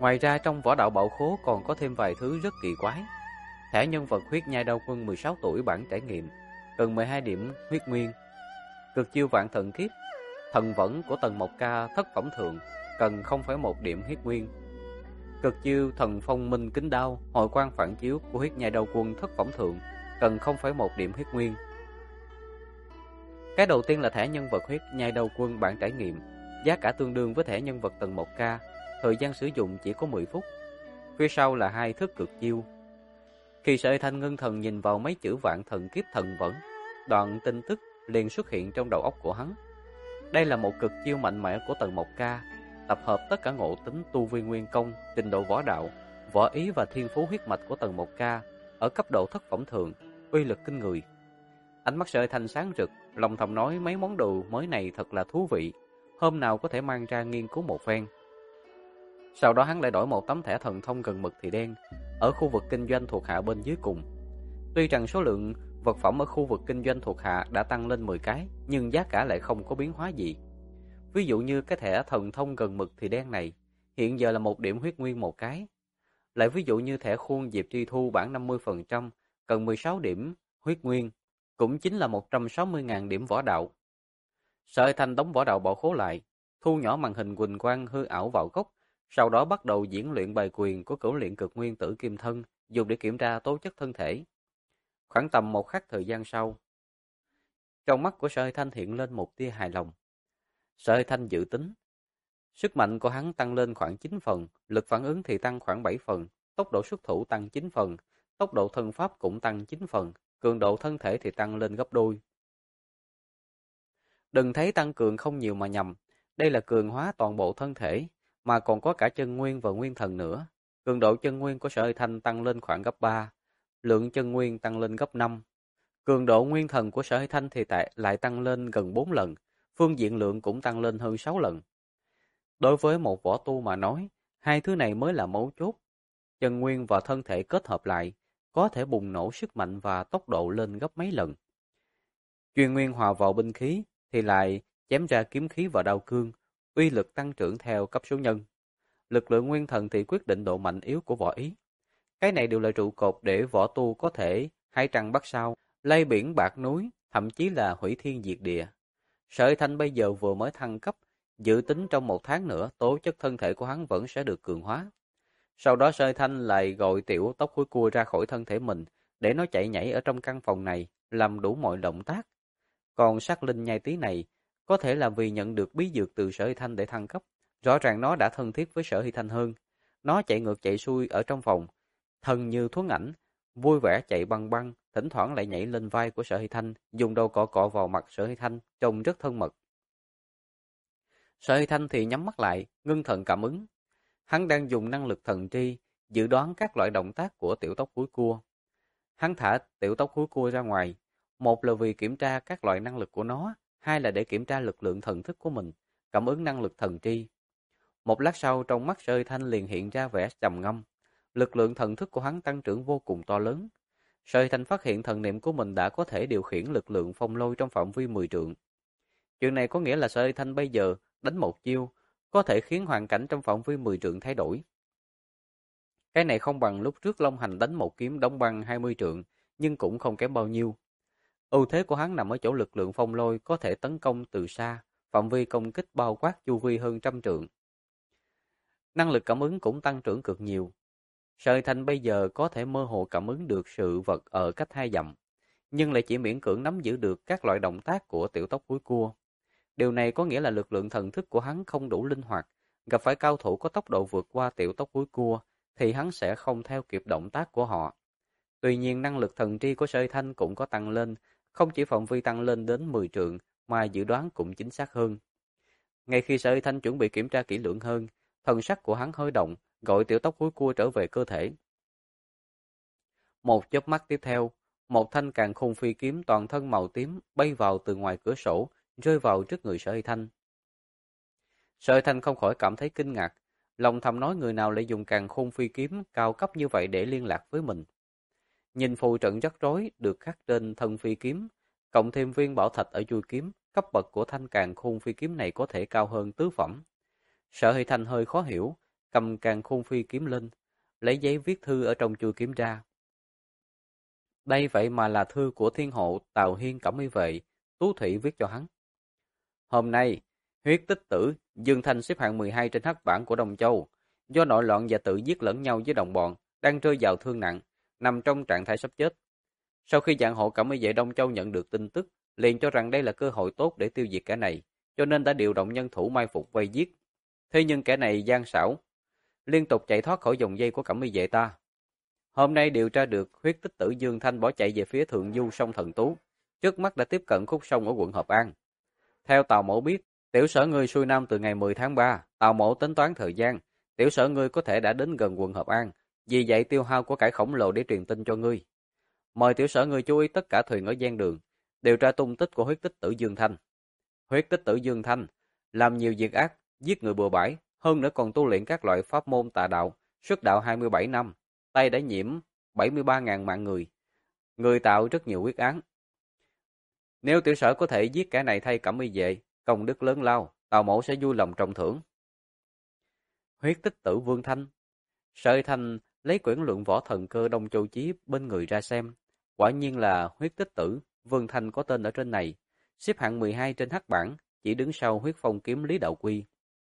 Ngoài ra trong võ đạo bảo khố còn có thêm vài thứ rất kỳ quái. Thẻ nhân vật huyết nhai đao quân 16 tuổi bản trải nghiệm, cần 12 điểm huyết nguyên. Cực chiêu vạn thần kiếp, thần vẫn của tầng 1K thất phẩm thượng, cần 0,1 điểm huyết nguyên. Cực chiêu thần phong minh kính đao, hồi quang phản chiếu của huyết nhai đao quân thất phẩm thượng, cần 0,1 điểm huyết nguyên. Cái đầu tiên là thẻ nhân vật huyết nhai đao quân bản trải nghiệm, giá cả tương đương với thẻ nhân vật tầng 1K, thời gian sử dụng chỉ có 10 phút. Phía sau là hai thức cực chiêu. Khi Sợi Thanh ngưng thần nhìn vào mấy chữ vạn thần kiếp thần vẫn, đoạn tin tức liền xuất hiện trong đầu óc của hắn. Đây là một cực chiêu mạnh mẽ của tầng 1K, tập hợp tất cả ngộ tính tu vi nguyên công, trình độ võ đạo, võ ý và thiên phú huyết mạch của tầng 1K ở cấp độ thất phẩm thượng, uy lực kinh người. Ánh mắt Sợi Thanh sáng rực, lòng thầm nói mấy món đồ mới này thật là thú vị, hôm nào có thể mang ra nghiên cứu một phen. Sau đó hắn lại đổi một tấm thẻ thần thông gần mực thì đen ở khu vực kinh doanh thuộc hạ bên dưới cùng. Tuy rằng số lượng vật phẩm ở khu vực kinh doanh thuộc hạ đã tăng lên 10 cái, nhưng giá cả lại không có biến hóa gì. Ví dụ như cái thẻ thần thông gần mực thì đen này, hiện giờ là 1 điểm huyết nguyên một cái. Lại ví dụ như thẻ khuôn Diệp Tri Thu bản 50%, cần 16 điểm huyết nguyên, cũng chính là 160.000 điểm võ đạo. Sợi Thanh đóng võ đạo bảo khố lại, thu nhỏ màn hình huỳnh quang hư ảo vào góc, sau đó bắt đầu diễn luyện bài quyền của cửu luyện cực nguyên tử kim thân, dùng để kiểm tra tố chất thân thể. Khoảng tầm một khắc thời gian sau, trong mắt của Sợi Thanh hiện lên một tia hài lòng. Sợi Thanh dự tính, sức mạnh của hắn tăng lên khoảng 9 phần, lực phản ứng thì tăng khoảng 7 phần, tốc độ xuất thủ tăng 9 phần, tốc độ thân pháp cũng tăng 9 phần, cường độ thân thể thì tăng lên gấp đôi. Đừng thấy tăng cường không nhiều mà nhầm, đây là cường hóa toàn bộ thân thể, mà còn có cả chân nguyên và nguyên thần nữa. Cường độ chân nguyên của Sợi Thanh tăng lên khoảng gấp 3, lượng chân nguyên tăng lên gấp 5. Cường độ nguyên thần của Sợi Thanh thì lại tăng lên gần 4 lần, phương diện lượng cũng tăng lên hơn 6 lần. Đối với một võ tu mà nói, hai thứ này mới là mấu chốt. Chân nguyên và thân thể kết hợp lại, có thể bùng nổ sức mạnh và tốc độ lên gấp mấy lần. Chuyên nguyên hòa vào binh khí, thì lại chém ra kiếm khí và đao cương, uy lực tăng trưởng theo cấp số nhân. Lực lượng nguyên thần thì quyết định độ mạnh yếu của võ ý. Cái này đều là trụ cột để võ tu có thể hai trăng bắt sao, lay biển bạc núi, thậm chí là hủy thiên diệt địa. Sợi Thanh bây giờ vừa mới thăng cấp, dự tính trong 1 tháng nữa tố chất thân thể của hắn vẫn sẽ được cường hóa. Sau đó Sợi Thanh lại gọi tiểu tóc húi cua ra khỏi thân thể mình, để nó chạy nhảy ở trong căn phòng này, làm đủ mọi động tác. Còn sát linh nhai tí này, có thể là vì nhận được bí dược từ Sở Hy Thanh để thăng cấp. Rõ ràng nó đã thân thiết với Sở Hy Thanh hơn. Nó chạy ngược chạy xuôi ở trong phòng, thân như thuấn ảnh, vui vẻ chạy băng băng, thỉnh thoảng lại nhảy lên vai của Sở Hy Thanh, dùng đầu cọ cọ vào mặt Sở Hy Thanh, trông rất thân mật. Sở Hy Thanh thì nhắm mắt lại, ngưng thần cảm ứng. Hắn đang dùng năng lực thần tri, dự đoán các loại động tác của tiểu tóc húi cua. Hắn thả tiểu tóc húi cua ra ngoài, một là vì kiểm tra các loại năng lực của nó, hai là để kiểm tra lực lượng thần thức của mình, cảm ứng năng lực thần tri. Một lát sau trong mắt Sợi Thanh liền hiện ra vẻ trầm ngâm. Lực lượng thần thức của hắn tăng trưởng vô cùng to lớn. Sợi Thanh phát hiện thần niệm của mình đã có thể điều khiển lực lượng phong lôi trong phạm vi 10 trượng. Chuyện này có nghĩa là Sợi Thanh bây giờ đánh một chiêu, có thể khiến hoàn cảnh trong phạm vi 10 trượng thay đổi. Cái này không bằng lúc trước Long Hành đánh một kiếm đóng băng 20 trượng, nhưng cũng không kém bao nhiêu. Ưu thế của hắn nằm ở chỗ lực lượng phong lôi có thể tấn công từ xa, phạm vi công kích bao quát chu vi hơn 100 trượng. Năng lực cảm ứng cũng tăng trưởng cực nhiều. Sợi Thanh bây giờ có thể mơ hồ cảm ứng được sự vật ở cách 2 dặm, nhưng lại chỉ miễn cưỡng nắm giữ được các loại động tác của tiểu tóc húi cua. Điều này có nghĩa là lực lượng thần thức của hắn không đủ linh hoạt, gặp phải cao thủ có tốc độ vượt qua tiểu tóc húi cua, thì hắn sẽ không theo kịp động tác của họ. Tuy nhiên năng lực thần tri của Sợi Thanh cũng có tăng lên, không chỉ phạm vi tăng lên đến 10 trượng, mà dự đoán cũng chính xác hơn. Ngay khi Sợi Thanh chuẩn bị kiểm tra kỹ lưỡng hơn, thần sắc của hắn hơi động, gọi tiểu tóc húi cua trở về cơ thể. Một chớp mắt tiếp theo, một thanh càn khôn phi kiếm toàn thân màu tím bay vào từ ngoài cửa sổ, rơi vào trước người Sợi Thanh. Sợi Thanh không khỏi cảm thấy kinh ngạc, lòng thầm nói người nào lại dùng càn khôn phi kiếm cao cấp như vậy để liên lạc với mình. Nhìn phù trận rắc rối được khắc trên thân phi kiếm, cộng thêm viên bảo thạch ở chuôi kiếm, cấp bậc của thanh càn khôn phi kiếm này có thể cao hơn tứ phẩm. Sở Hy Thanh hơi khó hiểu, cầm càn khôn phi kiếm lên, lấy giấy viết thư ở trong chui kiếm ra. Đây vậy mà là thư của thiên hộ Tào Hiên Cẩm Y Vệ, Tú Thủy viết cho hắn. Hôm nay, huyết tích tử Dương Thanh xếp hạng 12 trên hắc bảng của Đông Châu, do nội loạn và tự giết lẫn nhau với đồng bọn, đang rơi vào thương nặng, nằm trong trạng thái sắp chết. Sau khi dạng hộ Cẩm Y Vệ Đông Châu nhận được tin tức, liền cho rằng đây là cơ hội tốt để tiêu diệt kẻ này, cho nên đã điều động nhân thủ mai phục vây giết. Thế nhưng kẻ này gian xảo, liên tục chạy thoát khỏi vòng dây của Cẩm Y Vệ ta. Hôm nay điều tra được huyết tích tử Dương Thanh bỏ chạy về phía thượng du sông Thần Tú, trước mắt đã tiếp cận khúc sông ở quận Hợp An. Theo Tào Mẫu biết, tiểu sở ngươi xuôi nam từ ngày 10 tháng 3, Tào Mẫu tính toán thời gian, tiểu sở ngươi có thể đã đến gần quận Hợp An, vì vậy tiêu hao của cải khổng lồ để truyền tin cho ngươi. Mời tiểu sở ngươi chú ý tất cả thuyền ở gian đường, điều tra tung tích của huyết tích tử Dương Thanh. Huyết tích tử Dương Thanh làm nhiều việc ác, giết người bừa bãi, hơn nữa còn tu luyện các loại pháp môn tà đạo, xuất đạo 27 năm, tay đã nhiễm 73.000 mạng người. Người tạo rất nhiều quyết án. Nếu tiểu sở có thể giết kẻ này thay Cẩm Y Vệ, công đức lớn lao, Tào Mẫu sẽ vui lòng trọng thưởng. Huyết tích tử Vương Thanh. Sở Thanh lấy quyển luận võ thần cơ Đông Châu Chí bên người ra xem. Quả nhiên là huyết tích tử, Vương Thanh có tên ở trên này, xếp hạng 12 trên hắc bảng, chỉ đứng sau huyết phong kiếm Lý Đạo Quy.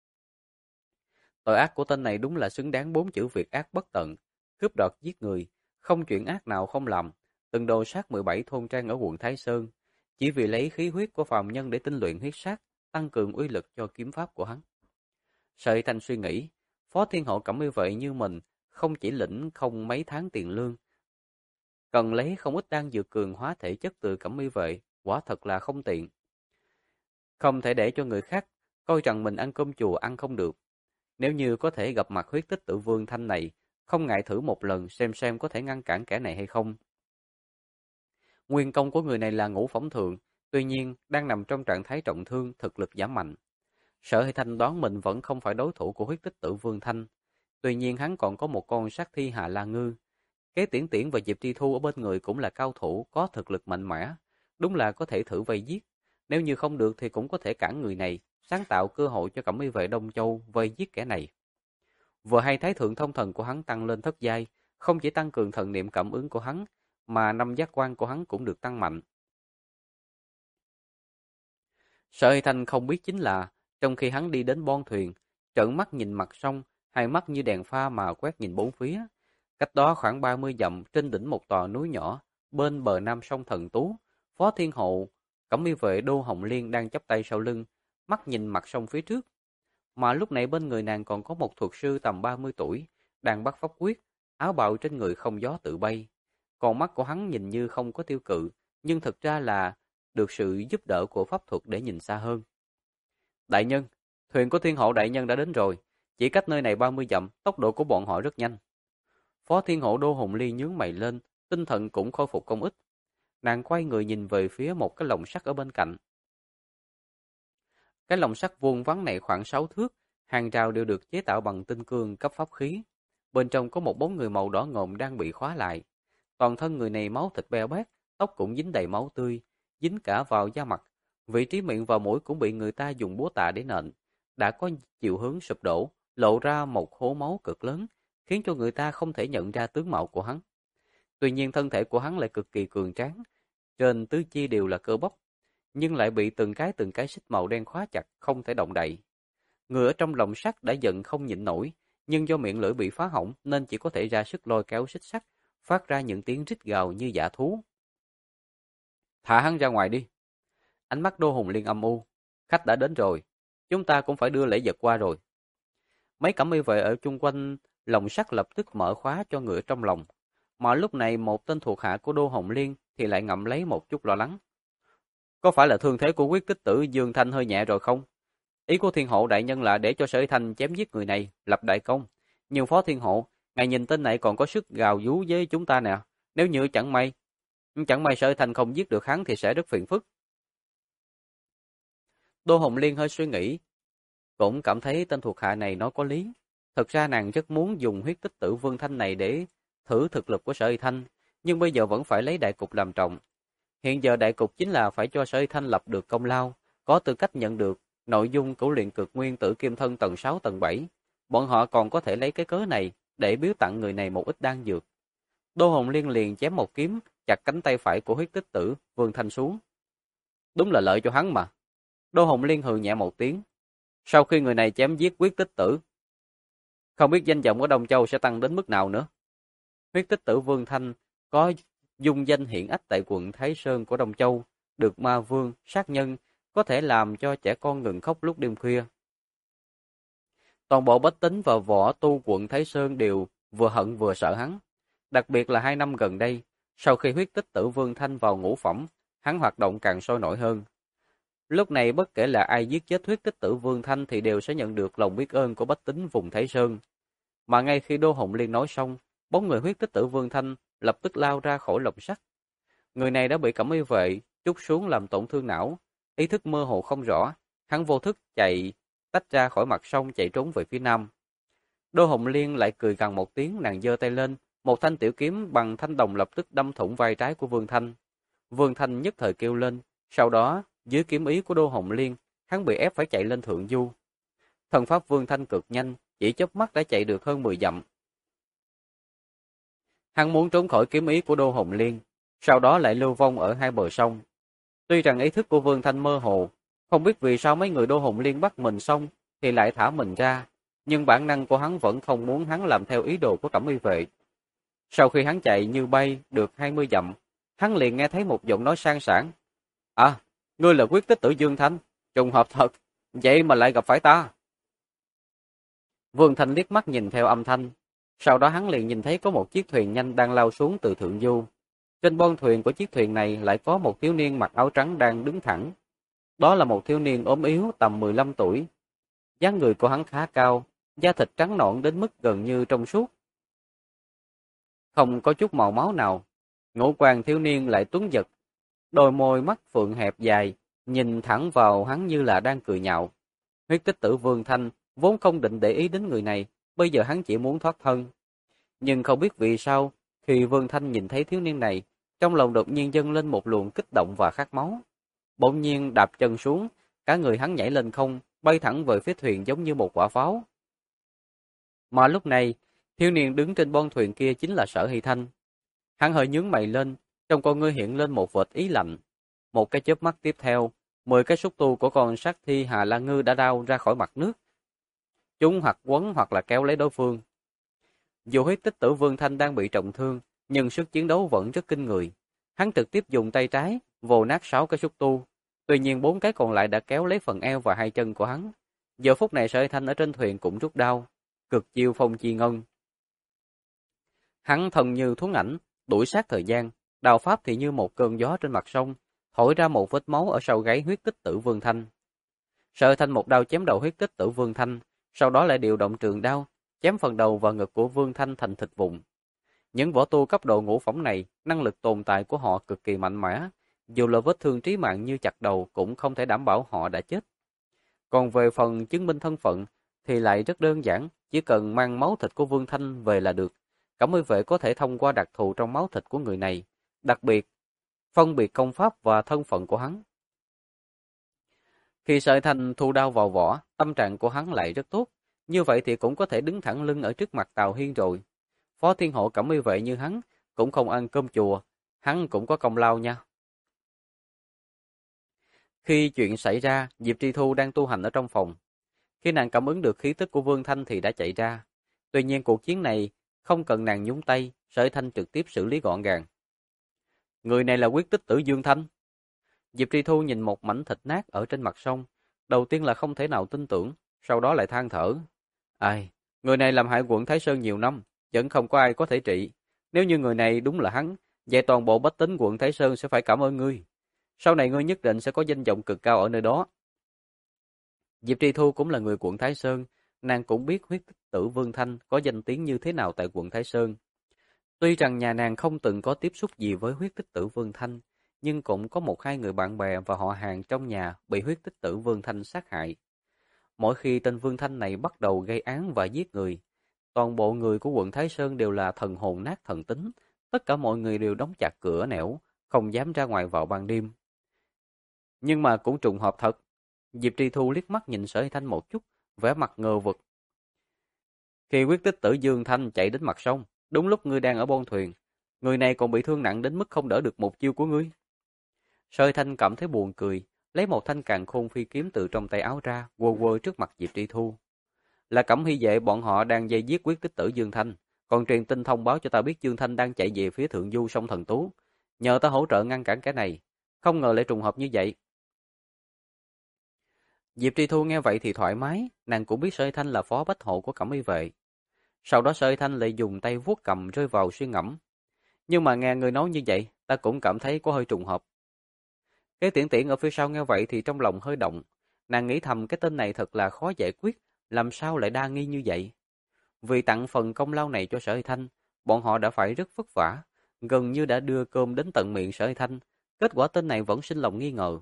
Tội ác của tên này đúng là xứng đáng 4 chữ việc ác bất tận, cướp đoạt giết người, không chuyện ác nào không làm, từng đồ sát 17 thôn trang ở quận Thái Sơn, chỉ vì lấy khí huyết của phàm nhân để tinh luyện huyết sát, tăng cường uy lực cho kiếm pháp của hắn. Sợi Thanh suy nghĩ, Phó Thiên Hộ Cẩm Y Vệ như mình, không chỉ lĩnh không mấy tháng tiền lương, cần lấy không ít đan dược cường hóa thể chất từ Cẩm Y Vệ, quả thật là không tiện. Không thể để cho người khác coi rằng mình ăn cơm chùa ăn không được. Nếu như có thể gặp mặt huyết tích tử Vương Thanh này, không ngại thử một lần xem có thể ngăn cản kẻ này hay không. Nguyên công của người này là ngũ phỏng thượng, tuy nhiên đang nằm trong trạng thái trọng thương, thực lực giảm mạnh. Sở Hy Thanh đoán mình vẫn không phải đối thủ của huyết tích tử Vương Thanh. Tuy nhiên hắn còn có một con sát thi Hà La Ngư. Kế Tiễn Tiễn và Diệp Tri Thu ở bên người cũng là cao thủ, có thực lực mạnh mẽ. Đúng là có thể thử vây giết. Nếu như không được thì cũng có thể cản người này, sáng tạo cơ hội cho Cẩm Y Vệ Đông Châu vây giết kẻ này. Vừa hay thái thượng thông thần của hắn tăng lên thất giai, không chỉ tăng cường thần niệm cảm ứng của hắn, mà năm giác quan của hắn cũng được tăng mạnh. Sở Hy Thanh không biết chính là, trong khi hắn đi đến bon thuyền, trợn mắt nhìn mặt sông, hai mắt như đèn pha mà quét nhìn bốn phía. Cách đó khoảng 30 dặm trên đỉnh một tòa núi nhỏ, bên bờ nam sông Thần Tú, Phó Thiên Hộ, Cẩm Y Vệ Đô Hồng Liên đang chắp tay sau lưng, mắt nhìn mặt sông phía trước. Mà lúc này bên người nàng còn có một thuật sư tầm 30 tuổi, đang bắt pháp quyết, áo bào trên người không gió tự bay. Còn mắt của hắn nhìn như không có tiêu cự, nhưng thực ra là được sự giúp đỡ của pháp thuật để nhìn xa hơn. Đại nhân, thuyền của Thiên Hộ đại nhân đã đến rồi, chỉ cách nơi này 30 dặm, tốc độ của bọn họ rất nhanh. Phó Thiên Hộ Đô Hồng Ly nhướng mày lên, tinh thần cũng khôi phục không ít. Nàng quay người nhìn về phía một cái lồng sắt ở bên cạnh. Cái lồng sắt vuông vắn này khoảng 6 thước, hàng rào đều được chế tạo bằng tinh cương cấp pháp khí. Bên trong có một bóng người màu đỏ ngòm đang bị khóa lại. Toàn thân người này máu thịt beo bét, tóc cũng dính đầy máu tươi, dính cả vào da mặt. Vị trí miệng và mũi cũng bị người ta dùng búa tạ để nện. Đã có chiều hướng sụp đổ, lộ ra một hố máu cực lớn, khiến cho người ta không thể nhận ra tướng mạo của hắn. Tuy nhiên thân thể của hắn lại cực kỳ cường tráng, trên tứ chi đều là cơ bắp, nhưng lại bị từng cái xích màu đen khóa chặt, không thể động đậy. Người ở trong lồng sắt đã giận không nhịn nổi, nhưng do miệng lưỡi bị phá hỏng nên chỉ có thể ra sức lôi kéo xích sắt, phát ra những tiếng rít gào như dã thú. Thả hắn ra ngoài đi. Ánh mắt Đô Hùng Liên âm u. Khách đã đến rồi, chúng ta cũng phải đưa lễ vật qua rồi. Mấy Cẩm Y Vệ ở chung quanh lồng sắt lập tức mở khóa cho người ở trong lòng. Mà lúc này một tên thuộc hạ của Đô Hồng Liên thì lại ngậm lấy một chút lo lắng. Có phải là thương thế của quyết tích tử Dương Thanh hơi nhẹ rồi không? Ý của Thiên Hộ đại nhân là để cho Sở Thanh chém giết người này, lập đại công. Nhưng Phó Thiên Hộ, ngài nhìn tên này còn có sức gào vú với chúng ta nè. Nếu như chẳng may Sở Thanh không giết được hắn thì sẽ rất phiền phức. Đô Hồng Liên hơi suy nghĩ, cũng cảm thấy tên thuộc hạ này nói có lý. Thật ra nàng rất muốn dùng huyết tích tử Vương Thanh này để thử thực lực của Sở Thanh, nhưng bây giờ vẫn phải lấy đại cục làm trọng. Hiện giờ đại cục chính là phải cho Sở Thanh lập được công lao, có tư cách nhận được nội dung của luyện cực nguyên tử kim thân tầng 6 tầng 7. bọn họ còn có thể lấy cái cớ này để biếu tặng người này một ít đan dược. Đô Hồng Liên liền chém một kiếm, chặt cánh tay phải của huyết tích tử Vương Thanh xuống. Đúng là lợi cho hắn mà. Đô Hồng Liên hừ nhẹ một tiếng. Sau khi người này chém giết huyết tích tử, không biết danh vọng của Đông Châu sẽ tăng đến mức nào nữa. Huyết tích tử Vương Thanh có dung danh hiển ách tại quận Thái Sơn của Đông Châu, được ma vương, sát nhân, có thể làm cho trẻ con ngừng khóc lúc đêm khuya. Toàn bộ bách tính và võ tu quận Thái Sơn đều vừa hận vừa sợ hắn. Đặc biệt là 2 năm gần đây, sau khi huyết tích tử Vương Thanh vào ngũ phẩm, hắn hoạt động càng sôi nổi hơn. Lúc này bất kể là ai giết chết huyết tích tử Vương Thanh thì đều sẽ nhận được lòng biết ơn của bách tính vùng Thái Sơn. Mà ngay khi Đô Hồng Liên nói xong, bóng người huyết tích tử Vương Thanh lập tức lao ra khỏi lồng sắt. Người này đã bị cẩm y vệ trút xuống làm tổn thương não, ý thức mơ hồ không rõ, hắn vô thức tách ra khỏi mặt sông chạy trốn về phía nam. Đô Hồng Liên lại cười gằn một tiếng, nàng giơ tay lên, một thanh tiểu kiếm bằng thanh đồng lập tức đâm thủng vai trái của Vương Thanh. Vương Thanh nhất thời kêu lên, sau đó, dưới kiếm ý của Đô Hồng Liên, hắn bị ép phải chạy lên thượng du. Thần pháp Vương Thanh cực nhanh, chỉ chớp mắt đã chạy được hơn 10 dặm. Hắn muốn trốn khỏi kiếm ý của Đô Hồng Liên, sau đó lại lưu vong ở hai bờ sông. Tuy rằng ý thức của Vương Thanh mơ hồ, không biết vì sao mấy người Đô Hồng Liên bắt mình xong thì lại thả mình ra, nhưng bản năng của hắn vẫn không muốn hắn làm theo ý đồ của cẩm y vệ. Sau khi hắn chạy như bay được 20 dặm, hắn liền nghe thấy một giọng nói sang sảng. À, ngươi là quyết tích tử Dương Thanh, trùng hợp thật, vậy mà lại gặp phải ta. Vương Thanh liếc mắt nhìn theo âm thanh, sau đó hắn liền nhìn thấy có một chiếc thuyền nhanh đang lao xuống từ thượng du. Trên bon thuyền của chiếc thuyền này lại có một thiếu niên mặc áo trắng đang đứng thẳng. Đó là một thiếu niên ốm yếu tầm 15 tuổi. Dáng người của hắn khá cao, da thịt trắng nõn đến mức gần như trong suốt, không có chút màu máu nào. Ngũ quan thiếu niên lại tuấn giật, đôi môi mắt phượng hẹp dài, nhìn thẳng vào hắn như là đang cười nhạo. Huyết tích tử Vương Thanh vốn không định để ý đến người này, bây giờ hắn chỉ muốn thoát thân. Nhưng không biết vì sao, khi Vương Thanh nhìn thấy thiếu niên này, trong lòng đột nhiên dâng lên một luồng kích động và khát máu. Bỗng nhiên đạp chân xuống, cả người hắn nhảy lên không, bay thẳng về phía thuyền giống như một quả pháo. Mà lúc này, thiếu niên đứng trên bon thuyền kia chính là Sở Hy Thanh. Hắn hơi nhướng mày lên, trong con ngươi hiện lên một vệt ý lạnh. Một cái chớp mắt tiếp theo, 10 cái xúc tu của con sát thi Hà La Ngư đã đao ra khỏi mặt nước. Chúng hoặc quấn hoặc là kéo lấy đối phương. Dù huyết tích tử Vương Thanh đang bị trọng thương, nhưng sức chiến đấu vẫn rất kinh người. Hắn trực tiếp dùng tay trái vồ nát 6 cái xúc tu. Tuy nhiên 4 cái còn lại đã kéo lấy phần eo và hai chân của hắn. Giờ phút này Sở Hy Thanh ở trên thuyền cũng rút đao, cực chiêu phong chi ngân. Hắn thần như thuấn ảnh, đuổi sát thời gian, đao pháp thì như một cơn gió trên mặt sông, thổi ra một vết máu ở sau gáy huyết tích tử Vương Thanh. Sở Hy Thanh một đao chém đầu huyết tích tử Vương Thanh, sau đó lại điều động trường đao, chém phần đầu và ngực của Vương Thanh thành thịt vụn. Những võ tu cấp độ ngũ phẩm này, năng lực tồn tại của họ cực kỳ mạnh mẽ, dù là vết thương trí mạng như chặt đầu cũng không thể đảm bảo họ đã chết. Còn về phần chứng minh thân phận thì lại rất đơn giản, chỉ cần mang máu thịt của Vương Thanh về là được. Cẩm y vệ có thể thông qua đặc thù trong máu thịt của người này, đặc biệt phân biệt công pháp và thân phận của hắn. Khi Sở Thanh thu đao vào vỏ, tâm trạng của hắn lại rất tốt, như vậy thì cũng có thể đứng thẳng lưng ở trước mặt Tào Hiên rồi. Phó Thiên Hộ cẩm y vệ như hắn, cũng không ăn cơm chùa, hắn cũng có công lao nha. Khi chuyện xảy ra, Diệp Tri Thu đang tu hành ở trong phòng. Khi nàng cảm ứng được khí tức của Vương Thanh thì đã chạy ra. Tuy nhiên cuộc chiến này không cần nàng nhúng tay, Sở Thanh trực tiếp xử lý gọn gàng. Người này là quyết tích tử Dương Thanh. Diệp Tri Thu nhìn một mảnh thịt nát ở trên mặt sông, đầu tiên là không thể nào tin tưởng, sau đó lại than thở. Ai, người này làm hại quận Thái Sơn nhiều năm, vẫn không có ai có thể trị. Nếu như người này đúng là hắn, vậy toàn bộ bách tính quận Thái Sơn sẽ phải cảm ơn ngươi. Sau này ngươi nhất định sẽ có danh vọng cực cao ở nơi đó. Diệp Tri Thu cũng là người quận Thái Sơn, nàng cũng biết huyết tích tử Vương Thanh có danh tiếng như thế nào tại quận Thái Sơn. Tuy rằng nhà nàng không từng có tiếp xúc gì với huyết tích tử Vương Thanh, nhưng cũng có một hai người bạn bè và họ hàng trong nhà bị huyết tích tử Vương Thanh sát hại. Mỗi khi tên Vương Thanh này bắt đầu gây án và giết người, toàn bộ người của quận Thái Sơn đều là thần hồn nát thần tính, tất cả mọi người đều đóng chặt cửa nẻo, không dám ra ngoài vào ban đêm. Nhưng mà cũng trùng hợp thật, Diệp Tri Thu liếc mắt nhìn Sở Hy Thanh một chút, vẻ mặt ngờ vực. Khi Quyết Tích Tử Dương Thanh chạy đến mặt sông, đúng lúc ngươi đang ở bon thuyền, người này còn bị thương nặng đến mức không đỡ được một chiêu của ngươi. Sợi Thanh cảm thấy buồn cười, lấy một thanh càn khôn phi kiếm từ trong tay áo ra, quơ quơ trước mặt Diệp Tri Thu. Là Cẩm Hy vệ bọn họ đang dây giết Quyết Tích Tử Dương Thanh, còn truyền tin thông báo cho ta biết Dương Thanh đang chạy về phía thượng du sông Thần Tú, nhờ ta hỗ trợ ngăn cản cái này, không ngờ lại trùng hợp như vậy. Diệp Tri Thu nghe vậy thì thoải mái, nàng cũng biết Sợi Thanh là phó bách hộ của Cẩm Hy vệ. Sau đó Sợi Thanh lại dùng tay vuốt cầm rơi vào suy ngẫm. Nhưng mà nghe người nói như vậy, ta cũng cảm thấy có hơi trùng hợp. Cái Tiễn Tiễn ở phía sau nghe vậy thì trong lòng hơi động, nàng nghĩ thầm cái tên này thật là khó giải quyết, làm sao lại đa nghi như vậy. Vì tặng phần công lao này cho Sở Hy Thanh, bọn họ đã phải rất vất vả, gần như đã đưa cơm đến tận miệng Sở Hy Thanh, kết quả tên này vẫn sinh lòng nghi ngờ.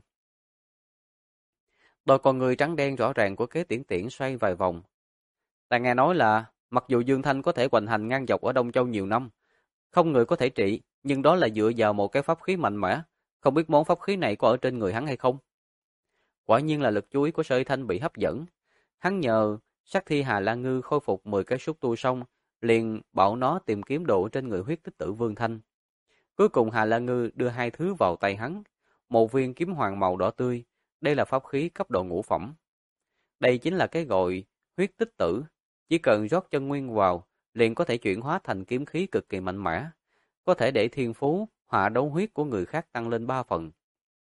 Đôi con người trắng đen rõ ràng của Kế Tiễn Tiễn xoay vài vòng. Ta nghe nói là, mặc dù Dương Thanh có thể hoành hành ngang dọc ở Đông Châu nhiều năm, không người có thể trị, nhưng đó là dựa vào một cái pháp khí mạnh mẽ, không biết món pháp khí này có ở trên người hắn hay không. Quả nhiên là lực chú ý của Sở Hy Thanh bị hấp dẫn. Hắn nhờ sát thi Hà La Ngư khôi phục 10 cái xúc tu xong, liền bảo nó tìm kiếm đồ trên người Huyết Tích Tử Vương Thanh. Cuối cùng Hà La Ngư đưa hai thứ vào tay hắn, một viên kiếm hoàng màu đỏ tươi, đây là pháp khí cấp độ ngũ phẩm. Đây chính là cái gọi Huyết Tích Tử, chỉ cần rót chân nguyên vào, liền có thể chuyển hóa thành kiếm khí cực kỳ mạnh mẽ, có thể để thiên phú, hỏa đấu huyết của người khác tăng lên 3 phần.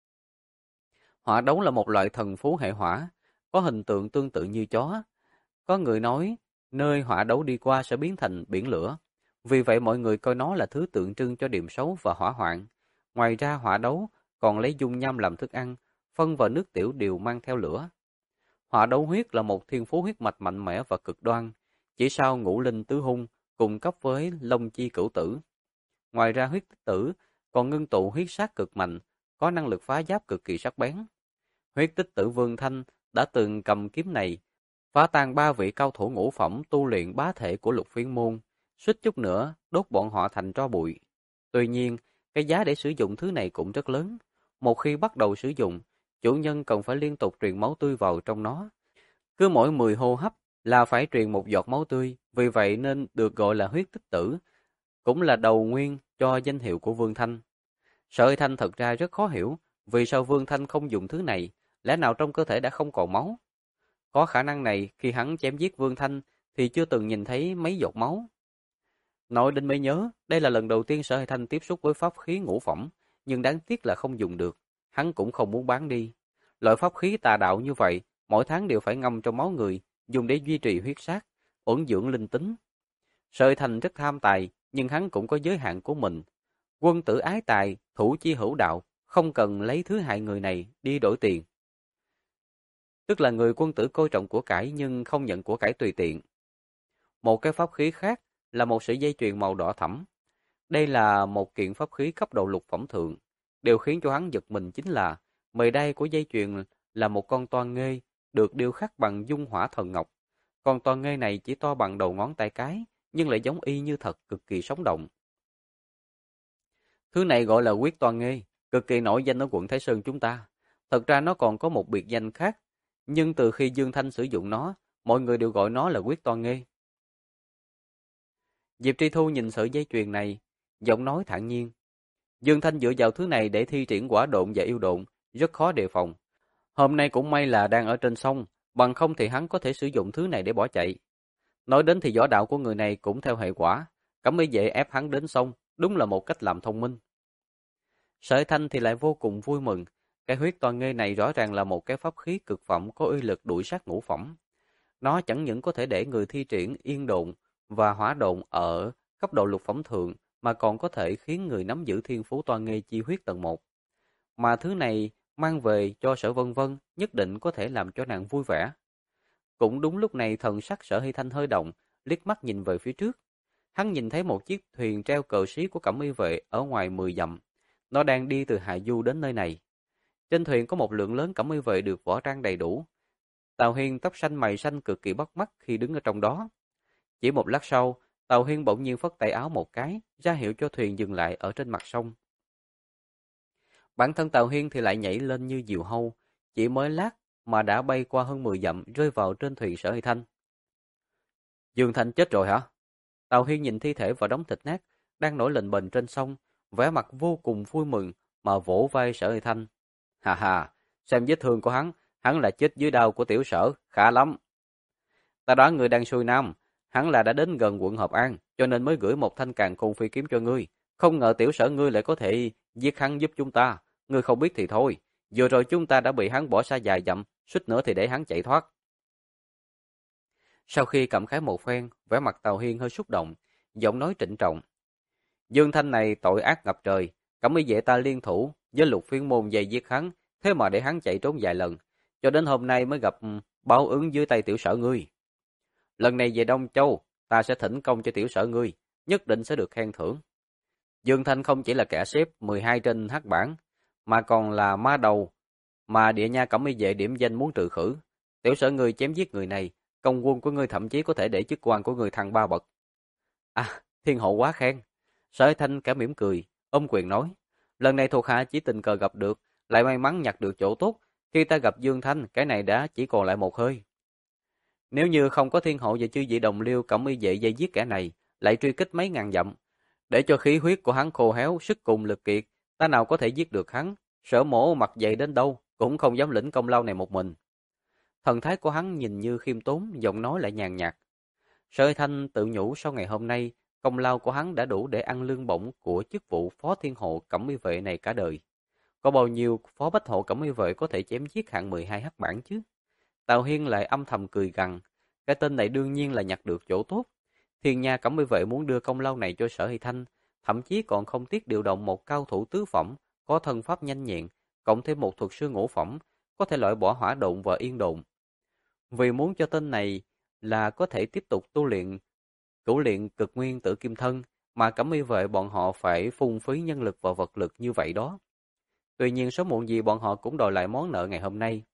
Hỏa đấu là một loại thần phú hệ hỏa, có hình tượng tương tự như chó. Có người nói, nơi hỏa đấu đi qua sẽ biến thành biển lửa. Vì vậy mọi người coi nó là thứ tượng trưng cho điểm xấu và hỏa hoạn. Ngoài ra hỏa đấu còn lấy dung nham làm thức ăn, phân và nước tiểu đều mang theo lửa. Hỏa đấu huyết là một thiên phú huyết mạch mạnh mẽ và cực đoan, chỉ sau ngũ linh tứ hung, cùng cấp với long chi cửu tử. Ngoài ra huyết tích tử còn ngưng tụ huyết sát cực mạnh, có năng lực phá giáp cực kỳ sắc bén. Huyết tích tử Vương Thanh đã từng cầm kiếm này, phá tan 3 vị cao thủ ngũ phẩm tu luyện bá thể của Lục Phiến môn, suýt chút nữa đốt bọn họ thành tro bụi. Tuy nhiên, cái giá để sử dụng thứ này cũng rất lớn. Một khi bắt đầu sử dụng, chủ nhân cần phải liên tục truyền máu tươi vào trong nó. Cứ mỗi 10 hô hấp là phải truyền một giọt máu tươi, vì vậy nên được gọi là huyết tích tử, cũng là đầu nguyên cho danh hiệu của Vương Thanh. Sở Thanh thật ra rất khó hiểu, vì sao Vương Thanh không dùng thứ này, lẽ nào trong cơ thể đã không còn máu? Có khả năng này, khi hắn chém giết Vương Thanh thì chưa từng nhìn thấy mấy giọt máu. Nói đến mới nhớ, đây là lần đầu tiên Sở Thanh tiếp xúc với pháp khí ngũ phẩm, nhưng đáng tiếc là không dùng được, hắn cũng không muốn bán đi. Loại pháp khí tà đạo như vậy, mỗi tháng đều phải ngâm trong máu người, dùng để duy trì huyết sát, ổn dưỡng linh tính. Sở Thanh rất tham tài, nhưng hắn cũng có giới hạn của mình. Quân tử ái tài, thủ chi hữu đạo, không cần lấy thứ hại người này đi đổi tiền. Tức là người quân tử coi trọng của cải nhưng không nhận của cải tùy tiện. Một cái pháp khí khác là một sợi dây chuyền màu đỏ thẫm. Đây là một kiện pháp khí cấp độ lục phẩm thượng. Điều khiến cho hắn giật mình chính là mề đai của dây chuyền là một con toan nghê được điêu khắc bằng dung hỏa thần ngọc. Con toan nghê này chỉ to bằng đầu ngón tay cái nhưng lại giống y như thật, cực kỳ sống động. Thứ này gọi là quyết toan nghê, cực kỳ nổi danh ở quận Thái Sơn chúng ta. Thật ra nó còn có một biệt danh khác, nhưng từ khi Dương Thanh sử dụng nó, mọi người đều gọi nó là quyết toan nghê. Diệp Tri Thu nhìn sợi dây chuyền này, giọng nói thản nhiên. Dương Thanh dựa vào thứ này để thi triển quả độn và yêu độn, rất khó đề phòng. Hôm nay cũng may là đang ở trên sông, bằng không thì hắn có thể sử dụng thứ này để bỏ chạy. Nói đến thì võ đạo của người này cũng theo hệ quả, Cẩm Y vệ ép hắn đến sông, đúng là một cách làm thông minh. Sở Thanh thì lại vô cùng vui mừng, cái huyết toan nghê này rõ ràng là một cái pháp khí cực phẩm có uy lực đuổi sát ngũ phẩm. Nó chẳng những có thể để người thi triển yên độn và hỏa độn ở cấp độ lục phẩm thượng, mà còn có thể khiến người nắm giữ thiên phú toan nghê chi huyết tầng 1. Mà thứ này mang về cho Sở Vân Vân nhất định có thể làm cho nàng vui vẻ. Cũng đúng lúc này thần sắc Sở Hy Thanh hơi động, liếc mắt nhìn về phía trước. Hắn nhìn thấy một chiếc thuyền treo cờ xí của Cẩm Y vệ ở ngoài 10 dặm. Nó đang đi từ Hạ Du đến nơi này. Trên thuyền có một lượng lớn Cẩm Y vệ được võ trang đầy đủ. Tào Hiên tóc xanh mày xanh cực kỳ bắt mắt khi đứng ở trong đó. Chỉ một lát sau, Tào Hiên bỗng nhiên phất tay áo một cái, ra hiệu cho thuyền dừng lại ở trên mặt sông. Bản thân Tào Hiên thì lại nhảy lên như diều hâu, chỉ mới lát mà đã bay qua hơn 10 dặm rơi vào trên thuyền Sở Hy Thanh. Dương Thanh chết rồi hả? Tào Hiên nhìn thi thể và đống thịt nát đang nổi lềnh bềnh trên sông, vẻ mặt vô cùng vui mừng mà vỗ vai Sở Huy Thanh. Hà hà, xem vết thương của hắn là chết dưới đao của tiểu Sở, khá lắm. Ta đoán ngươi đang xuôi nam, hắn là đã đến gần quận Hợp An, cho nên mới gửi một thanh càn khôn phi kiếm cho ngươi. Không ngờ tiểu Sở ngươi lại có thể giết hắn giúp chúng ta, ngươi không biết thì thôi. Vừa rồi chúng ta đã bị hắn bỏ xa dài dặm, suýt nữa thì để hắn chạy thoát. Sau khi cảm khái một phen, vẻ mặt Tào Hiên hơi xúc động, giọng nói trịnh trọng. Dương Thanh này tội ác ngập trời, Cẩm Y vệ ta liên thủ với Lục Phiên môn dày giết hắn, thế mà để hắn chạy trốn vài lần, cho đến hôm nay mới gặp báo ứng dưới tay tiểu Sở ngươi. Lần này về Đông Châu, ta sẽ thỉnh công cho tiểu Sở ngươi, nhất định sẽ được khen thưởng. Dương Thanh không chỉ là kẻ xếp 12 trên hắc bảng, mà còn là ma đầu mà địa nha Cẩm Y vệ điểm danh muốn trừ khử. Tiểu Sở ngươi chém giết người này, công quân của ngươi thậm chí có thể để chức quan của ngươi thăng 3 bậc. À, thiên hộ quá khen. Sở Thanh cả mỉm cười, ôm quyền nói, lần này thuộc hạ chỉ tình cờ gặp được, lại may mắn nhặt được chỗ tốt, khi ta gặp Dương Thanh, cái này đã chỉ còn lại một hơi. Nếu như không có thiên hộ và chư vị đồng liêu Cẩm Y vệ dây giết kẻ này, lại truy kích mấy ngàn dặm, để cho khí huyết của hắn khô héo, sức cùng lực kiệt, ta nào có thể giết được hắn, Sở mổ mặt dày đến đâu, cũng không dám lĩnh công lao này một mình. Thần thái của hắn nhìn như khiêm tốn, giọng nói lại nhàn nhạt. Sở Thanh tự nhủ sau ngày hôm nay, công lao của hắn đã đủ để ăn lương bổng của chức vụ phó thiên hộ Cẩm Y vệ này cả đời. Có bao nhiêu phó bách hộ Cẩm Y vệ có thể chém giết hạng 12 hắc bản chứ? Tào Hiên lại âm thầm cười gằn, cái tên này đương nhiên là nhặt được chỗ tốt. Thiên nha Cẩm Y vệ muốn đưa công lao này cho Sở Hy Thanh, thậm chí còn không tiếc điều động một cao thủ tứ phẩm, có thân pháp nhanh nhẹn, cộng thêm một thuật sư ngũ phẩm, có thể loại bỏ hỏa độn và yên độn. Vì muốn cho tên này là có thể tiếp tục tu luyện cửu luyện cực nguyên tử kim thân, mà Cẩm Y vệ bọn họ phải phung phí nhân lực và vật lực như vậy đó. Tuy nhiên sớm muộn gì bọn họ cũng đòi lại món nợ ngày hôm nay.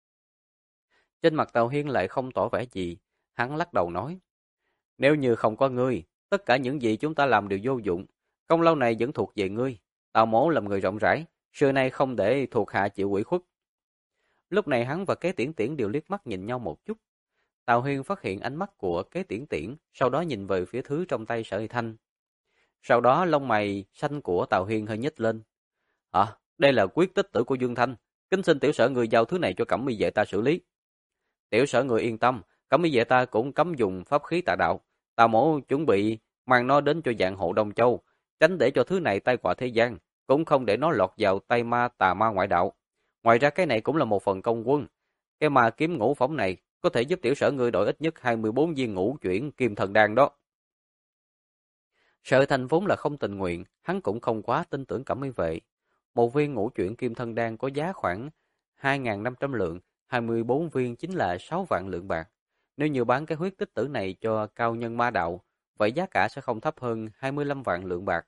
Trên mặt Tào Hiên lại không tỏ vẻ gì, hắn lắc đầu nói, nếu như không có ngươi, tất cả những gì chúng ta làm đều vô dụng, công lao này vẫn thuộc về ngươi. Tào mổ làm người rộng rãi, xưa nay không để thuộc hạ chịu ủy khuất. Lúc này hắn và Kế Tiễn Tiễn đều liếc mắt nhìn nhau một chút. Tào Hiên phát hiện ánh mắt của Kế Tiễn Tiễn, sau đó nhìn về phía thứ trong tay Sở Hy Thanh. Sau đó lông mày xanh của Tào Hiên hơi nhếch lên. Hả? Đây là quyết tích tử của Dương Thanh. Kính xin tiểu Sở người giao thứ này cho Cẩm Y vệ ta xử lý. Tiểu Sở người yên tâm, Cẩm Y vệ ta cũng cấm dùng pháp khí tà đạo. Tào mổ chuẩn bị mang nó đến cho dạng hộ Đông Châu, tránh để cho thứ này tai họa thế gian, cũng không để nó lọt vào tay tà ma ngoại đạo. Ngoài ra cái này cũng là một phần công quân. Cái ma kiếm ngũ phẩm này có thể giúp tiểu Sở ngươi đổi ít nhất 24 viên ngũ chuyển kim thần đan đó. Sở Thành vốn là không tình nguyện, hắn cũng không quá tin tưởng Cẩm Y vệ. Một viên ngũ chuyển kim thân đan có giá khoảng 2.500 lượng, 24 viên chính là 6 vạn lượng bạc. Nếu như bán cái huyết tích tử này cho cao nhân ma đạo, vậy giá cả sẽ không thấp hơn 25 vạn lượng bạc.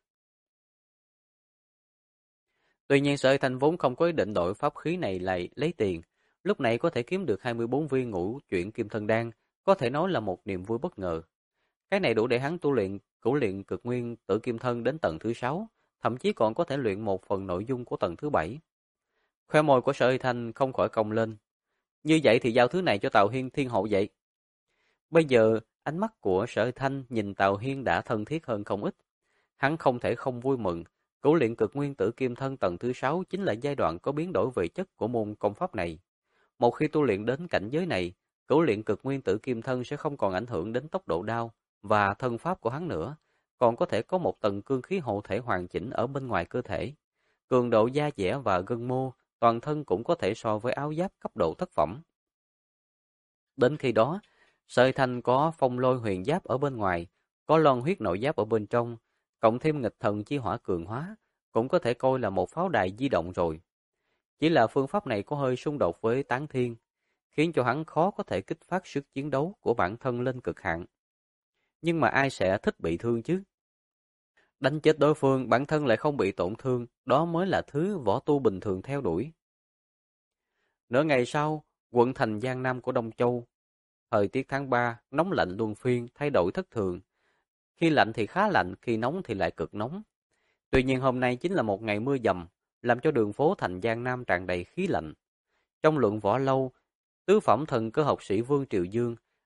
Tuy nhiên Sở Thành vốn không có ý định đổi pháp khí này lại lấy tiền, lúc này có thể kiếm được 24 viên ngũ chuyển kim thân đan, có thể nói là một niềm vui bất ngờ. Cái này đủ để hắn tu luyện cửu luyện cực nguyên tử kim thân đến tầng thứ 6, thậm chí còn có thể luyện một phần nội dung của tầng thứ 7. Khoe môi của Sở Hy Thanh không khỏi cong lên. Như vậy thì giao thứ này cho Tào Hiên thiên hộ vậy. Bây giờ, ánh mắt của Sở Hy Thanh nhìn Tào Hiên đã thân thiết hơn không ít. Hắn không thể không vui mừng. Cửu luyện cực nguyên tử kim thân tầng thứ 6 chính là giai đoạn có biến đổi về chất của môn công pháp này. Một khi tu luyện đến cảnh giới này, cửu luyện cực nguyên tử kim thân sẽ không còn ảnh hưởng đến tốc độ đao và thân pháp của hắn nữa, còn có thể có một tầng cương khí hộ thể hoàn chỉnh ở bên ngoài cơ thể. Cường độ da dẻ và gân mô, toàn thân cũng có thể so với áo giáp cấp độ thất phẩm. Đến khi đó, Sở Thanh có phong lôi huyền giáp ở bên ngoài, có loan huyết nội giáp ở bên trong, cộng thêm nghịch thần chi hỏa cường hóa, cũng có thể coi là một pháo đài di động rồi. Chỉ là phương pháp này có hơi xung đột với tán thiên, khiến cho hắn khó có thể kích phát sức chiến đấu của bản thân lên cực hạn. Nhưng mà ai sẽ thích bị thương chứ? Đánh chết đối phương, bản thân lại không bị tổn thương, đó mới là thứ võ tu bình thường theo đuổi. Nửa ngày sau, quận thành Giang Nam của Đông Châu, thời tiết tháng 3, nóng lạnh luân phiên, thay đổi thất thường. Khi lạnh thì khá lạnh, khi nóng thì lại cực nóng. Tuy nhiên hôm nay chính là một ngày mưa dầm, làm cho đường phố thành Giang Nam tràn đầy khí lạnh. Trong luận võ lâu, tứ phẩm thần cơ học sĩ Vương Triều Dương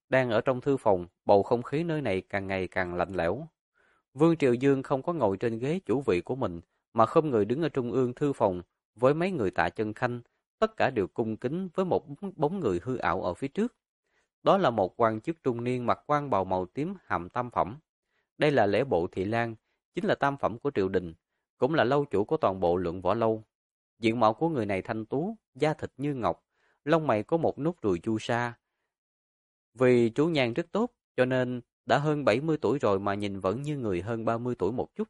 đang ở trong thư phòng, bầu không khí nơi này càng ngày càng lạnh lẽo. Vương Triều Dương không có ngồi trên ghế chủ vị của mình, mà không người đứng ở trung ương thư phòng với mấy người Tạ Chân Khanh, tất cả đều cung kính với một bóng người hư ảo ở phía trước. Đó là một quan chức trung niên mặc quan bào màu tím hàm tam phẩm. Đây là lễ bộ Thị Lang, chính là tam phẩm của triều đình, cũng là lâu chủ của toàn bộ Lượng Võ Lâu. Diện mạo của người này thanh tú, da thịt như ngọc, lông mày có một nốt ruồi chu sa. Vì chú nhan rất tốt, cho nên đã hơn 70 tuổi rồi mà nhìn vẫn như người hơn 30 tuổi một chút.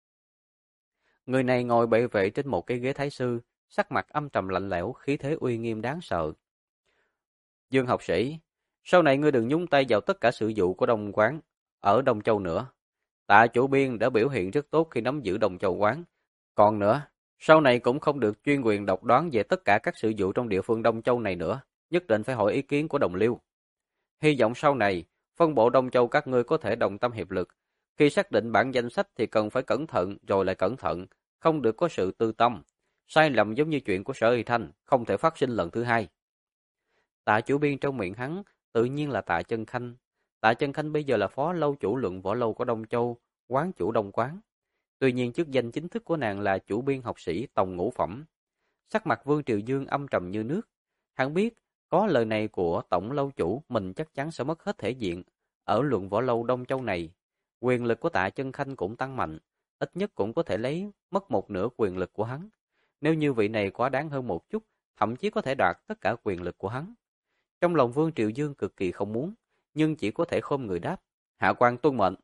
Người này ngồi bệ vệ trên một cái ghế thái sư, sắc mặt âm trầm lạnh lẽo, khí thế uy nghiêm đáng sợ. Dương học sĩ, sau này ngươi đừng nhúng tay vào tất cả sự vụ của Đông Quán ở Đông Châu nữa. Tạ chủ biên đã biểu hiện rất tốt khi nắm giữ Đông Châu Quán. Còn nữa, sau này cũng không được chuyên quyền độc đoán về tất cả các sự vụ trong địa phương Đông Châu này nữa, nhất định phải hỏi ý kiến của đồng liêu. Hy vọng sau này, phân bộ Đông Châu các ngươi có thể đồng tâm hiệp lực. Khi xác định bản danh sách thì cần phải cẩn thận rồi lại cẩn thận, không được có sự tư tâm. Sai lầm giống như chuyện của Sở Y Thanh, không thể phát sinh lần thứ hai. Tạ chủ biên trong miệng hắn, tự nhiên là Tạ Chân Khanh. Tạ Chân Khanh bây giờ là phó lâu chủ Lượng Võ Lâu của Đông Châu, quán chủ Đông Quán. Tuy nhiên chức danh chính thức của nàng là chủ biên học sĩ Tòng Ngũ Phẩm. Sắc mặt Vương Triều Dương âm trầm như nước. Hắn biết, có lời này của tổng lâu chủ, mình chắc chắn sẽ mất hết thể diện. Ở Lượng Võ Lâu Đông Châu này, quyền lực của Tạ Chân Khanh cũng tăng mạnh, ít nhất cũng có thể lấy mất một nửa quyền lực của hắn. Nếu như vị này quá đáng hơn một chút, thậm chí có thể đoạt tất cả quyền lực của hắn. Trong lòng Vương Triều Dương cực kỳ không muốn, nhưng chỉ có thể khom người đáp, hạ quan tuân mệnh.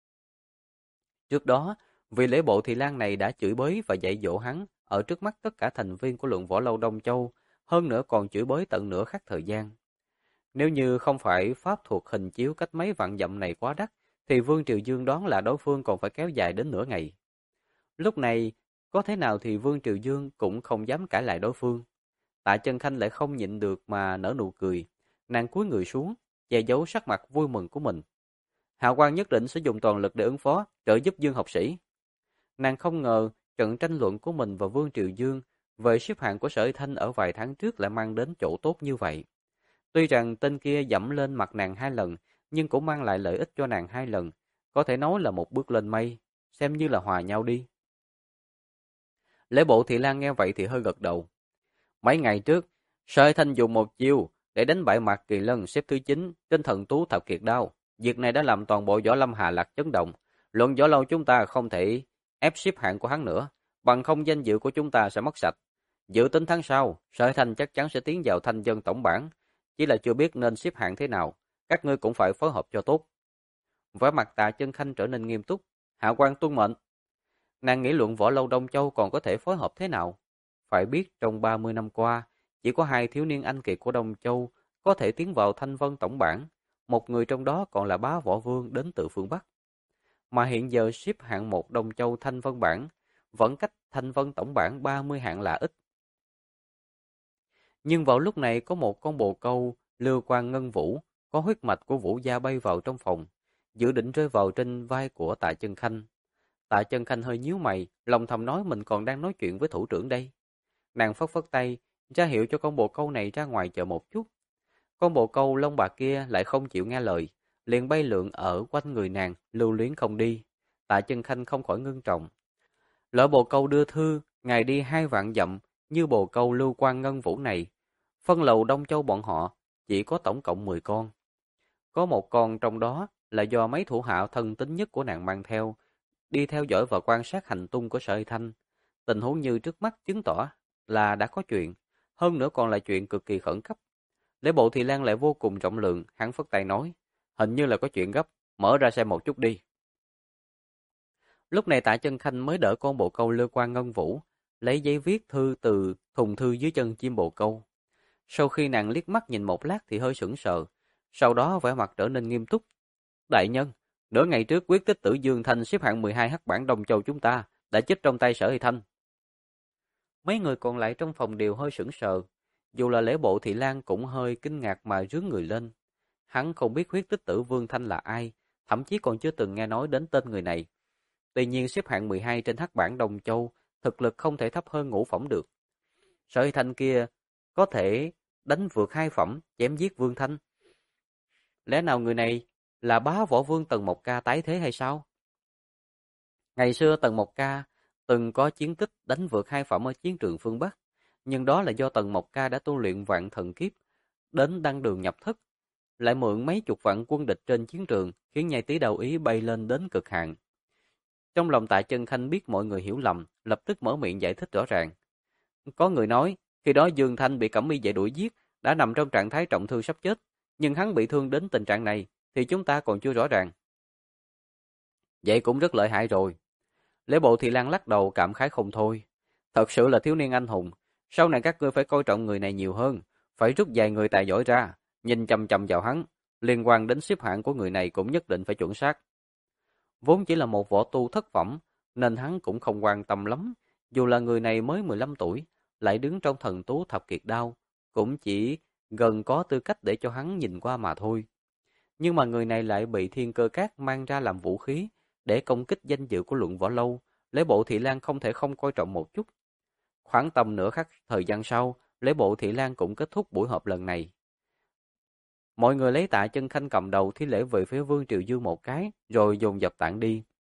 Trước đó, vị lễ bộ Thị Lang này đã chửi bới và dạy dỗ hắn ở trước mắt tất cả thành viên của Lượng Võ Lâu Đông Châu, hơn nữa còn chửi bới tận nửa khắc thời gian. Nếu như không phải pháp thuật hình chiếu cách mấy vạn dặm này quá đắt, thì Vương Triều Dương đoán là đối phương còn phải kéo dài đến nửa ngày. Lúc này, có thế nào thì Vương Triều Dương cũng không dám cãi lại đối phương. Tạ Chân Khanh lại không nhịn được mà nở nụ cười. Nàng cúi người xuống, che giấu sắc mặt vui mừng của mình. Hạ quan nhất định sẽ dùng toàn lực để ứng phó, trợ giúp Dương học sĩ. Nàng không ngờ trận tranh luận của mình và Vương Triều Dương về xếp hạng của Sở Y Thanh ở vài tháng trước lại mang đến chỗ tốt như vậy. Tuy rằng tên kia dẫm lên mặt nàng 2 lần, nhưng cũng mang lại lợi ích cho nàng 2 lần. Có thể nói là một bước lên mây, xem như là hòa nhau đi. Lễ bộ Thị Lang nghe vậy thì hơi gật đầu. Mấy ngày trước, Sở Y Thanh dùng một chiêu để đánh bại Mạc Kỳ Lân xếp thứ 9 trên Thần Tú Thập Kiệt Đao. Việc này đã làm toàn bộ Võ Lâm Hà Lạc chấn động. Luận Võ Lâu chúng ta không thể ép xếp hạng của hắn nữa, bằng không danh dự của chúng ta sẽ mất sạch. Dự tính tháng sau, Sở Y Thanh chắc chắn sẽ tiến vào thanh dân tổng bảng, chỉ là chưa biết nên xếp hạng thế nào. Các ngươi cũng phải phối hợp cho tốt. Vẻ mặt Tạ Chân Khanh trở nên nghiêm túc. Hạ quan tuân mệnh. Nàng nghĩ Luận Võ Lâu Đông Châu còn có thể phối hợp thế nào? Phải biết trong 30 năm qua, chỉ có 2 thiếu niên anh kiệt của Đông Châu có thể tiến vào Thanh Vân tổng bảng, một người trong đó còn là Bá Võ Vương đến từ phương Bắc. Mà hiện giờ xếp hạng 1 Đông Châu Thanh Vân bảng, vẫn cách Thanh Vân tổng bảng 30 hạng là ít. Nhưng vào lúc này có một con bồ câu Lưu Quang Ngân Vũ, có huyết mạch của Vũ gia bay vào trong phòng, dự định rơi vào trên vai của Tạ Chân Khanh. Tạ Chân Khanh hơi nhíu mày, lòng thầm nói mình còn đang nói chuyện với thủ trưởng đây. Nàng phất phất tay, ra hiệu cho con bồ câu này ra ngoài chờ một chút. Con bồ câu lông bạc kia lại không chịu nghe lời, liền bay lượn ở quanh người nàng, lưu luyến không đi. Tạ Chân Khanh không khỏi ngưng trọng. Lỡ bồ câu đưa thư, ngày đi 2 vạn dặm, như bồ câu Lưu Quang Ngân Vũ này. Phân lầu Đông Châu bọn họ chỉ có tổng cộng 10 con. Có một con trong đó là do mấy thủ hạ thân tín nhất của nàng mang theo, đi theo dõi và quan sát hành tung của Sở Y Thanh. Tình huống như trước mắt chứng tỏ là đã có chuyện, hơn nữa còn là chuyện cực kỳ khẩn cấp. Lễ bộ Thị Lang lại vô cùng trọng lượng, hắn phất tay nói, hình như là có chuyện gấp, mở ra xem một chút đi. Lúc này Tạ Chân Khanh mới đỡ con bồ câu Lưu Quang Ngân Vũ, lấy giấy viết thư từ thùng thư dưới chân chim bồ câu. Sau khi nàng liếc mắt nhìn một lát thì hơi sững sờ, sau đó vẻ mặt trở nên nghiêm túc. Đại nhân, nửa ngày trước quyết tích tử Dương Thanh xếp hạng 12 hắc bảng Đông Châu chúng ta đã chết trong tay Sở Y Thanh. Mấy người còn lại trong phòng đều hơi sững sờ, dù là lễ bộ Thị Lang cũng hơi kinh ngạc mà rướn người lên. Hắn không biết huyết tích tử Vương Thanh là ai, thậm chí còn chưa từng nghe nói đến tên người này. Tuy nhiên xếp hạng 12 trên hắc bảng Đông Châu, thực lực không thể thấp hơn ngũ phẩm được. Sở Y Thanh kia có thể đánh vượt 2 phẩm, chém giết Vương Thanh. Lẽ nào người này là bá võ vương Tần Mộc Ca tái thế hay sao? Ngày xưa Tần Mộc Ca từng có chiến tích đánh vượt hai phẩm ở chiến trường phương Bắc, nhưng đó là do Tần Mộc Ca đã tu luyện vạn thần kiếp, đến đăng đường nhập thất, lại mượn mấy chục vạn quân địch trên chiến trường, khiến nhai tí đầu ý bay lên đến cực hạn. Trong lòng Tạ Chân Khanh biết mọi người hiểu lầm, lập tức mở miệng giải thích rõ ràng. Có người nói, khi đó Dương Thanh bị Cẩm Y vệ đuổi giết, đã nằm trong trạng thái trọng thương sắp chết, nhưng hắn bị thương đến tình trạng này thì chúng ta còn chưa rõ ràng. Vậy cũng rất lợi hại rồi. Lễ Bộ Thị Lan lắc đầu cảm khái không thôi. Thật sự là thiếu niên anh hùng, sau này các ngươi phải coi trọng người này nhiều hơn, phải rút vài người tài giỏi ra, nhìn chằm chằm vào hắn, liên quan đến xếp hạng của người này cũng nhất định phải chuẩn xác. Vốn chỉ là một võ tu thất phẩm, nên hắn cũng không quan tâm lắm, dù là người này mới 15 tuổi, lại đứng trong thần tú thập kiệt đao, cũng chỉ gần có tư cách để cho hắn nhìn qua mà thôi. Nhưng mà người này lại bị Thiên Cơ Các mang ra làm vũ khí để công kích danh dự của Luận Võ Lâu, Lễ Bộ Thị Lan không thể không coi trọng một chút. Khoảng tầm nửa khắc thời gian sau, Lễ Bộ Thị Lan cũng kết thúc buổi họp lần này. Mọi người lấy Tạ Chân Khanh cầm đầu thi lễ về phía Vương Triều Dương một cái, rồi dồn dập tản đi.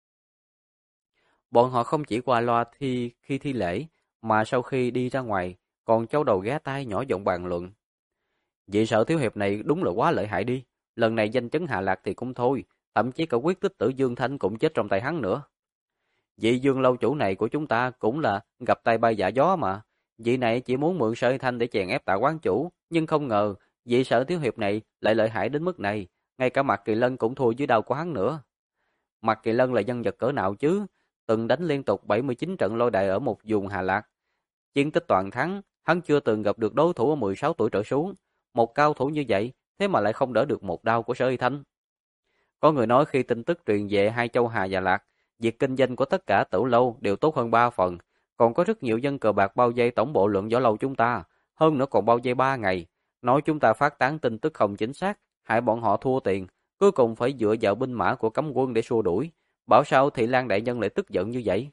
Bọn họ không chỉ qua loa khi thi lễ, mà sau khi đi ra ngoài, còn châu đầu ghé tai nhỏ giọng bàn luận. Vị Sở thiếu hiệp này đúng là quá lợi hại đi, lần này danh chấn Hạ Lạc thì cũng thôi, thậm chí cả quyết tích tử Dương Thanh cũng chết trong tay hắn nữa. Vị Dương lâu chủ này của chúng ta cũng là gặp tay bay dạ gió mà, vị này chỉ muốn mượn Sở Thanh để chèn ép Tạ quán chủ, nhưng không ngờ vị Sở thiếu hiệp này lại lợi hại đến mức này, ngay cả Mạc Kỳ Lân cũng thua dưới đầu của hắn nữa. Mạc Kỳ Lân là nhân vật cỡ nào chứ, từng đánh liên tục 79 trận lôi đài ở một vùng Hà Lạc. Chiến tích toàn thắng, hắn chưa từng gặp được đối thủ ở 16 tuổi trở xuống. Một cao thủ như vậy, thế mà lại không đỡ được một đao của Sở Y Thanh. Có người nói khi tin tức truyền về hai châu Hà và Lạc, việc kinh doanh của tất cả tử lâu đều tốt hơn 3 phần. Còn có rất nhiều dân cờ bạc bao vây tổng bộ Luận Võ Lâu chúng ta, hơn nữa còn bao vây 3 ngày. Nói chúng ta phát tán tin tức không chính xác, hại bọn họ thua tiền, cuối cùng phải dựa vào binh mã của cấm quân để xua đuổi. Bảo sao Thị Lan đại nhân lại tức giận như vậy?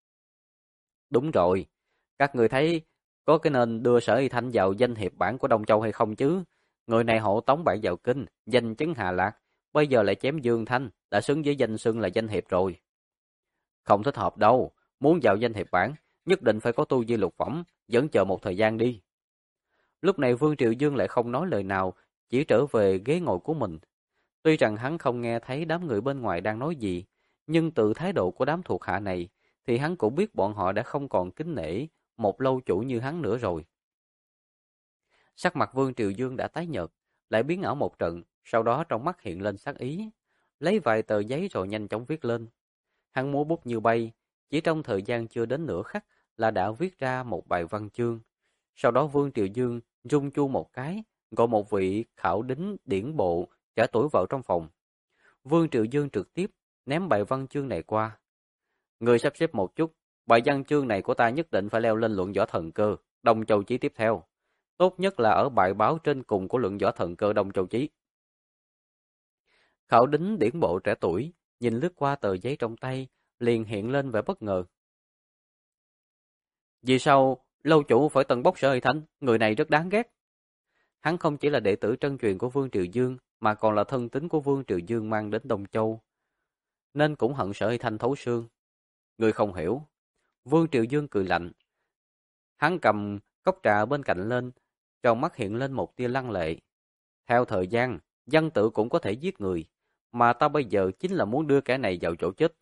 Đúng rồi, các người thấy có cái nên đưa Sở Y Thanh vào danh hiệp bảng của Đông Châu hay không chứ? Người này hộ tống bạn vào kinh, danh chấn Hà Lạc, bây giờ lại chém Dương Thanh, đã xứng với danh xưng là danh hiệp rồi. Không thích hợp đâu, muốn vào danh hiệp bảng, nhất định phải có tu vi lục phẩm, vẫn chờ một thời gian đi. Lúc này Vương Triệu Dương lại không nói lời nào, chỉ trở về ghế ngồi của mình. Tuy rằng hắn không nghe thấy đám người bên ngoài đang nói gì, nhưng từ thái độ của đám thuộc hạ này, thì hắn cũng biết bọn họ đã không còn kính nể một lâu chủ như hắn nữa rồi. Sắc mặt Vương Triều Dương đã tái nhợt, lại biến ảo một trận, sau đó trong mắt hiện lên sát ý, lấy vài tờ giấy rồi nhanh chóng viết lên. Hắn múa bút như bay, chỉ trong thời gian chưa đến nửa khắc là đã viết ra một bài văn chương. Sau đó Vương Triều Dương rung chuông một cái, gọi một vị khảo đính điển bộ trẻ tuổi vào trong phòng. Vương Triệu Dương trực tiếp ném bài văn chương này qua. Người sắp xếp một chút, bài văn chương này của ta nhất định phải leo lên Luận Võ Thần Cơ, Đông Châu Chí tiếp theo. Tốt nhất là ở bài báo trên cùng của Luận Võ Thần Cơ Đông Châu Chí. Khảo đính điển bộ trẻ tuổi, nhìn lướt qua tờ giấy trong tay, liền hiện lên vẻ bất ngờ. Vì sao lâu chủ phải tận bốc Sở Y Thanh, người này rất đáng ghét. Hắn không chỉ là đệ tử trân truyền của Vương Triều Dương, mà còn là thân tín của Vương Triều Dương mang đến Đông Châu, nên cũng hận Sở Y Thanh thấu xương. Người không hiểu. Vương Triều Dương cười lạnh. Hắn cầm cốc trà bên cạnh lên, trong mắt hiện lên một tia lăng lệ. Theo thời gian, văn tự cũng có thể giết người, mà ta bây giờ chính là muốn đưa kẻ này vào chỗ chết.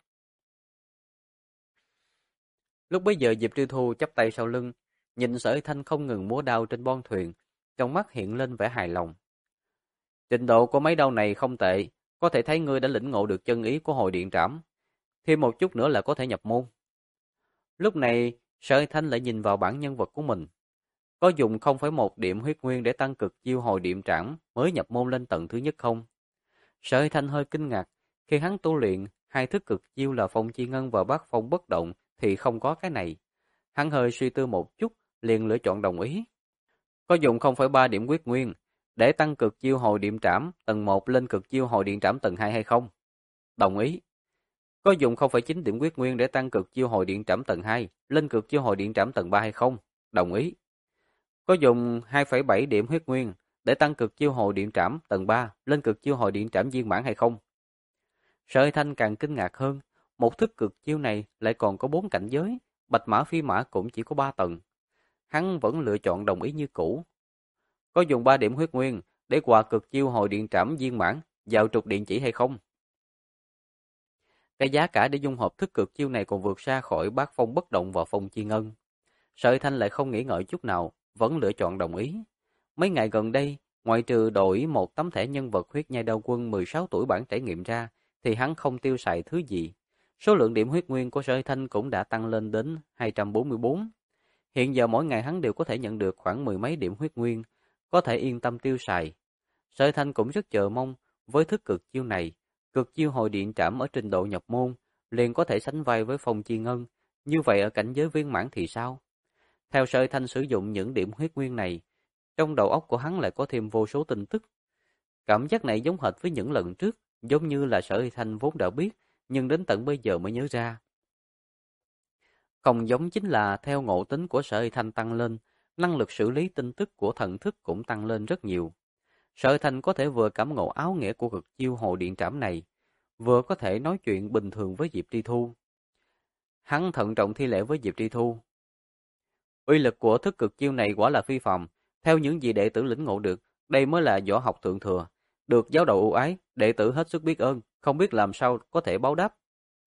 Lúc bấy giờ Diệp Tri Thu chắp tay sau lưng, nhìn Sở Y Thanh không ngừng múa đao trên bon thuyền, trong mắt hiện lên vẻ hài lòng. Trình độ của mấy đao này không tệ, có thể thấy ngươi đã lĩnh ngộ được chân ý của hồi điện trảm. Thêm một chút nữa là có thể nhập môn. Lúc này, Sở Y Thanh lại nhìn vào bản nhân vật của mình. Có dùng 0,1 điểm huyết nguyên để tăng cực chiêu hồi điện trảm mới nhập môn lên tầng thứ nhất không? Sở Y Thanh hơi kinh ngạc, khi hắn tu luyện hai thức cực chiêu là phong chi ngân và bát phong bất động thì không có cái này. Hắn hơi suy tư một chút, liền lựa chọn đồng ý. Có dùng 0,3 điểm huyết nguyên để tăng cực chiêu hồi điện trảm tầng 1 lên cực chiêu hồi điện trảm tầng 2 hay không? Đồng ý. Có dùng 0,9 điểm huyết nguyên để tăng cực chiêu hồi điện trảm tầng 2 lên cực chiêu hồi điện trảm tầng 3 hay không? Đồng ý. Có dùng 2,7 điểm huyết nguyên để tăng cực chiêu hồi điện trảm tầng 3 lên cực chiêu hồi điện trảm viên mãn hay không? Sở Huy Thanh càng kinh ngạc hơn, một thức cực chiêu này lại còn có 4 cảnh giới, bạch mã phi mã cũng chỉ có 3 tầng. Hắn vẫn lựa chọn đồng ý như cũ. Có dùng 3 điểm huyết nguyên để quà cực chiêu hồi điện trảm viên mãn vào trục điện chỉ hay không? Cái giá cả để dung hợp thức cực chiêu này còn vượt xa khỏi bát phong bất động và phong chi ngân. Sở Thanh lại không nghĩ ngợi chút nào, vẫn lựa chọn đồng ý. Mấy ngày gần đây, ngoại trừ đổi một tấm thẻ nhân vật huyết nhai đao quân 16 tuổi bản trải nghiệm ra, thì hắn không tiêu xài thứ gì. Số lượng điểm huyết nguyên của Sở Thanh cũng đã tăng lên đến 244. Hiện giờ mỗi ngày hắn đều có thể nhận được khoảng 10 mấy điểm huyết nguyên, có thể yên tâm tiêu xài. Sở Thanh cũng rất chờ mong với thức cực chiêu này, cực chiêu hồi điện trảm ở trình độ nhập môn, liền có thể sánh vai với phong chi ngân, như vậy ở cảnh giới viên mãn thì sao? Theo Sở Thanh sử dụng những điểm huyết nguyên này, trong đầu óc của hắn lại có thêm vô số tin tức. Cảm giác này giống hệt với những lần trước, giống như là Sở Thanh vốn đã biết, nhưng đến tận bây giờ mới nhớ ra. Không giống chính là theo ngộ tính của Sở Thanh tăng lên, năng lực xử lý tin tức của thần thức cũng tăng lên rất nhiều. Sở Thanh có thể vừa cảm ngộ áo nghĩa của cực chiêu hồ điện trảm này, vừa có thể nói chuyện bình thường với Diệp Tri Thu. Hắn thận trọng thi lễ với Diệp Tri Thu. Uy lực của thức cực chiêu này quả là phi phàm, theo những gì đệ tử lĩnh ngộ được, đây mới là võ học thượng thừa, được giáo đầu ưu ái, đệ tử hết sức biết ơn, không biết làm sao có thể báo đáp.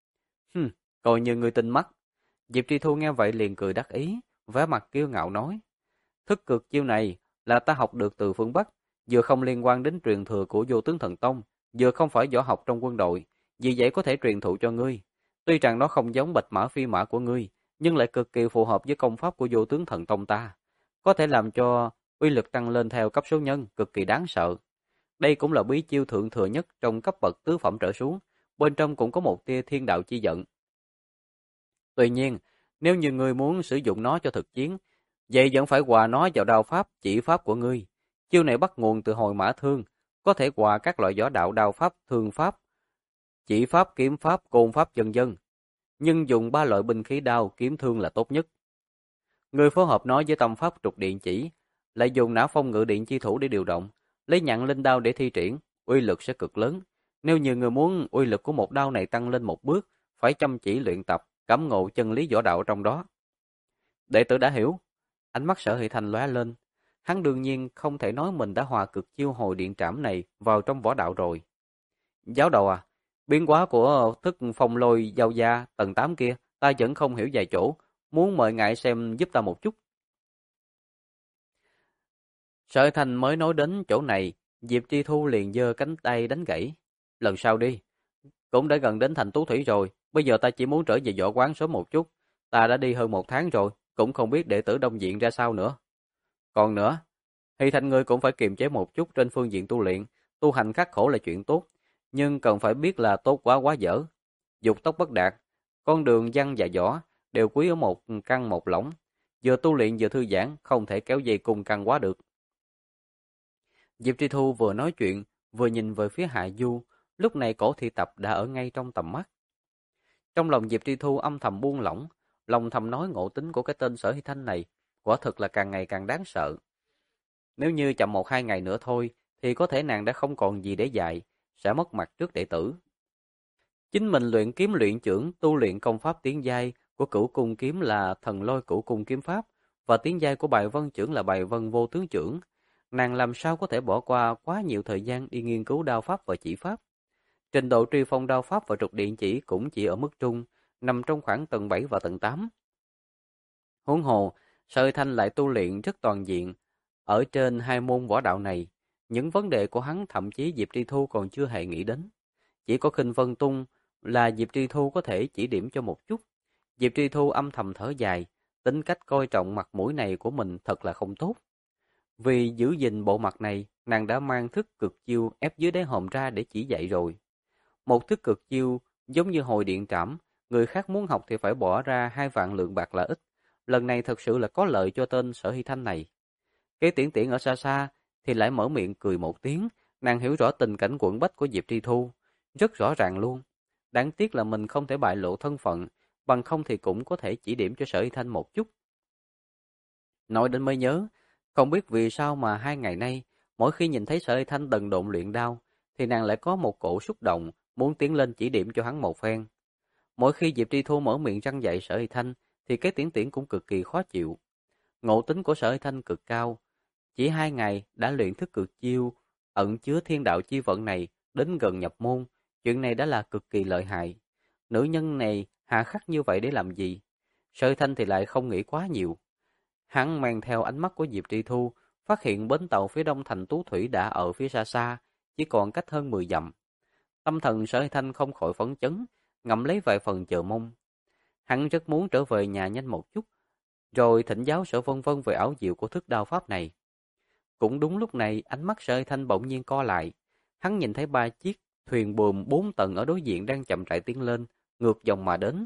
Coi như người tinh mắt. Diệp Tri Thu nghe vậy liền cười đắc ý, vẻ mặt kiêu ngạo nói: thức cực chiêu này là ta học được từ phương Bắc, vừa không liên quan đến truyền thừa của Vô Tướng Thần Tông, vừa không phải võ học trong quân đội, vì vậy có thể truyền thụ cho ngươi. Tuy rằng nó không giống bạch mã phi mã của ngươi, nhưng lại cực kỳ phù hợp với công pháp của Vô Tướng Thần Tông ta, có thể làm cho uy lực tăng lên theo cấp số nhân, cực kỳ đáng sợ. Đây cũng là bí chiêu thượng thừa nhất trong cấp bậc tứ phẩm trở xuống, bên trong cũng có một tia thiên đạo chi giận. Tuy nhiên, nếu như ngươi muốn sử dụng nó cho thực chiến, vậy vẫn phải hòa nó vào đao pháp, chỉ pháp của ngươi. Chiêu này bắt nguồn từ hồi mã thương, có thể hòa các loại võ đạo đao pháp, thương pháp, chỉ pháp, kiếm pháp, côn pháp vân vân. Nhưng dùng 3 loại binh khí đao, kiếm thương là tốt nhất. Ngươi phối hợp nó với tâm pháp trục điện chỉ, lại dùng não phong ngự điện chi thủ để điều động, lấy nhặn linh đao để thi triển, uy lực sẽ cực lớn. Nếu như người muốn uy lực của một đao này tăng lên một bước, phải chăm chỉ luyện tập, cảm ngộ chân lý võ đạo trong đó. Đệ tử đã hiểu. Ánh mắt Sở Hỷ Thành lóe lên. Hắn đương nhiên không thể nói mình đã hòa cực chiêu hồi điện trảm này vào trong võ đạo rồi. Giáo đầu à, biến hóa của thức phong lôi giao gia tầng 8 kia, ta vẫn không hiểu vài chỗ, muốn mời ngài xem giúp ta một chút. Sở Hỷ Thành mới nói đến chỗ này, Diệp Tri Thu liền giơ cánh tay đánh gãy. Lần sau đi, cũng đã gần đến thành Tú Thủy rồi, bây giờ ta chỉ muốn trở về võ quán sớm một chút. Ta đã đi hơn 1 tháng rồi, cũng không biết đệ tử đông diện ra sao nữa. Còn nữa, Hy Thanh ngươi cũng phải kiềm chế một chút trên phương diện tu luyện, tu hành khắc khổ là chuyện tốt, nhưng cần phải biết là tốt quá quá dở. Dục tốc bất đạt, con đường văn và võ đều quý ở một căn một lõng, vừa tu luyện vừa thư giãn, không thể kéo dây cùng căng quá được. Diệp Tri Thu vừa nói chuyện, vừa nhìn về phía Hạ Du, lúc này Cổ Thị Tập đã ở ngay trong tầm mắt. Trong lòng Diệp Tri Thu âm thầm buông lỏng, lòng thầm nói ngộ tính của cái tên Sở Hy Thanh này, quả thực là càng ngày càng đáng sợ. Nếu như chậm 1-2 ngày nữa thôi, thì có thể nàng đã không còn gì để dạy, sẽ mất mặt trước đệ tử. Chính mình luyện kiếm luyện chưởng, tu luyện công pháp tiến giai của Cửu Cung kiếm là Thần Lôi Cửu Cung kiếm pháp, và tiến giai của Bài Vân chưởng là Bài Vân vô tướng chưởng. Nàng làm sao có thể bỏ qua quá nhiều thời gian đi nghiên cứu đao pháp và chỉ pháp. Trình độ truy phong đao pháp và trục điện chỉ cũng chỉ ở mức trung, nằm trong khoảng tầng 7 và tầng 8. Huống hồ, Sở Thanh lại tu luyện rất toàn diện. Ở trên 2 môn võ đạo này, những vấn đề của hắn thậm chí Diệp Tri Thu còn chưa hề nghĩ đến. Chỉ có Khinh Vân Tung là Diệp Tri Thu có thể chỉ điểm cho một chút. Diệp Tri Thu âm thầm thở dài, tính cách coi trọng mặt mũi này của mình thật là không tốt. Vì giữ gìn bộ mặt này, nàng đã mang thức cực chiêu ép dưới đáy hòm ra để chỉ dạy rồi. Một thức cực chiêu giống như hồi điện trảm, người khác muốn học thì phải bỏ ra 2 vạn lượng bạc là ít. Lần này thật sự là có lợi cho tên Sở Hy Thanh này. Kế Tiễn Tiễn ở xa xa thì lại mở miệng cười một tiếng, nàng hiểu rõ tình cảnh quẫn bách của Diệp Tri Thu, rất rõ ràng luôn. Đáng tiếc là mình không thể bại lộ thân phận, bằng không thì cũng có thể chỉ điểm cho Sở Hy Thanh một chút. Nói đến mới nhớ, không biết vì sao mà 2 ngày nay, Mỗi khi nhìn thấy Sở Hy Thanh đần độn luyện đao, thì nàng lại có một cổ xúc động, muốn tiến lên chỉ điểm cho hắn một phen. Mỗi khi Diệp Tri Thu mở miệng răn dạy Sở Hy Thanh, thì cái Tiễn Tiễn cũng cực kỳ khó chịu. Ngộ tính của Sở Hy Thanh cực cao, chỉ 2 ngày đã luyện thức cực chiêu, ẩn chứa thiên đạo chi vận này đến gần nhập môn, chuyện này đã là cực kỳ lợi hại. Nữ nhân này hà khắc như vậy để làm gì? Sở Hy Thanh thì lại không nghĩ quá nhiều. Hắn mang theo ánh mắt của Diệp Tri Thu, phát hiện bến tàu phía đông thành Tú Thủy đã ở phía xa xa, chỉ còn cách hơn 10 dặm. Tâm thần Sở Hy Thanh không khỏi phấn chấn, ngậm lấy vài phần chờ mong. Hắn rất muốn trở về nhà nhanh một chút, rồi thỉnh giáo Sở Vân Vân về ảo diệu của thức đao pháp này. Cũng đúng lúc này, ánh mắt Sở Hy Thanh bỗng nhiên co lại. Hắn nhìn thấy 3 chiếc thuyền buồm 4 tầng ở đối diện đang chậm rãi tiến lên, ngược dòng mà đến.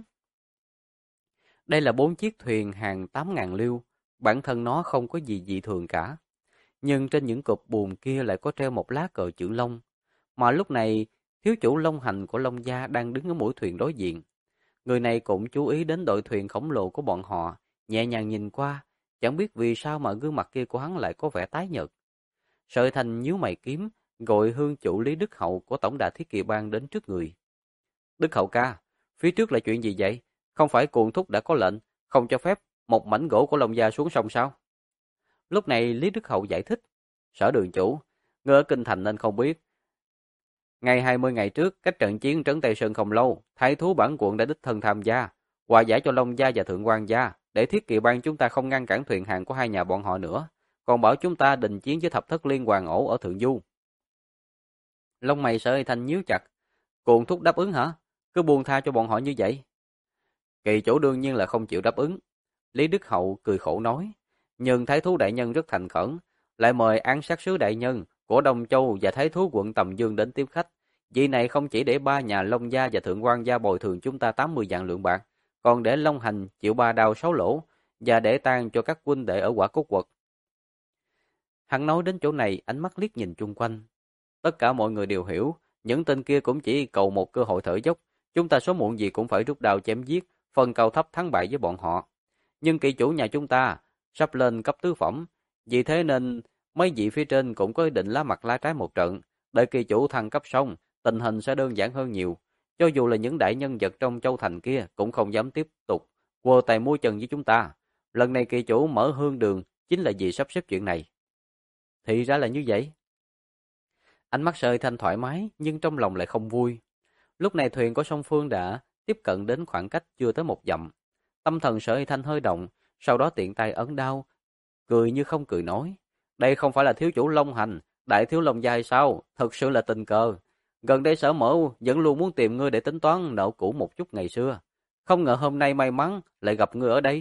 Đây là 4 chiếc thuyền hàng 8.000 liêu, bản thân nó không có gì dị thường cả. Nhưng trên những cột buồm kia lại có treo một lá cờ chữ Long. Mà lúc này, thiếu chủ Long Hành của Long Gia đang đứng ở mũi thuyền đối diện. Người này cũng chú ý đến đội thuyền khổng lồ của bọn họ, nhẹ nhàng nhìn qua, chẳng biết vì sao mà gương mặt kia của hắn lại có vẻ tái nhợt. Sở Thành nhíu mày kiếm, gọi hương chủ Lý Đức Hậu của Tổng đà Thiết Kỵ Bang đến trước người. Đức Hậu ca, phía trước là chuyện gì vậy? Không phải Cuồng Thúc đã có lệnh, không cho phép một mảnh gỗ của Long Gia xuống sông sao? Lúc này Lý Đức Hậu giải thích, Sở đường chủ, ngươi ở Kinh Thành nên không biết. Ngày 20 ngày trước, cách trận chiến trấn Tây Sơn không lâu, thái thú bản quận đã đích thân tham gia, hòa giải cho Long Gia và Thượng quan Gia, để Thiết Kỵ Bang chúng ta không ngăn cản thuyền hàng của hai nhà bọn họ nữa, còn bảo chúng ta đình chiến với Thập Thất Liên Hoàng ổ ở Thượng Du. Lông mày Sở Hy Thanh nhíu chặt, Cuồng Thúc đáp ứng hả? Cứ buông tha cho bọn họ như vậy. Kỳ chủ đương nhiên là không chịu đáp ứng. Lý Đức Hậu cười khổ nói, nhưng thái thú đại nhân rất thành khẩn, lại mời án sát sứ đại nhân của Đông Châu và thái thú quận Tầm Dương đến tiếp khách. Vị này không chỉ để 3 nhà Long Gia và Thượng quan Gia bồi thường chúng ta 80 vạn lượng bạc, còn để Long Hành chịu 3 đao 6 lỗ và để tang cho các huynh đệ ở Quả Cốt Quật. Hắn nói đến chỗ này, ánh mắt liếc nhìn chung quanh. Tất cả mọi người đều hiểu, những tên kia cũng chỉ cầu một cơ hội thở dốc, chúng ta sớm muộn gì cũng phải rút đao chém giết, phân cao thấp thắng bại với bọn họ. Nhưng kỵ chủ nhà chúng ta sắp lên cấp tứ phẩm, vì thế nên mấy vị phía trên cũng có ý định lá mặt lá trái một trận, đợi kỳ chủ thăng cấp xong, tình hình sẽ đơn giản hơn nhiều. Cho dù là những đại nhân vật trong châu thành kia cũng không dám tiếp tục quơ tay múa chân với chúng ta. Lần này kỳ chủ mở hương đường chính là vì sắp xếp chuyện này. Thì ra là như vậy. Ánh mắt Sở Hy Thanh thoải mái, nhưng trong lòng lại không vui. Lúc này thuyền của song phương đã tiếp cận đến khoảng cách chưa tới 1 dặm. Tâm thần Sở Hy Thanh hơi động, sau đó tiện tay ấn đao, cười như không cười nói, đây không phải là thiếu chủ Long Hành, đại thiếu Long Gia hay sao? Thật sự là tình cờ. Gần đây Sở Mẫu vẫn luôn muốn tìm ngươi để tính toán nợ cũ một chút ngày xưa. Không ngờ hôm nay may mắn lại gặp ngươi ở đây.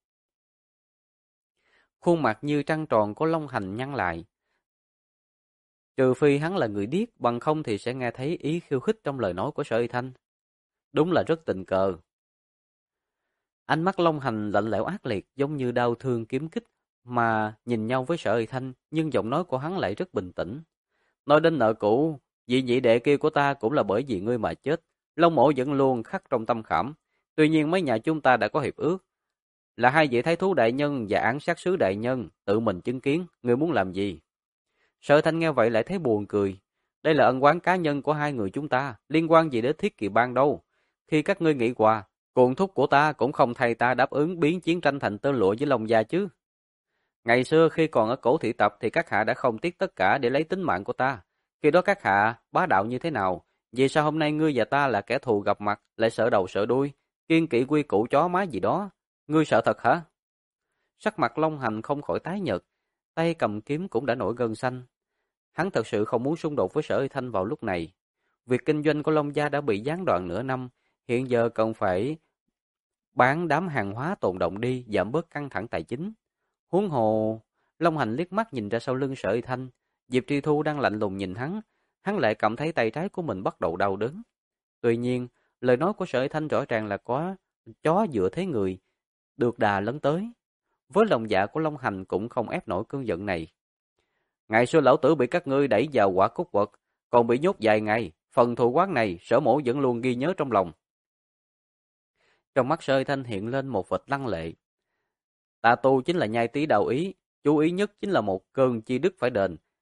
Khuôn mặt như trăng tròn của Long Hành nhăn lại. Trừ phi hắn là người điếc, bằng không thì sẽ nghe thấy ý khiêu khích trong lời nói của Sở Hy Thanh. Đúng là rất tình cờ. Ánh mắt Long Hành lạnh lẽo ác liệt, giống như đau thương kiếm kích, mà nhìn nhau với Sở Hy Thanh, nhưng giọng nói của hắn lại rất bình tĩnh. Nói đến nợ cũ, vị nhị đệ kia của ta cũng là bởi vì ngươi mà chết. Long mổ vẫn luôn khắc trong tâm khảm. Tuy nhiên mấy nhà chúng ta đã có hiệp ước. Là hai vị thái thú đại nhân và án sát sứ đại nhân tự mình chứng kiến, ngươi muốn làm gì? Sở Thanh nghe vậy lại thấy buồn cười. Đây là ân oán cá nhân của hai người chúng ta, liên quan gì đến Thiết Kỵ Bang đâu. Khi các ngươi nghĩ qua, cuồng thúc của ta cũng không thay ta đáp ứng biến chiến tranh thành tơ lụa với Long Gia chứ. Ngày xưa khi còn ở cổ thị tập thì các hạ đã không tiếc tất cả để lấy tính mạng của ta. Khi đó các hạ bá đạo như thế nào? Vì sao hôm nay ngươi và ta là kẻ thù gặp mặt lại sợ đầu sợ đuôi, kiên kỵ quy củ chó má gì đó? Ngươi sợ thật hả? Sắc mặt Long Hành không khỏi tái nhợt, tay cầm kiếm cũng đã nổi gân xanh. Hắn thật sự không muốn xung đột với Sở Hy Thanh vào lúc này. Việc kinh doanh của Long Gia đã bị gián đoạn nửa năm, hiện giờ cần phải bán đám hàng hóa tồn động đi, giảm bớt căng thẳng tài chính. Huống hồ, Long Hành liếc mắt nhìn ra sau lưng Sở Hy Thanh, Diệp Tri Thu đang lạnh lùng nhìn hắn lại cảm thấy tay trái của mình bắt đầu đau đớn. Tuy nhiên, lời nói của Sở Hy Thanh rõ ràng là có chó dựa thế người, được đà lấn tới. Với lòng dạ của Long Hành cũng không ép nổi cơn giận này. Ngày xưa lão tử bị các ngươi đẩy vào Quả Cốt Quật, còn bị nhốt vài ngày, phần thù oán này Sở mổ vẫn luôn ghi nhớ trong lòng. Trong mắt Sở Hy Thanh hiện lên một vệt lăng lệ. Ta tu chính là nhai tí đạo ý, chú ý nhất chính là một cơn chi đức phải đền.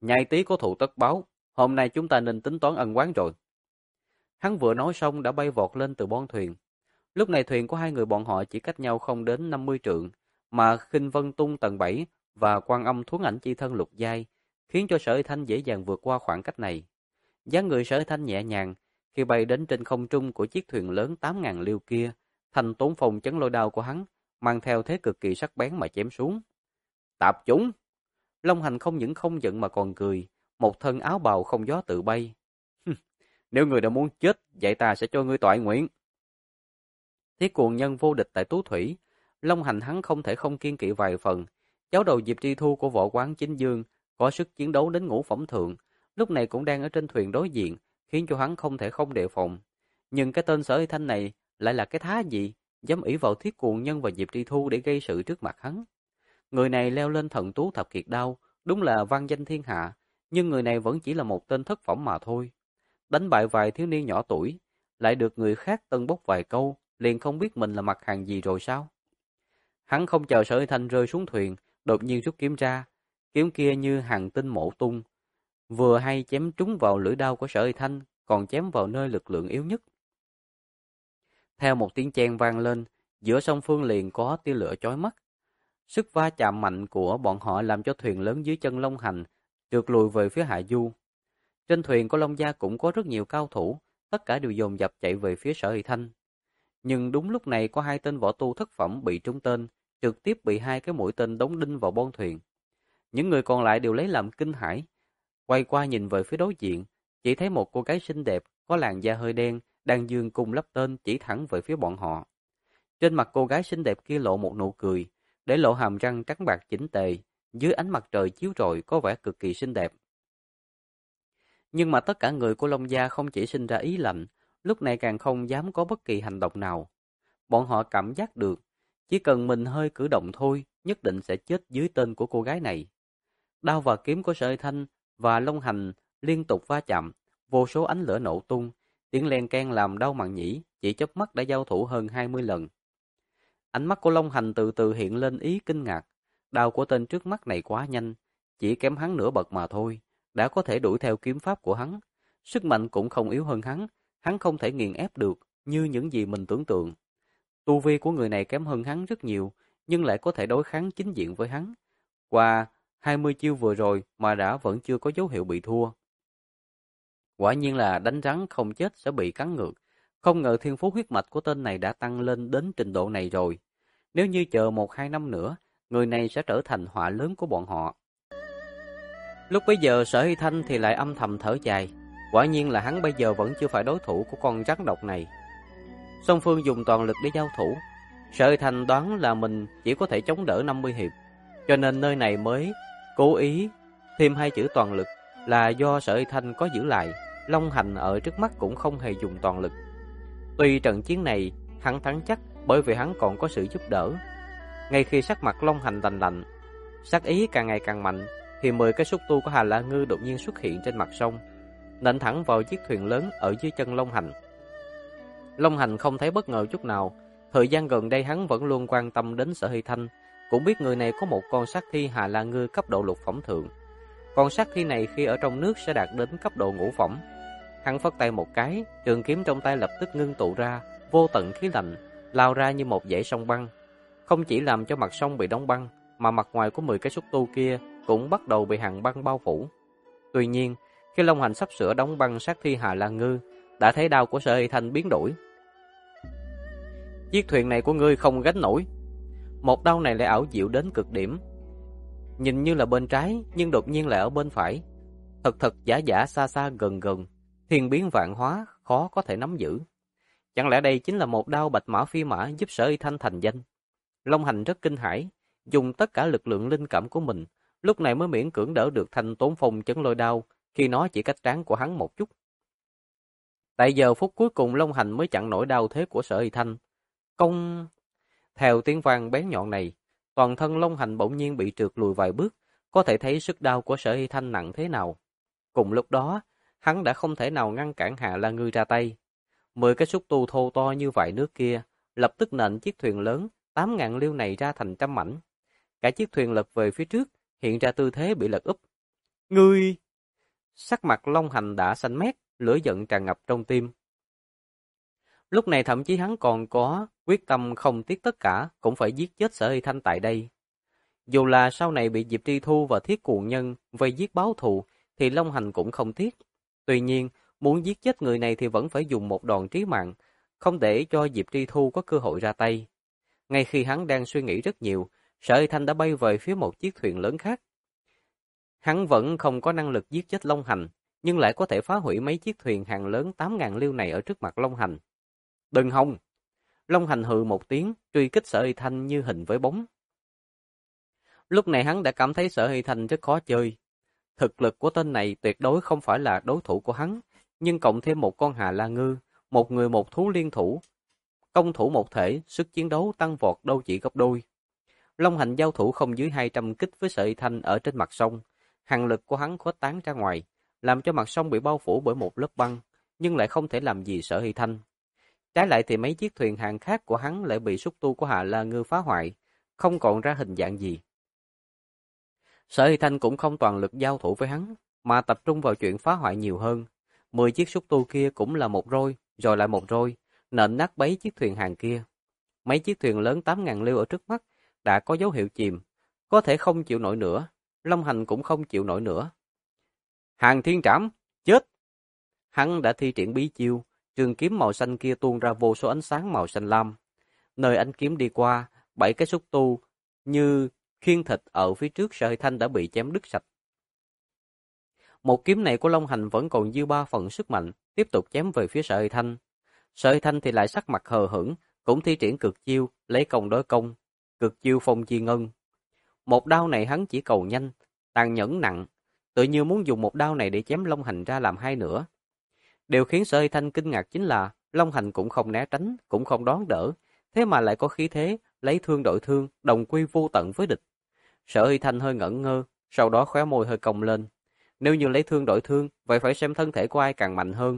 Nhai tí có thù tất báo, hôm nay chúng ta nên tính toán ân oán rồi. Hắn vừa nói xong đã bay vọt lên từ bon thuyền. Lúc này thuyền của hai người bọn họ chỉ cách nhau không đến 50 trượng, mà Khinh Vân Tung tầng 7 và Quan Âm Thuấn Ảnh Chi Thân lục giai, khiến cho Sở Y Thanh dễ dàng vượt qua khoảng cách này. Dáng người Sở Y Thanh nhẹ nhàng, khi bay đến trên không trung của chiếc thuyền lớn 8.000 liêu kia, thành tốn phòng chấn lôi đao của hắn, mang theo thế cực kỳ sắc bén mà chém xuống. Tạp chúng! Long Hành không những không giận mà còn cười, một thân áo bào không gió tự bay. Nếu người đã muốn chết, vậy ta sẽ cho ngươi toại nguyện. Thiết cuồng nhân vô địch tại Tú Thủy, Long Hành hắn không thể không kiên kỵ vài phần. Cháu đầu Diệp Tri Thu của võ quán Chính Dương có sức chiến đấu đến ngũ phẩm thượng, lúc này cũng đang ở trên thuyền đối diện, khiến cho hắn không thể không đề phòng. Nhưng cái tên Sở Y Thanh này lại là cái thá gì, dám ỷ vào Thiết cuồng nhân và Diệp Tri Thu để gây sự trước mặt hắn. Người này leo lên thần tú thập kiệt đao, đúng là vang danh thiên hạ, nhưng người này vẫn chỉ là một tên thất phẩm mà thôi. Đánh bại vài thiếu niên nhỏ tuổi, lại được người khác tân bốc vài câu, liền không biết mình là mặt hàng gì rồi sao? Hắn không chờ Sở Y Thanh rơi xuống thuyền, đột nhiên rút kiếm ra, kiếm kia như hàng tinh mổ tung, vừa hay chém trúng vào lưỡi đao của Sở Y Thanh, còn chém vào nơi lực lượng yếu nhất. Theo một tiếng chen vang lên, giữa song phương liền có tia lửa chói mắt. Sức va chạm mạnh của bọn họ làm cho thuyền lớn dưới chân Long Hành trượt lùi về phía hạ du. Trên thuyền của Long Gia cũng có rất nhiều cao thủ, tất cả đều dồn dập chạy về phía Sở Y Thanh. Nhưng đúng lúc này có hai tên võ tu thất phẩm bị trúng tên, trực tiếp bị hai cái mũi tên đóng đinh vào bon thuyền. Những người còn lại đều lấy làm kinh hãi, quay qua nhìn về phía đối diện, chỉ thấy một cô gái xinh đẹp có làn da hơi đen đang giương cung lắp tên chỉ thẳng về phía bọn họ. Trên mặt cô gái xinh đẹp kia lộ một nụ cười, để lộ hàm răng trắng bạc chỉnh tề, dưới ánh mặt trời chiếu rọi có vẻ cực kỳ xinh đẹp. Nhưng mà tất cả người của Long Gia không chỉ sinh ra ý lạnh, lúc này càng không dám có bất kỳ hành động nào. Bọn họ cảm giác được, chỉ cần mình hơi cử động thôi, nhất định sẽ chết dưới tên của cô gái này. Đao và kiếm của Sở Y Thanh và Long Hành liên tục va chạm, vô số ánh lửa nổ tung, tiếng len keng làm đau màng nhĩ, chỉ chớp mắt đã giao thủ hơn 20 lần. Ánh mắt của Long Hành từ từ hiện lên ý kinh ngạc, đao của tên trước mắt này quá nhanh, chỉ kém hắn nửa bậc mà thôi, đã có thể đuổi theo kiếm pháp của hắn. Sức mạnh cũng không yếu hơn hắn không thể nghiền ép được như những gì mình tưởng tượng. Tu vi của người này kém hơn hắn rất nhiều, nhưng lại có thể đối kháng chính diện với hắn. Qua 20 chiêu vừa rồi mà vẫn chưa có dấu hiệu bị thua. Quả nhiên là đánh rắn không chết sẽ bị cắn ngược. Không ngờ thiên phú huyết mạch của tên này đã tăng lên đến trình độ này rồi. Nếu như chờ 1-2 năm nữa, người này sẽ trở thành họa lớn của bọn họ. Lúc bấy giờ Sở Y Thanh thì lại âm thầm thở dài. Quả nhiên là hắn bây giờ vẫn chưa phải đối thủ của con rắn độc này. Song phương dùng toàn lực để giao thủ. Sở Y Thanh đoán là mình chỉ có thể chống đỡ 50 hiệp, cho nên nơi này mới cố ý thêm hai chữ toàn lực, là do Sở Y Thanh có giữ lại. Long Hành ở trước mắt cũng không hề dùng toàn lực. Tuy trận chiến này hắn thắng chắc, bởi vì hắn còn có sự giúp đỡ. Ngay khi sắc mặt Long Hành lạnh lạnh, sát ý càng ngày càng mạnh, thì 10 cái xúc tu của Hà La Ngư đột nhiên xuất hiện trên mặt sông, nện thẳng vào chiếc thuyền lớn ở dưới chân Long Hành. Long Hành không thấy bất ngờ chút nào. Thời gian gần đây hắn vẫn luôn quan tâm đến Sở Y Thanh, cũng biết người này có một con sát thi Hà La Ngư cấp độ lục phẩm thượng. Con sát thi này khi ở trong nước sẽ đạt đến cấp độ ngũ phẩm. Hắn phất tay một cái, trường kiếm trong tay lập tức ngưng tụ ra vô tận khí lạnh, lao ra như một dãy sông băng. Không chỉ làm cho mặt sông bị đóng băng, mà mặt ngoài của 10 cái xúc tu kia cũng bắt đầu bị hàng băng bao phủ. Tuy nhiên, khi Long Hành sắp sửa đóng băng sát thi Hà La Ngư, đã thấy đao của Sở Y Thanh biến đổi. Chiếc thuyền này của ngươi không gánh nổi. Một đao này lại ảo diệu đến cực điểm. Nhìn như là bên trái, nhưng đột nhiên lại ở bên phải. Thật giả giả xa xa gần gần, thiên biến vạn hóa, khó có thể nắm giữ. Chẳng lẽ đây chính là một đao bạch mã phi mã giúp Sở Y Thanh thành danh? Long Hành rất kinh hãi, dùng tất cả lực lượng linh cảm của mình, lúc này mới miễn cưỡng đỡ được thanh tốn phong chấn lôi đao, khi nó chỉ cách trán của hắn một chút. Tại giờ phút cuối cùng Long Hành mới chặn nổi đao thế của Sở Y Thanh. Công! Theo tiếng vang bén nhọn này, toàn thân Long Hành bỗng nhiên bị trượt lùi vài bước, có thể thấy sức đau của Sở Y Thanh nặng thế nào. Cùng lúc đó, hắn đã không thể nào ngăn cản Hà La Ngư ra tay. 10 cái xúc tu thô to như vại nước kia, lập tức nện chiếc thuyền lớn 8.000 liêu này ra thành trăm mảnh. Cả chiếc thuyền lật về phía trước, hiện ra tư thế bị lật úp. Ngươi! Sắc mặt Long Hành đã xanh mét, lửa giận tràn ngập trong tim. Lúc này thậm chí hắn còn có quyết tâm không tiếc tất cả, cũng phải giết chết Sở Hy Thanh tại đây. Dù là sau này bị Diệp Tri Thu và Thiết Cuồng Nhân vây giết báo thù, thì Long Hành cũng không tiếc. Tuy nhiên, muốn giết chết người này thì vẫn phải dùng một đòn trí mạng, không để cho Diệp Tri Thu có cơ hội ra tay. Ngay khi hắn đang suy nghĩ rất nhiều, Sở Hy Thanh đã bay về phía một chiếc thuyền lớn khác. Hắn vẫn không có năng lực giết chết Long Hành, nhưng lại có thể phá hủy mấy chiếc thuyền hàng lớn 8.000 liêu này ở trước mặt Long Hành. Đừng hòng! Long Hành hừ một tiếng, truy kích Sở Hy Thanh như hình với bóng. Lúc này hắn đã cảm thấy Sở Hy Thanh rất khó chơi. Thực lực của tên này tuyệt đối không phải là đối thủ của hắn, nhưng cộng thêm một con Hà La Ngư, một người một thú liên thủ, công thủ một thể, sức chiến đấu tăng vọt đâu chỉ gấp đôi. Long Hành giao thủ không dưới 200 kích với Sở Hy Thanh ở trên mặt sông, hàn lực của hắn khuếch tán ra ngoài, làm cho mặt sông bị bao phủ bởi một lớp băng, nhưng lại không thể làm gì Sở Hy Thanh. Trái lại thì mấy chiếc thuyền hàng khác của hắn lại bị xúc tu của Hà La Ngư phá hoại, không còn ra hình dạng gì. Sở Hy Thanh cũng không toàn lực giao thủ với hắn, mà tập trung vào chuyện phá hoại nhiều hơn. 10 chiếc xúc tu kia cũng là một roi, rồi lại một roi, nện nát bấy chiếc thuyền hàng kia. Mấy chiếc thuyền lớn 8.000 liêu ở trước mắt đã có dấu hiệu chìm, có thể không chịu nổi nữa. Long Hành cũng không chịu nổi nữa. Hàng thiên trảm, chết! Hắn đã thi triển bí chiêu, trường kiếm màu xanh kia tuôn ra vô số ánh sáng màu xanh lam. Nơi ánh kiếm đi qua, 7 cái xúc tu như khiên thịt ở phía trước Sở Hy Thanh đã bị chém đứt sạch. Một kiếm này của Long Hành vẫn còn dư 3 phần sức mạnh, tiếp tục chém về phía Sở Hy Thanh. Sở Hy Thanh thì lại sắc mặt hờ hững, cũng thi triển cực chiêu, lấy công đối công, cực chiêu phong chi ngân. Một đao này hắn chỉ cầu nhanh, tàn nhẫn nặng, tự như muốn dùng một đao này để chém Long Hành ra làm hai nửa. Điều khiến Sở Hy Thanh kinh ngạc chính là Long Hành cũng không né tránh, cũng không đón đỡ, thế mà lại có khí thế, lấy thương đội thương, đồng quy vô tận với địch. Sở Hy Thanh hơi ngẩn ngơ, sau đó khóe môi hơi cong lên. Nếu như lấy thương đổi thương, vậy phải xem thân thể của ai càng mạnh hơn.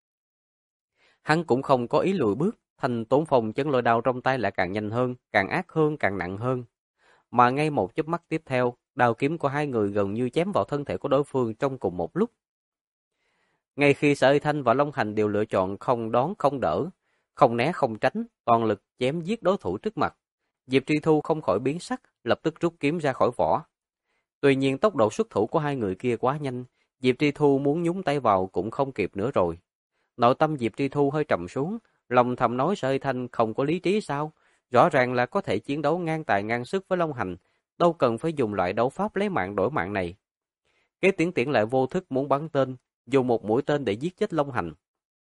Hắn cũng không có ý lùi bước, Thanh Tốn Phong chấn lôi đao trong tay lại càng nhanh hơn, càng ác hơn, càng nặng hơn. Mà ngay một chớp mắt tiếp theo, đao kiếm của hai người gần như chém vào thân thể của đối phương trong cùng một lúc. Ngay khi Sở Hy Thanh và Long Hành đều lựa chọn không đón không đỡ, không né không tránh, toàn lực chém giết đối thủ trước mặt, Diệp Tri Thu không khỏi biến sắc, lập tức rút kiếm ra khỏi vỏ. Tuy nhiên tốc độ xuất thủ của hai người kia quá nhanh, Diệp Tri Thu muốn nhúng tay vào cũng không kịp nữa rồi. Nội tâm Diệp Tri Thu hơi trầm xuống, lòng thầm nói Sở Hy Thanh không có lý trí sao? Rõ ràng là có thể chiến đấu ngang tài ngang sức với Long Hành, đâu cần phải dùng loại đấu pháp lấy mạng đổi mạng này. Kế Tiễn Tiễn lại vô thức muốn bắn tên, dùng một mũi tên để giết chết Long Hành.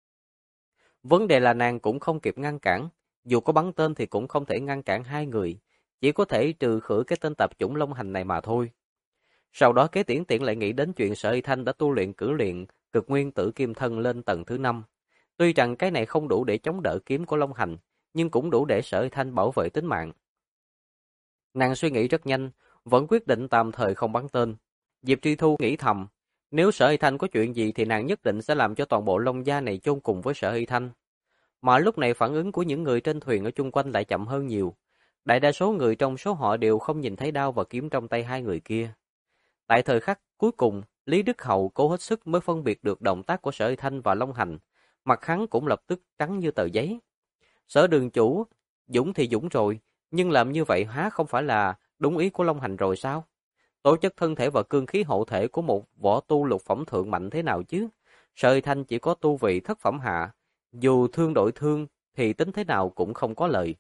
Vấn đề là nàng cũng không kịp ngăn cản, dù có bắn tên thì cũng không thể ngăn cản hai người, chỉ có thể trừ khử cái tên tạp chủng Long Hành này mà thôi. Sau đó Kế Tiễn Tiễn lại nghĩ đến chuyện Sở Hy Thanh đã tu luyện cử luyện cực nguyên tử kim thân lên tầng thứ 5. Tuy rằng cái này không đủ để chống đỡ kiếm của Long Hành, nhưng cũng đủ để Sở Hy Thanh bảo vệ tính mạng. Nàng suy nghĩ rất nhanh, vẫn quyết định tạm thời không bắn tên. Diệp Tri Thu nghĩ thầm, nếu Sở Hy Thanh có chuyện gì thì nàng nhất định sẽ làm cho toàn bộ Long gia này chôn cùng với Sở Hy Thanh. Mà lúc này phản ứng của những người trên thuyền ở chung quanh lại chậm hơn nhiều. Đại đa số người trong số họ đều không nhìn thấy đao và kiếm trong tay hai người kia. Tại thời khắc cuối cùng, Lý Đức Hậu cố hết sức mới phân biệt được động tác của Sở Hy Thanh và Long Hành. Mặt hắn cũng lập tức trắng như tờ giấy. Sở đường chủ, dũng thì dũng rồi, nhưng làm như vậy há không phải là đúng ý của Long Hành rồi sao? Tố chất thân thể và cương khí hộ thể của một võ tu lục phẩm thượng mạnh thế nào chứ? Sở Hy Thanh chỉ có tu vị thất phẩm hạ, dù thương đổi thương thì tính thế nào cũng không có lợi.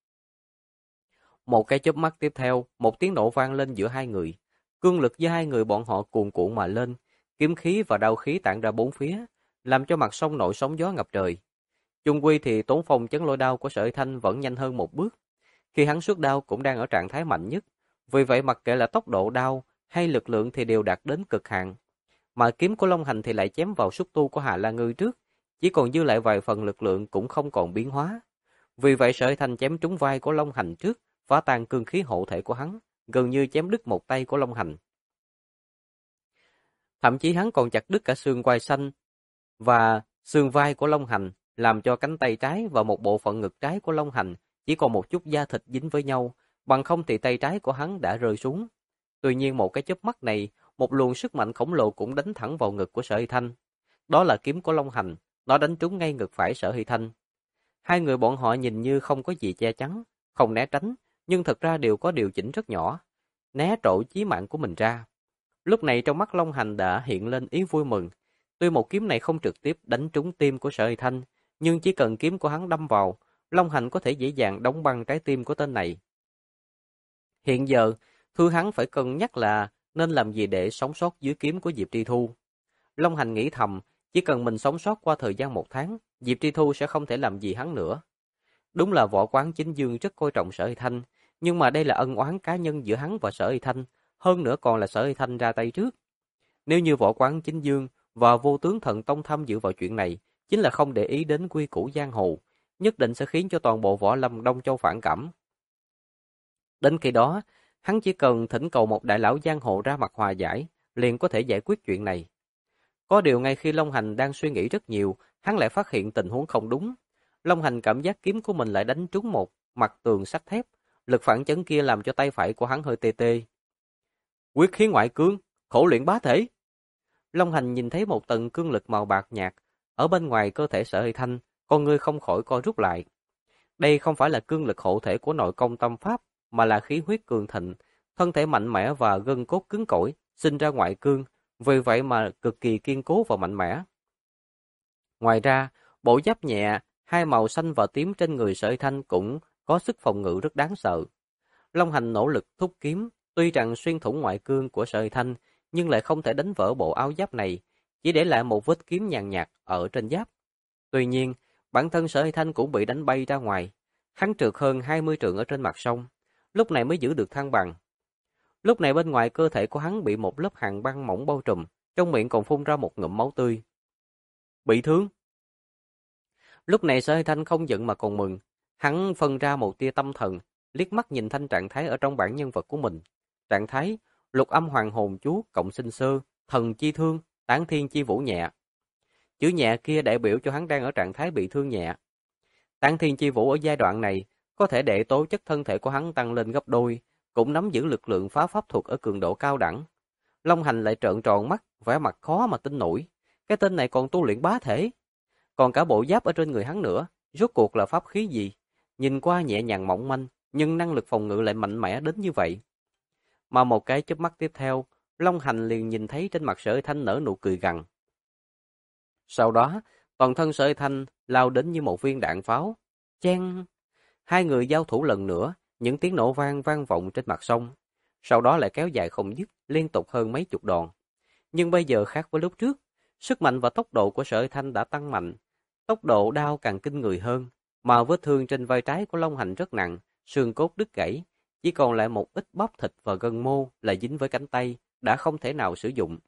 Một cái chớp mắt tiếp theo, một tiếng nổ vang lên giữa hai người. Cương lực giữa hai người bọn họ cuồn cuộn mà lên, kiếm khí và đao khí tản ra bốn phía, làm cho mặt sông nổi sóng gió ngập trời. Chung quy thì Tốn Phong chấn lôi đao của Sở Hy Thanh vẫn nhanh hơn một bước. Khi hắn xuất đao cũng đang ở trạng thái mạnh nhất, vì vậy mặc kệ là tốc độ đao hay lực lượng thì đều đạt đến cực hạn. Mà kiếm của Long Hành thì lại chém vào xúc tu của Hà La Ngư trước, chỉ còn dư lại vài phần lực lượng cũng không còn biến hóa. Vì vậy Sở Hy Thanh chém trúng vai của Long Hành trước, phá tan cương khí hộ thể của hắn, gần như chém đứt một tay của Long Hành. Thậm chí hắn còn chặt đứt cả xương vai xanh và xương vai của Long Hành, làm cho cánh tay trái và một bộ phận ngực trái của Long Hành chỉ còn một chút da thịt dính với nhau, bằng không thì tay trái của hắn đã rơi xuống. Tuy nhiên một cái chớp mắt này, một luồng sức mạnh khổng lồ cũng đánh thẳng vào ngực của Sở Hy Thanh. Đó là kiếm của Long Hành, nó đánh trúng ngay ngực phải Sở Hy Thanh. Hai người bọn họ nhìn như không có gì che chắn, không né tránh, nhưng thật ra đều có điều chỉnh rất nhỏ, né trổ chí mạng của mình ra. Lúc này trong mắt Long Hành đã hiện lên ý vui mừng. Tuy một kiếm này không trực tiếp đánh trúng tim của Sở Hy Thanh, nhưng chỉ cần kiếm của hắn đâm vào, Long Hành có thể dễ dàng đóng băng trái tim của tên này. Hiện giờ, thứ hắn phải cân nhắc là nên làm gì để sống sót dưới kiếm của Diệp Tri Thu. Long Hành nghĩ thầm, chỉ cần mình sống sót qua thời gian 1 tháng, Diệp Tri Thu sẽ không thể làm gì hắn nữa. Đúng là Võ Quán Chính Dương rất coi trọng Sở Hy Thanh, nhưng mà đây là ân oán cá nhân giữa hắn và Sở Hy Thanh, hơn nữa còn là Sở Hy Thanh ra tay trước. Nếu như Võ Quán Chính Dương và Vô Tướng Thần Tông tham dự vào chuyện này, chính là không để ý đến quy củ giang hồ, nhất định sẽ khiến cho toàn bộ võ lâm Đông Châu phản cảm. Đến khi đó, hắn chỉ cần thỉnh cầu một đại lão giang hồ ra mặt hòa giải, liền có thể giải quyết chuyện này. Có điều ngay khi Long Hành đang suy nghĩ rất nhiều, hắn lại phát hiện tình huống không đúng. Long Hành cảm giác kiếm của mình lại đánh trúng một mặt tường sắt thép, lực phản chấn kia làm cho tay phải của hắn hơi tê tê. Quyết khí ngoại cương, khổ luyện bá thể. Long Hành nhìn thấy một tầng cương lực màu bạc nhạt ở bên ngoài cơ thể Sở Hy Thanh, con ngươi không khỏi co rút lại. Đây không phải là cương lực hộ thể của nội công tâm pháp, mà là khí huyết cường thịnh, thân thể mạnh mẽ và gân cốt cứng cỏi, sinh ra ngoại cương, vì vậy mà cực kỳ kiên cố và mạnh mẽ. Ngoài ra, bộ giáp nhẹ, hai màu xanh và tím trên người Sở Hy Thanh cũng có sức phòng ngự rất đáng sợ. Long Hành nỗ lực thúc kiếm, tuy rằng xuyên thủng ngoại cương của Sở Hy Thanh, nhưng lại không thể đánh vỡ bộ áo giáp này, chỉ để lại một vết kiếm nhàn nhạt ở trên giáp. Tuy nhiên, bản thân Sở Hy Thanh cũng bị đánh bay ra ngoài, hắn trượt hơn 20 trượng ở trên mặt sông, lúc này mới giữ được thăng bằng. Lúc này bên ngoài cơ thể của hắn bị một lớp hàn băng mỏng bao trùm, trong miệng còn phun ra một ngụm máu tươi. Bị thương. Lúc này Sở Hy Thanh không giận mà còn mừng, hắn phân ra một tia tâm thần, liếc mắt nhìn thanh trạng thái ở trong bản nhân vật của mình. Trạng thái lục âm hoàng hồn chú cộng sinh sơ, thần chi thương, tán thiên chi vũ nhẹ. Chữ nhẹ kia đại biểu cho hắn đang ở trạng thái bị thương nhẹ. Tán thiên chi vũ ở giai đoạn này có thể để tố chất thân thể của hắn tăng lên gấp đôi, cũng nắm giữ lực lượng phá pháp thuật ở cường độ cao đẳng. Long Hành lại trợn tròn mắt, vẻ mặt khó mà tin nổi. Cái tên này còn tu luyện bá thể. Còn cả bộ giáp ở trên người hắn nữa, rốt cuộc là pháp khí gì? Nhìn qua nhẹ nhàng mỏng manh, nhưng năng lực phòng ngự lại mạnh mẽ đến như vậy. Mà một cái chớp mắt tiếp theo, Long Hành liền nhìn thấy trên mặt Sở Hy Thanh nở nụ cười gằn. Sau đó, toàn thân Sở Hy Thanh lao đến như một viên đạn pháo. Chen! Hai người giao thủ lần nữa, những tiếng nổ vang vang vọng trên mặt sông. Sau đó lại kéo dài không dứt, liên tục hơn mấy chục đòn. Nhưng bây giờ khác với lúc trước, sức mạnh và tốc độ của Sở Hy Thanh đã tăng mạnh. Tốc độ đao càng kinh người hơn, mà vết thương trên vai trái của Long Hành rất nặng, xương cốt đứt gãy, chỉ còn lại một ít bắp thịt và gân mô là dính với cánh tay, đã không thể nào sử dụng.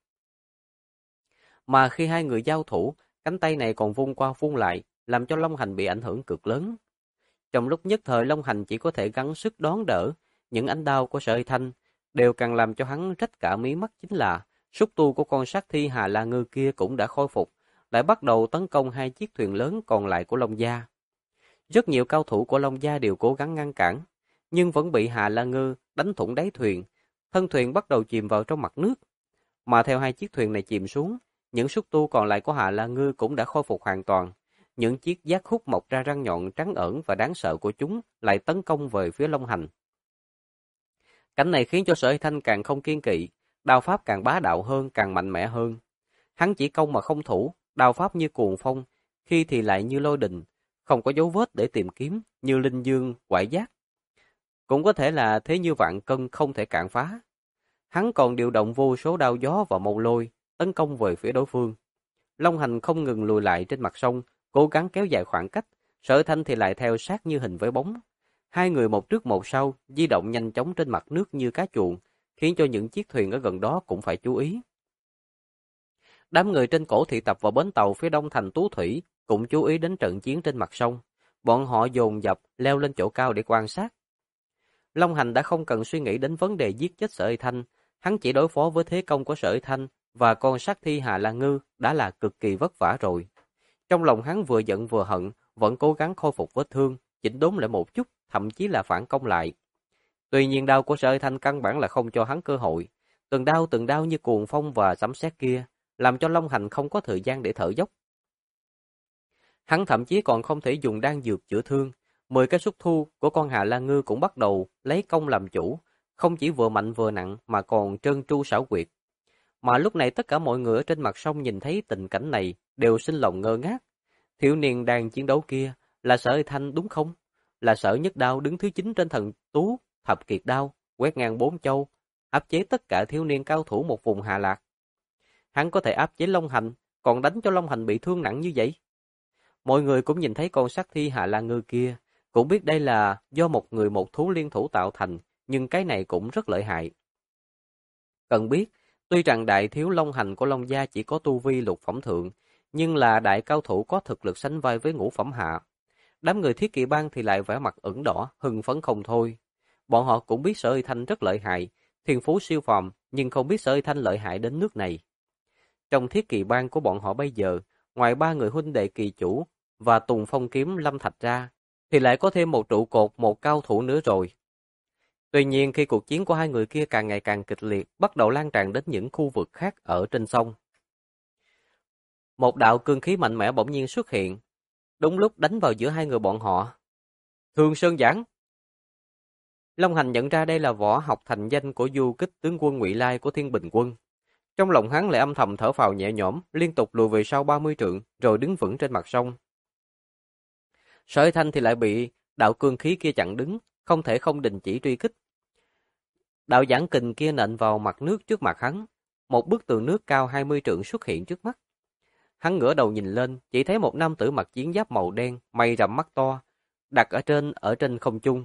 Mà khi hai người giao thủ, cánh tay này còn vung qua vung lại, làm cho Long Hành bị ảnh hưởng cực lớn. Trong lúc nhất thời Long Hành chỉ có thể gắng sức đón đỡ, những ánh đao của Sở Hy Thanh đều càng làm cho hắn rách cả mí mắt, chính là xúc tu của con sát thi Hà La Ngư kia cũng đã khôi phục, lại bắt đầu tấn công hai chiếc thuyền lớn còn lại của Long Gia. Rất nhiều cao thủ của Long Gia đều cố gắng ngăn cản, nhưng vẫn bị Hà La Ngư đánh thủng đáy thuyền, thân thuyền bắt đầu chìm vào trong mặt nước. Mà theo hai chiếc thuyền này chìm xuống, những xúc tu còn lại của Hà La Ngư cũng đã khôi phục hoàn toàn. Những chiếc giác hút mọc ra răng nhọn trắng ẩn và đáng sợ của chúng lại tấn công về phía Long Hành. Cảnh này khiến cho Sở Hy Thanh càng không kiên kỵ, đao pháp càng bá đạo hơn, càng mạnh mẽ hơn. Hắn chỉ công mà không thủ, đao pháp như cuồng phong, khi thì lại như lôi đình, không có dấu vết để tìm kiếm, như linh dương, quải giác. Cũng có thể là thế như vạn cân không thể cản phá. Hắn còn điều động vô số đao gió và mâu lôi, tấn công về phía đối phương. Long Hành không ngừng lùi lại trên mặt sông, cố gắng kéo dài khoảng cách, Sở Thanh thì lại theo sát như hình với bóng. Hai người một trước một sau, di động nhanh chóng trên mặt nước như cá chuồn, khiến cho những chiếc thuyền ở gần đó cũng phải chú ý. Đám người trên cổ thị tập vào bến tàu phía đông thành Tú Thủy cũng chú ý đến trận chiến trên mặt sông. Bọn họ dồn dập leo lên chỗ cao để quan sát. Long Hành đã không cần suy nghĩ đến vấn đề giết chết Sở Hy Thanh, hắn chỉ đối phó với thế công của Sở Hy Thanh và con sát thi Hà La Ngư đã là cực kỳ vất vả rồi. Trong lòng hắn vừa giận vừa hận, vẫn cố gắng khôi phục vết thương, chỉnh đốn lại một chút, thậm chí là phản công lại. Tuy nhiên đao của Sở Hy Thanh căn bản là không cho hắn cơ hội. từng đao như cuồng phong và sấm sét kia, làm cho Long Hành không có thời gian để thở dốc. Hắn thậm chí còn không thể dùng đan dược chữa thương, 10 cái xúc thu của con Hà La Ngư cũng bắt đầu lấy công làm chủ, không chỉ vừa mạnh vừa nặng mà còn trơn tru xảo quyệt. Mà lúc này tất cả mọi người ở trên mặt sông nhìn thấy tình cảnh này đều sinh lòng ngơ ngác. Thiếu niên đang chiến đấu kia là Sở Hy Thanh đúng không? Là Sở Nhất Đao đứng thứ 9 trên thần tú, thập kiệt đao, quét ngang 4 châu, áp chế tất cả thiếu niên cao thủ một vùng Hà Lạc. Hắn có thể áp chế Long Hành, còn đánh cho Long Hành bị thương nặng như vậy. Mọi người cũng nhìn thấy con sát thi Hạ La Ngư kia, cũng biết đây là do một người một thú liên thủ tạo thành, nhưng cái này cũng rất lợi hại. Cần biết, tuy rằng đại thiếu Long Hành của Long Gia chỉ có tu vi lục phẩm thượng, nhưng là đại cao thủ có thực lực sánh vai với ngũ phẩm hạ. Đám người Thiết Kỵ Bang thì lại vẻ mặt ửng đỏ, hưng phấn không thôi. Bọn họ cũng biết Sở Hy Thanh rất lợi hại, thiên phú siêu phàm, nhưng không biết Sở Hy Thanh lợi hại đến nước này. Trong Thiết Kỵ Bang của bọn họ bây giờ, ngoài 3 người huynh đệ kỳ chủ và Tùng Phong Kiếm Lâm Thạch ra, thì lại có thêm một trụ cột, một cao thủ nữa rồi. Tuy nhiên khi cuộc chiến của hai người kia càng ngày càng kịch liệt, bắt đầu lan tràn đến những khu vực khác ở trên sông. Một đạo cương khí mạnh mẽ bỗng nhiên xuất hiện, đúng lúc đánh vào giữa hai người bọn họ. Thường Sơn Giảng. Long Hành nhận ra đây là võ học thành danh của du kích tướng quân Ngụy Lai của Thiên Bình Quân. Trong lòng hắn lại âm thầm thở phào nhẹ nhõm, liên tục lùi về sau 30 trượng, rồi đứng vững trên mặt sông. Sở Hy Thanh thì lại bị đạo cương khí kia chặn đứng, không thể không đình chỉ truy kích. Đạo giảng kình kia nện vào mặt nước trước mặt hắn, một bức tường nước cao 20 trượng xuất hiện trước mắt. Hắn ngửa đầu nhìn lên, chỉ thấy một nam tử mặc chiến giáp màu đen, mày rậm mắt to, đặt ở trên không trung.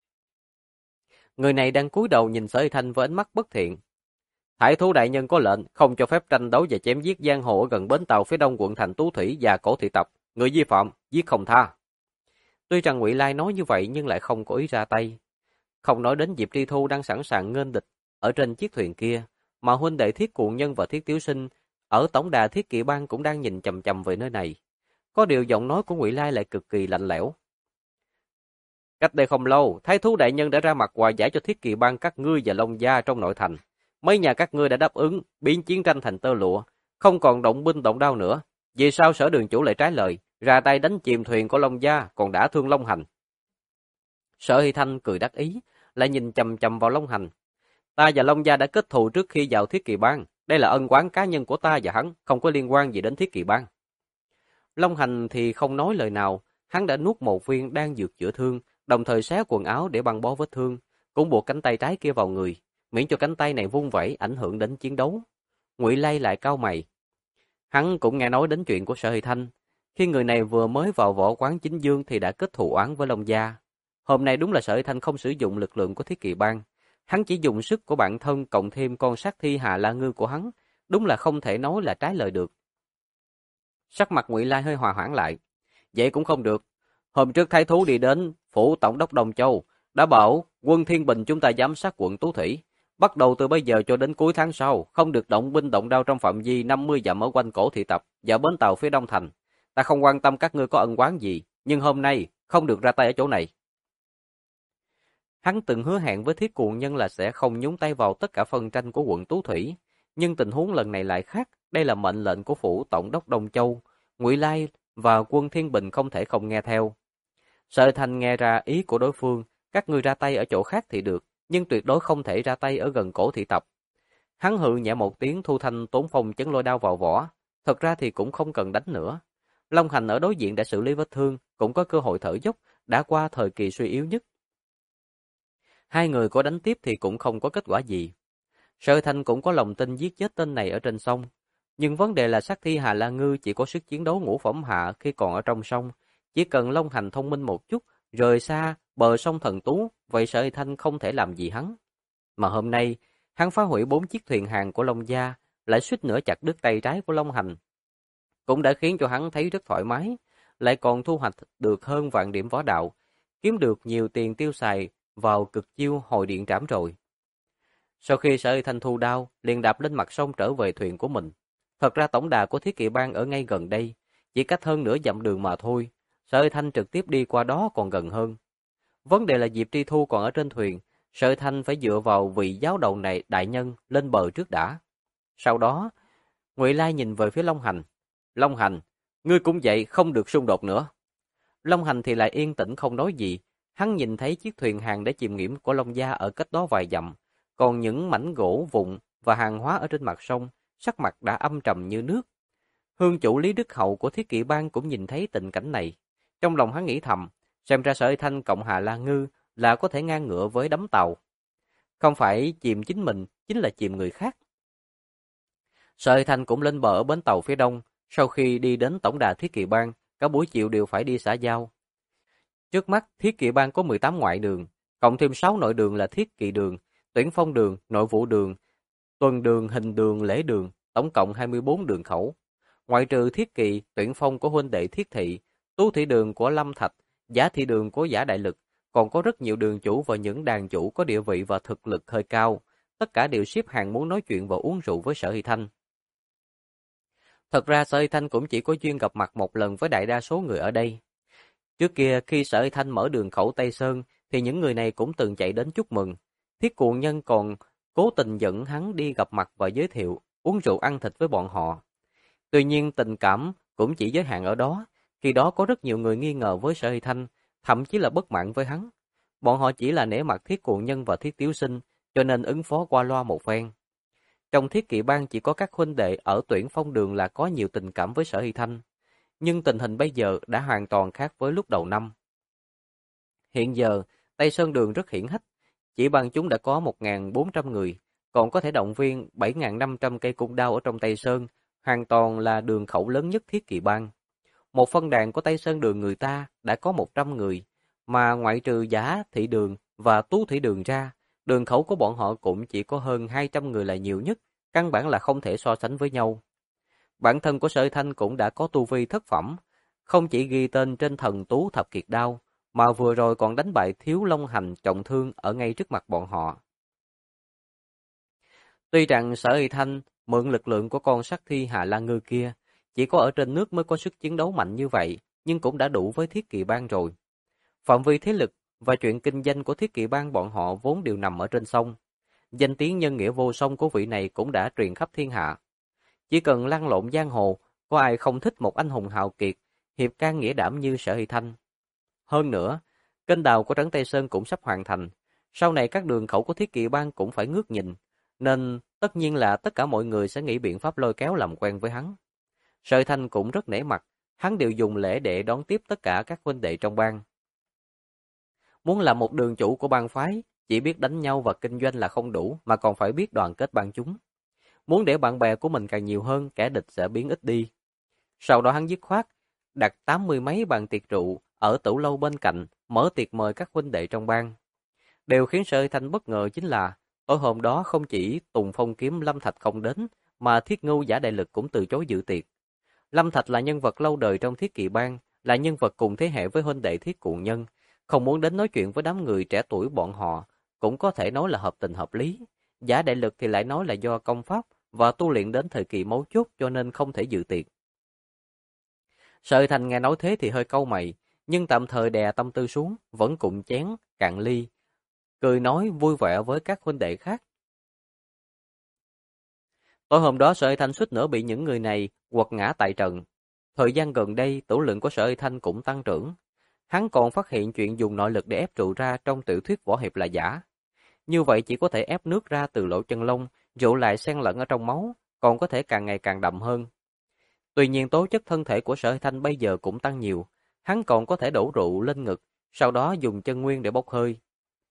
Người này đang cúi đầu nhìn Sở Hy Thanh với ánh mắt bất thiện. Thái thú đại nhân có lệnh không cho phép tranh đấu và chém giết giang hồ ở gần bến tàu phía đông quận thành Tú Thủy và Cổ Thị Tập, người vi phạm giết không tha. Tuy rằng Ngụy Lai nói như vậy nhưng lại không có ý ra tay. Không nói đến Diệp Tri Thu đang sẵn sàng nghênh địch ở trên chiếc thuyền kia, mà huynh đệ Thiết Cuồng Nhân và Thiết Tiếu Sinh ở tổng đà Thiết Kỵ Bang cũng đang nhìn chằm chằm về nơi này. Có điều giọng nói của Ngụy Lai lại cực kỳ lạnh lẽo. Cách đây không lâu, Thái thú đại nhân đã ra mặt hòa giải cho Thiết Kỵ Bang các ngươi và Long Gia trong nội thành. Mấy nhà các ngươi đã đáp ứng biến chiến tranh thành tơ lụa, không còn động binh động đao nữa. Vì sao Sở đường chủ lại trái lời, ra tay đánh chìm thuyền của Long Gia, còn đã thương Long Hành? Sở Hy Thanh cười đắc ý, lại nhìn chằm chằm vào Long Hành. Ta và Long Gia đã kết thù trước khi vào Thiết Kỵ Bang, đây là ân oán cá nhân của ta và hắn, không có liên quan gì đến Thiết Kỵ Bang. Long Hành thì không nói lời nào, hắn đã nuốt một viên đan dược chữa thương, đồng thời xé quần áo để băng bó vết thương, cũng buộc cánh tay trái kia vào người, miễn cho cánh tay này vung vẩy ảnh hưởng đến chiến đấu. Ngụy Lây lại cau mày. Hắn cũng nghe nói đến chuyện của Sở Hy Thanh, khi người này vừa mới vào võ quán Chính Dương thì đã kết thù oán với Long Gia. Hôm nay đúng là Sở Hy Thanh không sử dụng lực lượng của Thiết Kỵ Bang, hắn chỉ dùng sức của bản thân cộng thêm con sát thi Hà La Ngư của hắn, đúng là không thể nói là trái lời được. Sắc mặt Ngụy Lai hơi hòa hoãn lại. Vậy cũng không được. Hôm trước thái thú đi đến phủ tổng đốc Đông Châu, đã bảo quân Thiên Bình chúng ta giám sát quận Tú Thủy. Bắt đầu từ bây giờ cho đến cuối tháng sau, không được động binh động đao trong phạm vi 50 dặm ở quanh Cổ Thị Tập và bến tàu phía đông thành. Ta không quan tâm các ngươi có ân oán gì, nhưng hôm nay không được ra tay ở chỗ này. Hắn từng hứa hẹn với Thiết Cuồng Nhân là sẽ không nhúng tay vào tất cả phân tranh của quận Tú Thủy, nhưng tình huống lần này lại khác, đây là mệnh lệnh của phủ tổng đốc Đông Châu, Ngụy Lai và quân Thiên Bình không thể không nghe theo. Sở Thành nghe ra ý của đối phương, các ngươi ra tay ở chỗ khác thì được, nhưng tuyệt đối không thể ra tay ở gần Cổ Thị Tập. Hắn hừ nhẹ một tiếng, thu thanh tốn phong chấn lôi đao vào vỏ, thật ra thì cũng không cần đánh nữa. Long Hành ở đối diện đã xử lý vết thương, cũng có cơ hội thở dốc, đã qua thời kỳ suy yếu nhất. Hai người có đánh tiếp thì cũng không có kết quả gì. Sở Thành cũng có lòng tin giết chết tên này ở trên sông, nhưng vấn đề là sát thi Hà La Ngư chỉ có sức chiến đấu ngũ phẩm hạ khi còn ở trong sông, chỉ cần Long Hành thông minh một chút, rời xa bờ sông Thần Tú, vậy Sở Thanh không thể làm gì hắn. Mà hôm nay, hắn phá hủy 4 chiếc thuyền hàng của Long Gia, lại suýt nữa chặt đứt tay trái của Long Hành, cũng đã khiến cho hắn thấy rất thoải mái, lại còn thu hoạch được hơn vạn điểm võ đạo, kiếm được nhiều tiền tiêu xài vào cực chiêu hồi điện trảm rồi. Sau khi Sở Thanh thu đao, liền đạp lên mặt sông trở về thuyền của mình. Thật ra tổng đà của Thiết Kỵ Bang ở ngay gần đây, chỉ cách hơn nửa dặm đường mà thôi. Sở Thanh trực tiếp đi qua đó còn gần hơn. Vấn đề là Diệp Tri Thu còn ở trên thuyền, Sở Thanh phải dựa vào vị giáo đầu này đại nhân lên bờ trước đã. Sau đó, Ngụy Lai nhìn về phía Long Hành. Long Hành, ngươi cũng vậy, không được xung đột nữa. Long Hành thì lại yên tĩnh không nói gì. Hắn nhìn thấy chiếc thuyền hàng để chìm nghiễm của Long Gia ở cách đó vài dặm, còn những mảnh gỗ vụn và hàng hóa ở trên mặt sông, sắc mặt đã âm trầm như nước. Hương chủ Lý Đức Hậu của Thiết Kỵ Bang cũng nhìn thấy tình cảnh này. Trong lòng hắn nghĩ thầm, xem ra Sở Thanh cộng Hà La Ngư là có thể ngang ngửa với đắm tàu. Không phải chìm chính mình, chính là chìm người khác. Sở Thanh cũng lên bờ ở bến tàu phía đông, sau khi đi đến tổng đà Thiết Kỵ Bang, cả buổi chiều đều phải đi xã giao. Trước mắt, Thiết Kỵ Bang có 18 ngoại đường, cộng thêm 6 nội đường là Thiết Kỵ đường, Tuyển Phong đường, Nội Vụ đường, Tuần đường, Hình đường, Lễ đường, tổng cộng 24 đường khẩu. Ngoại trừ Thiết Kỵ, Tuyển Phong của huynh đệ Thiết Thị, Tú Thị đường của Lâm Thạch, Giả Thị đường của Giả Đại Lực, còn có rất nhiều đường chủ và những đàn chủ có địa vị và thực lực hơi cao, tất cả đều xếp hàng muốn nói chuyện và uống rượu với Sở Hy Thanh. Thật ra Sở Hy Thanh cũng chỉ có duyên gặp mặt một lần với đại đa số người ở đây. Trước kia khi Sở Hy Thanh mở đường khẩu Tây Sơn thì những người này cũng từng chạy đến chúc mừng. Thiết Cuồng Nhân còn cố tình dẫn hắn đi gặp mặt và giới thiệu, uống rượu ăn thịt với bọn họ. Tuy nhiên tình cảm cũng chỉ giới hạn ở đó, khi đó có rất nhiều người nghi ngờ với Sở Hy Thanh, thậm chí là bất mãn với hắn. Bọn họ chỉ là nể mặt Thiết Cuồng Nhân và Thiết Tiếu Sinh, cho nên ứng phó qua loa một phen. Trong Thiết Kỵ Bang chỉ có các huynh đệ ở Tuyển Phong đường là có nhiều tình cảm với Sở Hy Thanh, nhưng tình hình bây giờ đã hoàn toàn khác với lúc đầu năm. Hiện giờ, Tây Sơn đường rất hiển hách, chỉ bằng chúng đã có 1.400 người, còn có thể động viên 7.500 cây cung đao ở trong Tây Sơn, hoàn toàn là đường khẩu lớn nhất Thiết Kỵ Bang. Một phân đàn của Tây Sơn đường người ta đã có 100 người, mà ngoại trừ Giả Thị đường và Tú Thị đường ra, đường khẩu của bọn họ cũng chỉ có hơn 200 người là nhiều nhất, căn bản là không thể so sánh với nhau. Bản thân của Sở Thanh cũng đã có tu vi thất phẩm, không chỉ ghi tên trên thần tú thập kiệt đao, mà vừa rồi còn đánh bại Thiếu Long Hành trọng thương ở ngay trước mặt bọn họ. Tuy rằng Sở Thanh mượn lực lượng của con sát thi Hà La Ngư kia, chỉ có ở trên nước mới có sức chiến đấu mạnh như vậy, nhưng cũng đã đủ với Thiết Kỵ Bang rồi. Phạm vi thế lực và chuyện kinh doanh của Thiết Kỵ Bang bọn họ vốn đều nằm ở trên sông. Danh tiếng nhân nghĩa vô song của vị này cũng đã truyền khắp thiên hạ. Chỉ cần lăn lộn giang hồ, có ai không thích một anh hùng hào kiệt, hiệp can nghĩa đảm như Sở Hy Thanh. Hơn nữa, kênh đào của Trấn Tây Sơn cũng sắp hoàn thành, sau này các đường khẩu của Thiết Kỵ Bang cũng phải ngước nhìn, nên tất nhiên là tất cả mọi người sẽ nghĩ biện pháp lôi kéo làm quen với hắn. Sở Hy Thanh cũng rất nể mặt, hắn đều dùng lễ để đón tiếp tất cả các huynh đệ trong bang. Muốn làm một đường chủ của bang phái, chỉ biết đánh nhau và kinh doanh là không đủ, mà còn phải biết đoàn kết bang chúng. Muốn để bạn bè của mình càng nhiều hơn, kẻ địch sẽ biến ít đi. Sau đó hắn dứt khoát, đặt 80 mấy bàn tiệc rượu ở tửu lâu bên cạnh, mở tiệc mời các huynh đệ trong bang. Điều khiến Sở Thanh bất ngờ chính là, tối hôm đó không chỉ Tùng Phong Kiếm Lâm Thạch không đến, mà Thiết Ngưu Giả Đại Lực cũng từ chối dự tiệc. Lâm Thạch là nhân vật lâu đời trong Thiết Kỵ Bang, là nhân vật cùng thế hệ với huynh đệ Thiết Cuồng Nhân, không muốn đến nói chuyện với đám người trẻ tuổi bọn họ, cũng có thể nói là hợp tình hợp lý. Giả Đại Lực thì lại nói là do công pháp và tu luyện đến thời kỳ mấu chốt cho nên không thể dự tiệc. Sở Thành nghe nói thế thì hơi cau mày, nhưng tạm thời đè tâm tư xuống, vẫn cụm chén, cạn ly, cười nói vui vẻ với các huynh đệ khác. Tối hôm đó Sở Thanh suýt nữa bị những người này quật ngã tại trận. Thời gian gần đây, tửu lượng của Sở Thanh cũng tăng trưởng. Hắn còn phát hiện chuyện dùng nội lực để ép rượu ra trong tiểu thuyết võ hiệp là giả. Như vậy chỉ có thể ép nước ra từ lỗ chân lông, rượu lại xen lẫn ở trong máu, còn có thể càng ngày càng đậm hơn. Tuy nhiên tố chất thân thể của Sở Thanh bây giờ cũng tăng nhiều, hắn còn có thể đổ rượu lên ngực, sau đó dùng chân nguyên để bốc hơi.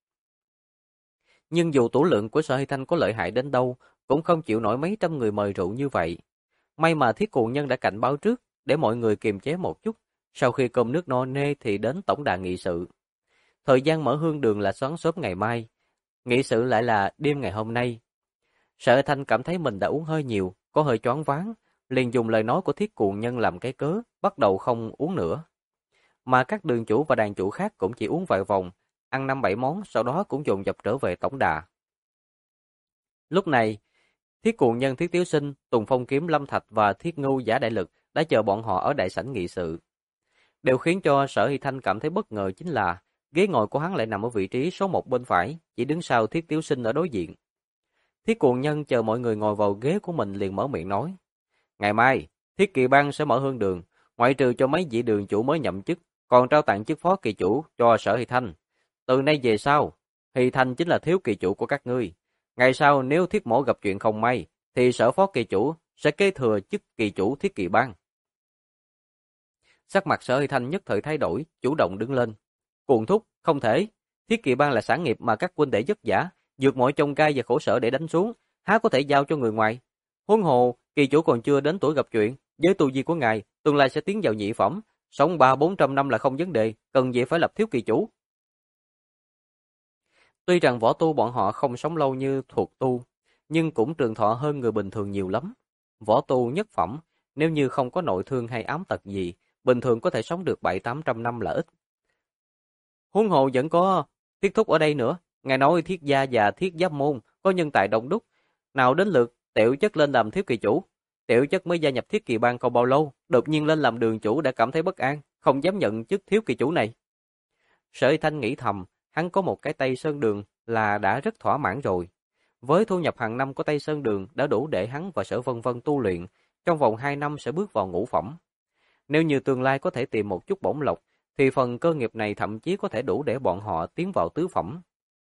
Nhưng dù tửu lượng của Sở Thanh có lợi hại đến đâu, cũng không chịu nổi mấy trăm người mời rượu như vậy. May mà Thiết Cuồng Nhân đã cảnh báo trước, để mọi người kiềm chế một chút, sau khi cơm nước no nê thì đến tổng đà nghị sự. Thời gian mở hương đường là sáng sớm ngày mai, nghị sự lại là đêm ngày hôm nay. Sở Thanh cảm thấy mình đã uống hơi nhiều, có hơi choáng váng, liền dùng lời nói của Thiết Cuồng Nhân làm cái cớ, bắt đầu không uống nữa. Mà các đường chủ và đàn chủ khác cũng chỉ uống vài vòng, ăn 5-7 món, sau đó cũng dồn dập trở về tổng đà. Lúc này, Thiết Cuồng Nhân, Thiết Tiếu Sinh, Tùng Phong Kiếm, Lâm Thạch và Thiết Ngưu Giả Đại Lực đã chờ bọn họ ở đại sảnh nghị sự. Điều khiến cho Sở Hy Thanh cảm thấy bất ngờ chính là ghế ngồi của hắn lại nằm ở vị trí số 1 bên phải, chỉ đứng sau Thiết Tiếu Sinh ở đối diện. Thiết Cuồng Nhân chờ mọi người ngồi vào ghế của mình liền mở miệng nói. Ngày mai, Thiết Kỵ Bang sẽ mở hương đường, ngoại trừ cho mấy vị đường chủ mới nhậm chức, còn trao tặng chức phó kỳ chủ cho Sở Hy Thanh. Từ nay về sau, Hy Thanh chính là thiếu kỳ chủ của các ngươi. Ngày sau nếu Thiết Mỗ gặp chuyện không may, thì Sở phó kỳ chủ sẽ kế thừa chức kỳ chủ Thiết Kỵ Bang. Sắc mặt Sở Hy Thanh nhất thời thay đổi, chủ động đứng lên. Cuồng thúc, không thể. Thiết Kỵ Bang là sản nghiệp mà các huynh đệ vất vả, vượt mọi chông gai và khổ sở để đánh xuống, há có thể giao cho người ngoài. Huống hồ, kỳ chủ còn chưa đến tuổi gặp chuyện, với tu vi của ngài, tương lai sẽ tiến vào nhị phẩm, sống 300-400 năm là không vấn đề, cần gì phải lập thiếu kỳ chủ. Tuy rằng võ tu bọn họ không sống lâu như thuộc tu, nhưng cũng trường thọ hơn người bình thường nhiều lắm. Võ tu nhất phẩm, nếu như không có nội thương hay ám tật gì, bình thường có thể sống được 700-800 năm là ít. Huống hồ vẫn có Thiết Thúc ở đây nữa, ngài nói Thiết gia và Thiết Giáp môn có nhân tài đông đúc, nào đến lượt Tiểu Chất lên làm thiếu kỳ chủ. Tiểu Chất mới gia nhập Thiết Kỵ Bang không bao lâu, đột nhiên lên làm đường chủ đã cảm thấy bất an, không dám nhận chức thiếu kỳ chủ này. Sở Hy Thanh nghĩ thầm, hắn có một cái Tây Sơn Đường là đã rất thỏa mãn rồi. Với thu nhập hàng năm của Tây Sơn Đường đã đủ để hắn và Sở Vân Vân tu luyện, trong vòng 2 năm sẽ bước vào ngũ phẩm. Nếu như tương lai có thể tìm một chút bổng lộc, thì phần cơ nghiệp này thậm chí có thể đủ để bọn họ tiến vào tứ phẩm.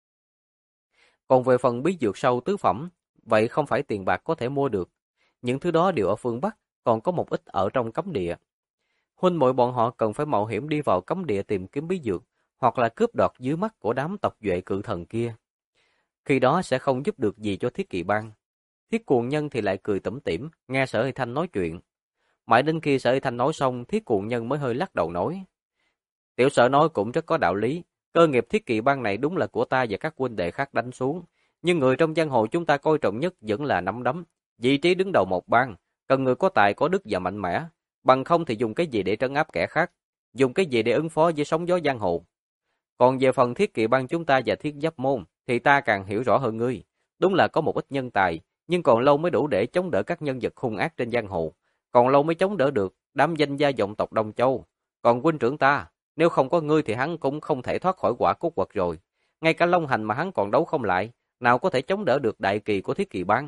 Còn về phần bí dược sâu tứ phẩm, vậy không phải tiền bạc có thể mua được. Những thứ đó đều ở phương Bắc, còn có một ít ở trong cấm địa. Huynh muội bọn họ cần phải mạo hiểm đi vào cấm địa tìm kiếm bí dược, hoặc là cướp đoạt dưới mắt của đám tộc duệ cự thần kia. Khi đó sẽ không giúp được gì cho Thiết Kỵ Bang. Thiết Cuồng Nhân thì lại cười tủm tỉm, nghe Sở Hy Thanh nói chuyện. Mãi đến khi Sở Hy Thanh nói xong, Thiết Cuồng Nhân mới hơi lắc đầu nói. Tiểu Sở nói cũng rất có đạo lý, cơ nghiệp Thiết Kỵ Bang này đúng là của ta và các huynh đệ khác đánh xuống. Nhưng người trong giang hồ chúng ta coi trọng nhất vẫn là nắm đấm. Vị trí đứng đầu một bang, cần người có tài, có đức và mạnh mẽ. Bằng không thì dùng cái gì để trấn áp kẻ khác, dùng cái gì để ứng phó với sóng gió giang hồ. Còn về phần Thiết Kỵ Bang chúng ta và Thiết Giáp môn, thì ta càng hiểu rõ hơn ngươi. Đúng là có một ít nhân tài, nhưng còn lâu mới đủ để chống đỡ các nhân vật hung ác trên giang hồ. Còn lâu mới chống đỡ được đám danh gia vọng tộc Đông Châu. Còn huynh trưởng ta, nếu không có ngươi thì hắn cũng không thể thoát khỏi quả cốt quật rồi. Ngay cả Long Hành mà hắn còn đấu không lại, nào có thể chống đỡ được đại kỳ của Thiết Kỵ Bang.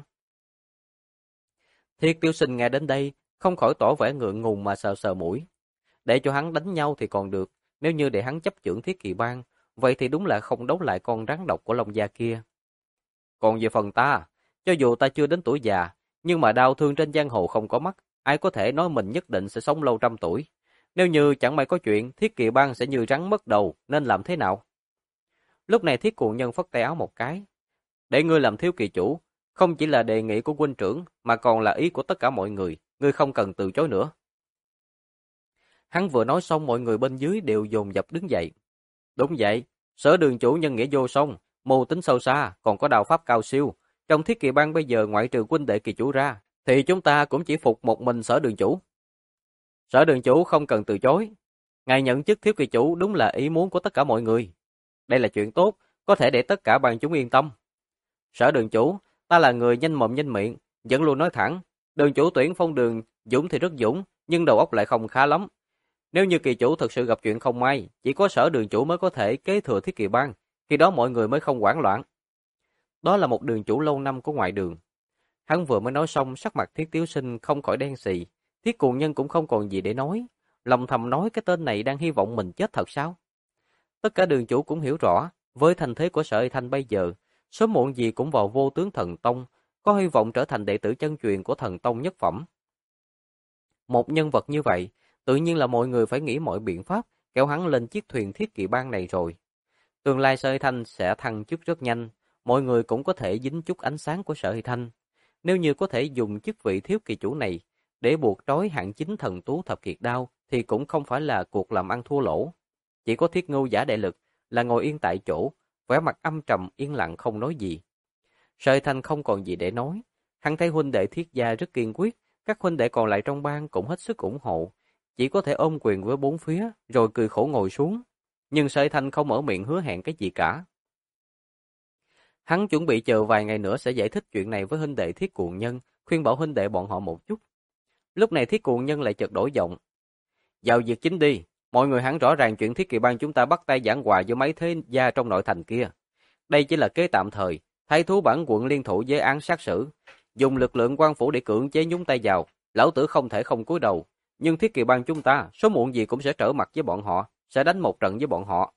Thiết Tiêu Sinh nghe đến đây, không khỏi tỏ vẻ ngượng ngùng mà sờ sờ mũi. Để cho hắn đánh nhau thì còn được, nếu như để hắn chấp chưởng Thiết Kỵ Bang, vậy thì đúng là không đấu lại con rắn độc của Long gia kia. Còn về phần ta, cho dù ta chưa đến tuổi già, nhưng mà đau thương trên giang hồ không có mắt, ai có thể nói mình nhất định sẽ sống lâu trăm tuổi. Nếu như chẳng may có chuyện, Thiết Kỵ Bang sẽ như rắn mất đầu, nên làm thế nào? Lúc này Thiết Cuồng Nhân phất tay áo một cái. Để ngươi làm thiếu kỳ chủ, không chỉ là đề nghị của huynh trưởng, mà còn là ý của tất cả mọi người, ngươi không cần từ chối nữa. Hắn vừa nói xong mọi người bên dưới đều dồn dập đứng dậy. Đúng vậy, Sở đường chủ nhân nghĩa vô song, mưu tính sâu xa, còn có đạo pháp cao siêu. Trong Thiết Kỵ Bang bây giờ ngoại trừ huynh đệ kỳ chủ ra, thì chúng ta cũng chỉ phục một mình Sở đường chủ. Sở đường chủ không cần từ chối. Ngài nhận chức thiếu kỳ chủ đúng là ý muốn của tất cả mọi người. Đây là chuyện tốt, có thể để tất cả bang chúng yên tâm. Sở đường chủ, ta là người nhanh mồm nhanh miệng, vẫn luôn nói thẳng. Đường chủ tuyển Phong Đường, dũng thì rất dũng, nhưng đầu óc lại không khá lắm. Nếu như kỳ chủ thực sự gặp chuyện không may, chỉ có Sở đường chủ mới có thể kế thừa Thiết Kỵ Bang, khi đó mọi người mới không hoảng loạn. Đó là một đường chủ lâu năm của ngoại đường. Hắn vừa mới nói xong, sắc mặt Thiết Tiếu Sinh không khỏi đen xì. Thiết Cuồng Nhân cũng không còn gì để nói, lòng thầm nói cái tên này đang hy vọng mình chết thật sao? Tất cả đường chủ cũng hiểu rõ, với thành thế của Sở Hy Thanh bây giờ, sớm muộn gì cũng vào Vô Tướng Thần Tông, có hy vọng trở thành đệ tử chân truyền của Thần Tông nhất phẩm. Một nhân vật như vậy, tự nhiên là mọi người phải nghĩ mọi biện pháp kéo hắn lên chiếc thuyền Thiết Kỵ Bang này rồi. Tương lai Sở Hy Thanh sẽ thăng chức rất nhanh, mọi người cũng có thể dính chút ánh sáng của Sở Hy Thanh. Nếu như có thể dùng chức vị thiếu kỳ chủ này để buộc trói hạng chính thần tú thập kiệt đao thì cũng không phải là cuộc làm ăn thua lỗ. Chỉ có Thiết Ngưu giả đại lực là ngồi yên tại chỗ, vẻ mặt âm trầm yên lặng không nói gì. Sở Hy Thanh không còn gì để nói, hắn thấy huynh đệ Thiết gia rất kiên quyết, các huynh đệ còn lại trong bang cũng hết sức ủng hộ, chỉ có thể ôm quyền với bốn phía rồi cười khổ ngồi xuống, nhưng Sở Hy Thanh không mở miệng hứa hẹn cái gì cả. Hắn chuẩn bị chờ vài ngày nữa sẽ giải thích chuyện này với huynh đệ Thiết Cuồng Nhân, khuyên bảo huynh đệ bọn họ một chút. Lúc này Thiết Cuồng Nhân lại chợt đổi giọng. Vào việc chính đi, Mọi người hẳn rõ ràng chuyện Thiết Kỵ Bang chúng ta bắt tay giảng hòa với mấy thế gia trong nội thành kia. Đây chỉ là kế tạm thời, thái thú bản quận liên thủ với án sát xử, dùng lực lượng quan phủ để cưỡng chế nhúng tay vào, lão tử không thể không cúi đầu. Nhưng Thiết Kỵ Bang chúng ta, sớm muộn gì cũng sẽ trở mặt với bọn họ, sẽ đánh một trận với bọn họ.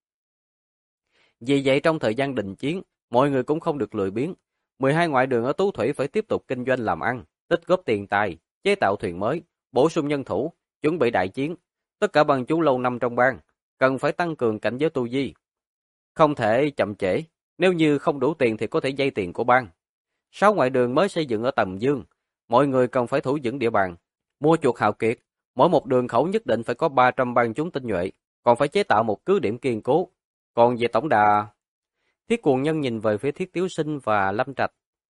Vì vậy trong thời gian đình chiến, mọi người cũng không được lười biếng. 12 ngoại đường ở Tú Thủy phải tiếp tục kinh doanh làm ăn, tích góp tiền tài, chế tạo thuyền mới, bổ sung nhân thủ, chuẩn bị đại chiến. Tất cả bang chúng lâu năm trong bang cần phải tăng cường cảnh giới tu vi. Không thể chậm trễ, nếu như không đủ tiền thì có thể vay tiền của bang. 6 ngoại đường mới xây dựng ở Tầm Dương, mọi người cần phải thủ vững địa bàn, mua chuộc hào kiệt, mỗi một đường khẩu nhất định phải có 300 bang chúng tinh nhuệ, còn phải chế tạo một cứ điểm kiên cố. Còn về tổng đà, Thiết Cuồng Nhân nhìn về phía Thiết Tiếu Sinh và Lâm Trạch.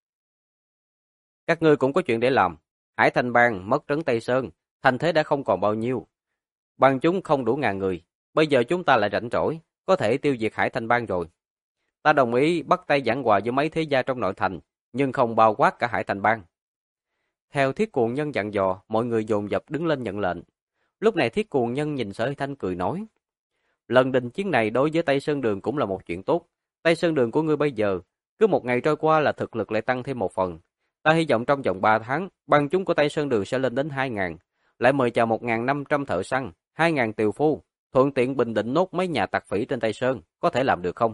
Các ngươi cũng có chuyện để làm. Hải Thành bang mất trấn Tây Sơn, thành thế đã không còn bao nhiêu. Bang chúng không đủ ngàn người, bây giờ chúng ta lại rảnh rỗi, có thể tiêu diệt Hải Thành bang rồi. Ta đồng ý bắt tay giảng hòa với mấy thế gia trong nội thành, nhưng không bao quát cả Hải Thành bang. Theo Thiết Cuồng Nhân dặn dò, mọi người dồn dập đứng lên nhận lệnh. Lúc này Thiết Cuồng Nhân nhìn Sở Hy Thanh cười nói: lần đình chiến này đối với Tây Sơn Đường cũng là một chuyện tốt. Tây Sơn Đường của ngươi bây giờ, cứ một ngày trôi qua là thực lực lại tăng thêm một phần. Ta hy vọng trong vòng 3 tháng, bang chúng của Tây Sơn Đường sẽ lên đến 2.000, lại mời chào 1.500 thợ săn, 2.000 tiều phu, thuận tiện bình định nốt mấy nhà tặc phỉ trên Tây Sơn, có thể làm được không?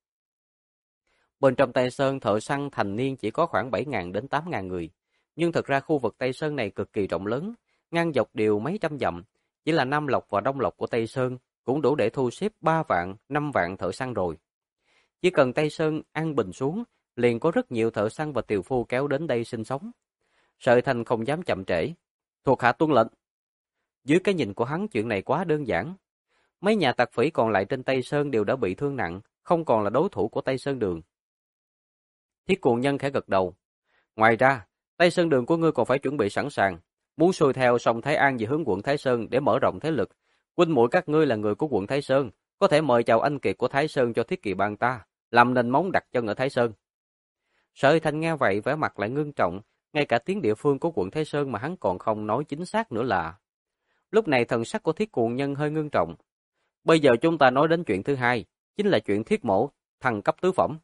Bên trong Tây Sơn, thợ săn thành niên chỉ có khoảng 7.000 đến 8.000 người, nhưng thực ra khu vực Tây Sơn này cực kỳ rộng lớn, ngang dọc đều mấy trăm dặm, chỉ là Nam Lộc và Đông Lộc của Tây Sơn cũng đủ để thu xếp 3 vạn, 5 vạn thợ săn rồi. Chỉ cần Tây Sơn an bình xuống, liền có rất nhiều thợ săn và tiều phu kéo đến đây sinh sống. Sở Thành không dám chậm trễ. Thuộc hạ tuân lệnh. Dưới cái nhìn của hắn, chuyện này quá đơn giản. Mấy nhà tặc phỉ còn lại trên Tây Sơn đều đã bị thương nặng, không còn là đối thủ của Tây Sơn Đường. Thiết Cuồng Nhân khẽ gật đầu. Ngoài ra, Tây Sơn Đường của ngươi còn phải chuẩn bị sẵn sàng, muốn xuôi theo sông Thái An về hướng quận Thái Sơn để mở rộng thế lực. Huynh muội các ngươi là người của quận Thái Sơn, có thể mời chào anh kiệt của Thái Sơn cho Thiết Kỵ bang ta, làm nền móng đặt chân ở Thái Sơn. Sở Thanh nghe vậy vẻ mặt lại ngưng trọng, ngay cả tiếng địa phương của quận Thái Sơn mà hắn còn không nói chính xác nữa là. Lúc này thần sắc của Thiết Cuồng Nhân hơi ngưng trọng. Bây giờ chúng ta nói đến chuyện thứ hai, chính là chuyện Thiết Mổ thăng cấp tứ phẩm.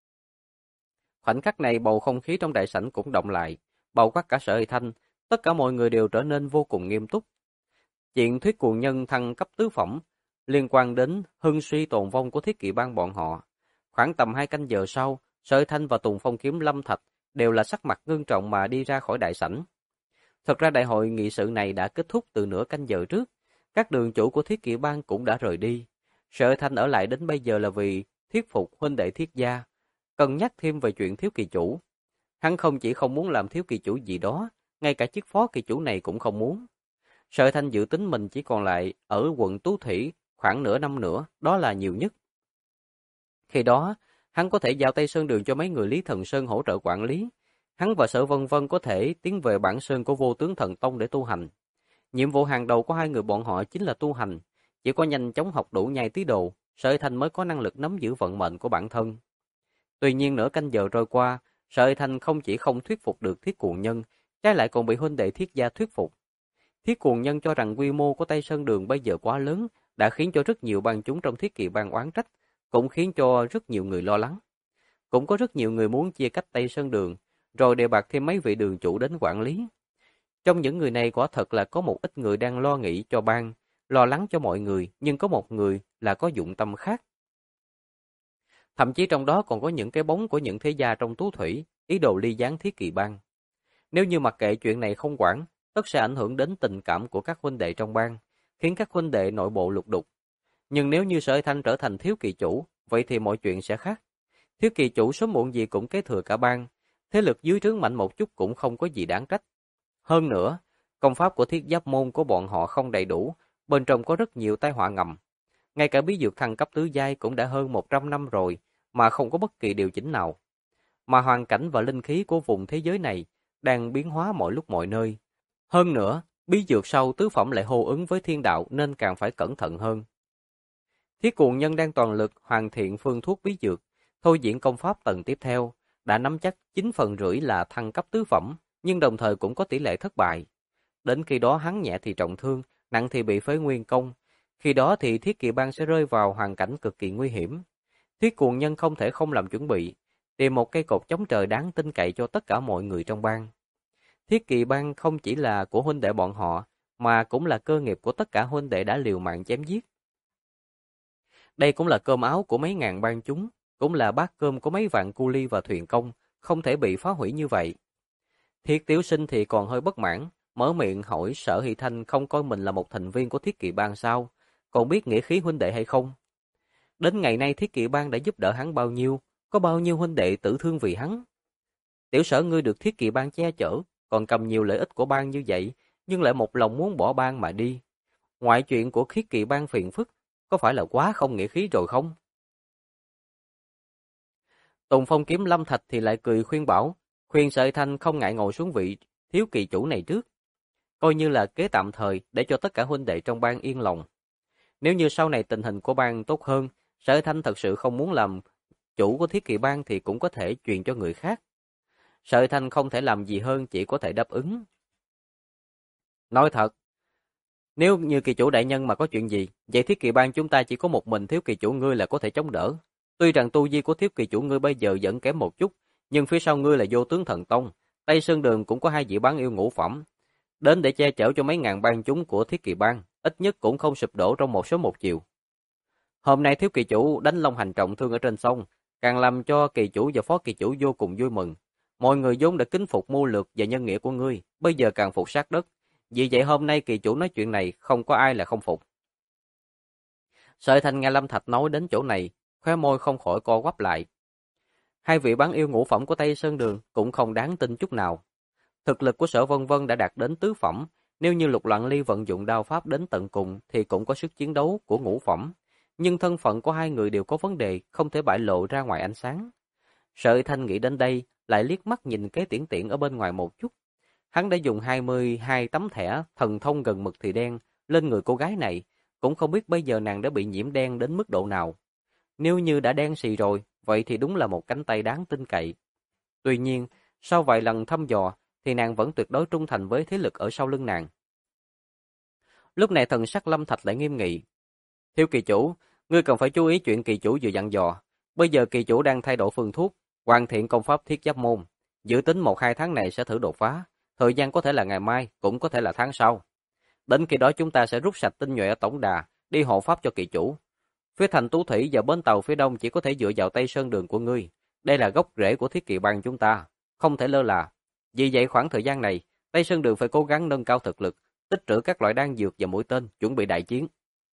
Khoảnh khắc này bầu không khí trong đại sảnh cũng động lại, bao quát cả Sở Thanh, tất cả mọi người đều trở nên vô cùng nghiêm túc. Chuyện Thiết Cuồng Nhân thăng cấp tứ phẩm liên quan đến hưng suy tồn vong của Thiết Kỵ bang bọn họ. Khoảng tầm 2 canh giờ sau, Sở Thanh và Tùng Phong Kiếm Lâm Thạch đều là sắc mặt ngưng trọng mà đi ra khỏi đại sảnh. Thật ra đại hội nghị sự này đã kết thúc từ nửa canh giờ trước, các đường chủ của Thiết Kỵ bang cũng đã rời đi. Sở Thanh ở lại đến bây giờ là vì thuyết phục huynh đệ Thiết gia, cân nhắc thêm về chuyện thiếu kỳ chủ. Hắn không chỉ không muốn làm thiếu kỳ chủ gì đó, ngay cả chức phó kỳ chủ này cũng không muốn. Sở Thanh dự tính mình chỉ còn lại ở quận Tú Thủy khoảng nửa năm nữa, đó là nhiều nhất. Khi đó, hắn có thể giao Tây Sơn Đường cho mấy người Lý Thần Sơn hỗ trợ quản lý. Hắn và Sở Vân Vân có thể tiến về bản sơn của Vô Tướng Thần Tông để tu hành. Nhiệm vụ hàng đầu của hai người bọn họ chính là tu hành. Chỉ có nhanh chóng học đủ nhai tí đồ, Sở Thanh mới có năng lực nắm giữ vận mệnh của bản thân. Tuy nhiên nửa canh giờ trôi qua, Sở Thanh không chỉ không thuyết phục được Thiết Cuồng Nhân, trái lại còn bị huynh đệ Thiết gia thuyết phục. Thiết Cuồng Nhân cho rằng quy mô của Tây Sơn Đường bây giờ quá lớn, đã khiến cho rất nhiều bang chúng trong Thiết Kỵ bang oán trách, cũng khiến cho rất nhiều người lo lắng. Cũng có rất nhiều người muốn chia cách Tây Sơn Đường, rồi đề bạt thêm mấy vị đường chủ đến quản lý. Trong những người này quả thật là có một ít người đang lo nghĩ cho bang, lo lắng cho mọi người, nhưng có một người là có dụng tâm khác. Thậm chí trong đó còn có những cái bóng của những thế gia trong Tú Thủy, ý đồ ly gián Thiết Kỵ bang. Nếu như mặc kệ chuyện này không quản, tất sẽ ảnh hưởng đến tình cảm của các huynh đệ trong bang, khiến các huynh đệ nội bộ lục đục. Nhưng nếu như Sở Thanh trở thành thiếu kỳ chủ, vậy thì mọi chuyện sẽ khác. Thiếu kỳ chủ sớm muộn gì cũng kế thừa cả bang, thế lực dưới trướng mạnh một chút cũng không có gì đáng trách. Hơn nữa, công pháp của Thiết Giáp môn của bọn họ không đầy đủ, bên trong có rất nhiều tai họa ngầm. Ngay cả bí dược thăng cấp tứ giai cũng đã hơn 100 năm rồi, mà không có bất kỳ điều chỉnh nào. Mà hoàn cảnh và linh khí của vùng thế giới này đang biến hóa mọi lúc mọi nơi. Hơn nữa, bí dược sau tứ phẩm lại hô ứng với thiên đạo nên càng phải cẩn thận hơn. Thiết Cuồng Nhân đang toàn lực hoàn thiện phương thuốc bí dược, thôi diễn công pháp tầng tiếp theo, đã nắm chắc 9/10 là thăng cấp tứ phẩm, nhưng đồng thời cũng có tỷ lệ thất bại. Đến khi đó hắn nhẹ thì trọng thương, nặng thì bị phế nguyên công. Khi đó thì Thiết Kỵ Bang sẽ rơi vào hoàn cảnh cực kỳ nguy hiểm. Thiết Cuồng Nhân không thể không làm chuẩn bị, tìm một cây cột chống trời đáng tin cậy cho tất cả mọi người trong bang. Thiết Kỵ Bang không chỉ là của huynh đệ bọn họ, mà cũng là cơ nghiệp của tất cả huynh đệ đã liều mạng chém giết. Đây cũng là cơm áo của mấy ngàn bang chúng, cũng là bát cơm của mấy vạn cu ly và thuyền công, không thể bị phá hủy như vậy. Thiết Tiểu Sinh thì còn hơi bất mãn, mở miệng hỏi Sở Hy Thanh không coi mình là một thành viên của Thiết Kỵ Bang sao, còn biết nghĩa khí huynh đệ hay không? Đến ngày nay Thiết Kỵ Bang đã giúp đỡ hắn bao nhiêu, có bao nhiêu huynh đệ tử thương vì hắn. Tiểu Sở ngươi được Thiết Kỵ Bang che chở, còn cầm nhiều lợi ích của bang như vậy, nhưng lại một lòng muốn bỏ bang mà đi. Ngoại chuyện của Thiết Kỵ Bang phiền phức, có phải là quá không nghĩa khí rồi không? Tùng Phong kiếm Lâm Thạch thì lại cười khuyên bảo, khuyên Sở Hy Thanh không ngại ngồi xuống vị thiếu kỳ chủ này trước, coi như là kế tạm thời để cho tất cả huynh đệ trong bang yên lòng. Nếu như sau này tình hình của bang tốt hơn, Sở Hy Thanh thật sự không muốn làm chủ của Thiết Kỵ Bang thì cũng có thể truyền cho người khác. Sở Hy Thanh không thể làm gì hơn, chỉ có thể đáp ứng. Nói thật, nếu như kỳ chủ đại nhân mà có chuyện gì, vậy Thiết Kỵ Bang chúng ta chỉ có một mình thiếu kỳ chủ ngươi là có thể chống đỡ. Tuy rằng tu vi của thiếu kỳ chủ ngươi bây giờ vẫn kém một chút, nhưng phía sau ngươi là Vô Tướng Thần Tông, Tây Sơn Đường cũng có hai vị bán yêu ngũ phẩm, đến để che chở cho mấy ngàn bang chúng của Thiết Kỵ Bang, ít nhất cũng không sụp đổ trong một sớm một chiều. Hôm nay thiếu kỳ chủ đánh Long Hành trọng thương ở trên sông, càng làm cho kỳ chủ và phó kỳ chủ vô cùng vui mừng. Mọi người vốn đã kính phục mưu lược và nhân nghĩa của ngươi, bây giờ càng phục sát đất. Vì vậy hôm nay kỳ chủ nói chuyện này, không có ai là không phục. Sợi Thành nghe Lâm Thạch nói đến chỗ này, khóe môi không khỏi co quắp lại. Hai vị bán yêu ngũ phẩm của Tây Sơn Đường cũng không đáng tin chút nào. Thực lực của Sở Vân Vân đã đạt đến tứ phẩm, nếu như Lục Loạn Ly vận dụng đao pháp đến tận cùng thì cũng có sức chiến đấu của ngũ phẩm. Nhưng thân phận của hai người đều có vấn đề, không thể bại lộ ra ngoài ánh sáng. Sợi Thanh nghĩ đến đây, lại liếc mắt nhìn cái tiễn tiễn ở bên ngoài một chút. Hắn đã dùng 22 tấm thẻ thần thông gần mực thì đen lên người cô gái này, cũng không biết bây giờ nàng đã bị nhiễm đen đến mức độ nào. Nếu như đã đen xì rồi, vậy thì đúng là một cánh tay đáng tin cậy. Tuy nhiên, sau vài lần thăm dò, thì nàng vẫn tuyệt đối trung thành với thế lực ở sau lưng nàng. Lúc này thần sắc Lâm Thạch lại nghiêm nghị. Thiếu kỳ chủ, ngươi cần phải chú ý chuyện kỳ chủ vừa dặn dò. Bây giờ kỳ chủ đang thay đổi phương thuốc, hoàn thiện công pháp thiết giáp môn. Dự tính 1-2 tháng này sẽ thử đột phá. Thời gian có thể là ngày mai, cũng có thể là tháng sau. Đến khi đó chúng ta sẽ rút sạch tinh nhuệ ở tổng đà, đi hộ pháp cho kỳ chủ. Phía thành Tú Thủy và bến tàu phía đông chỉ có thể dựa vào Tây Sơn Đường của ngươi. Đây là gốc rễ của Thiết Kỵ Bang chúng ta, không thể lơ là. Vì vậy khoảng thời gian này, Tây Sơn Đường phải cố gắng nâng cao thực lực, tích trữ các loại đan dược và mũi tên, chuẩn bị đại chiến.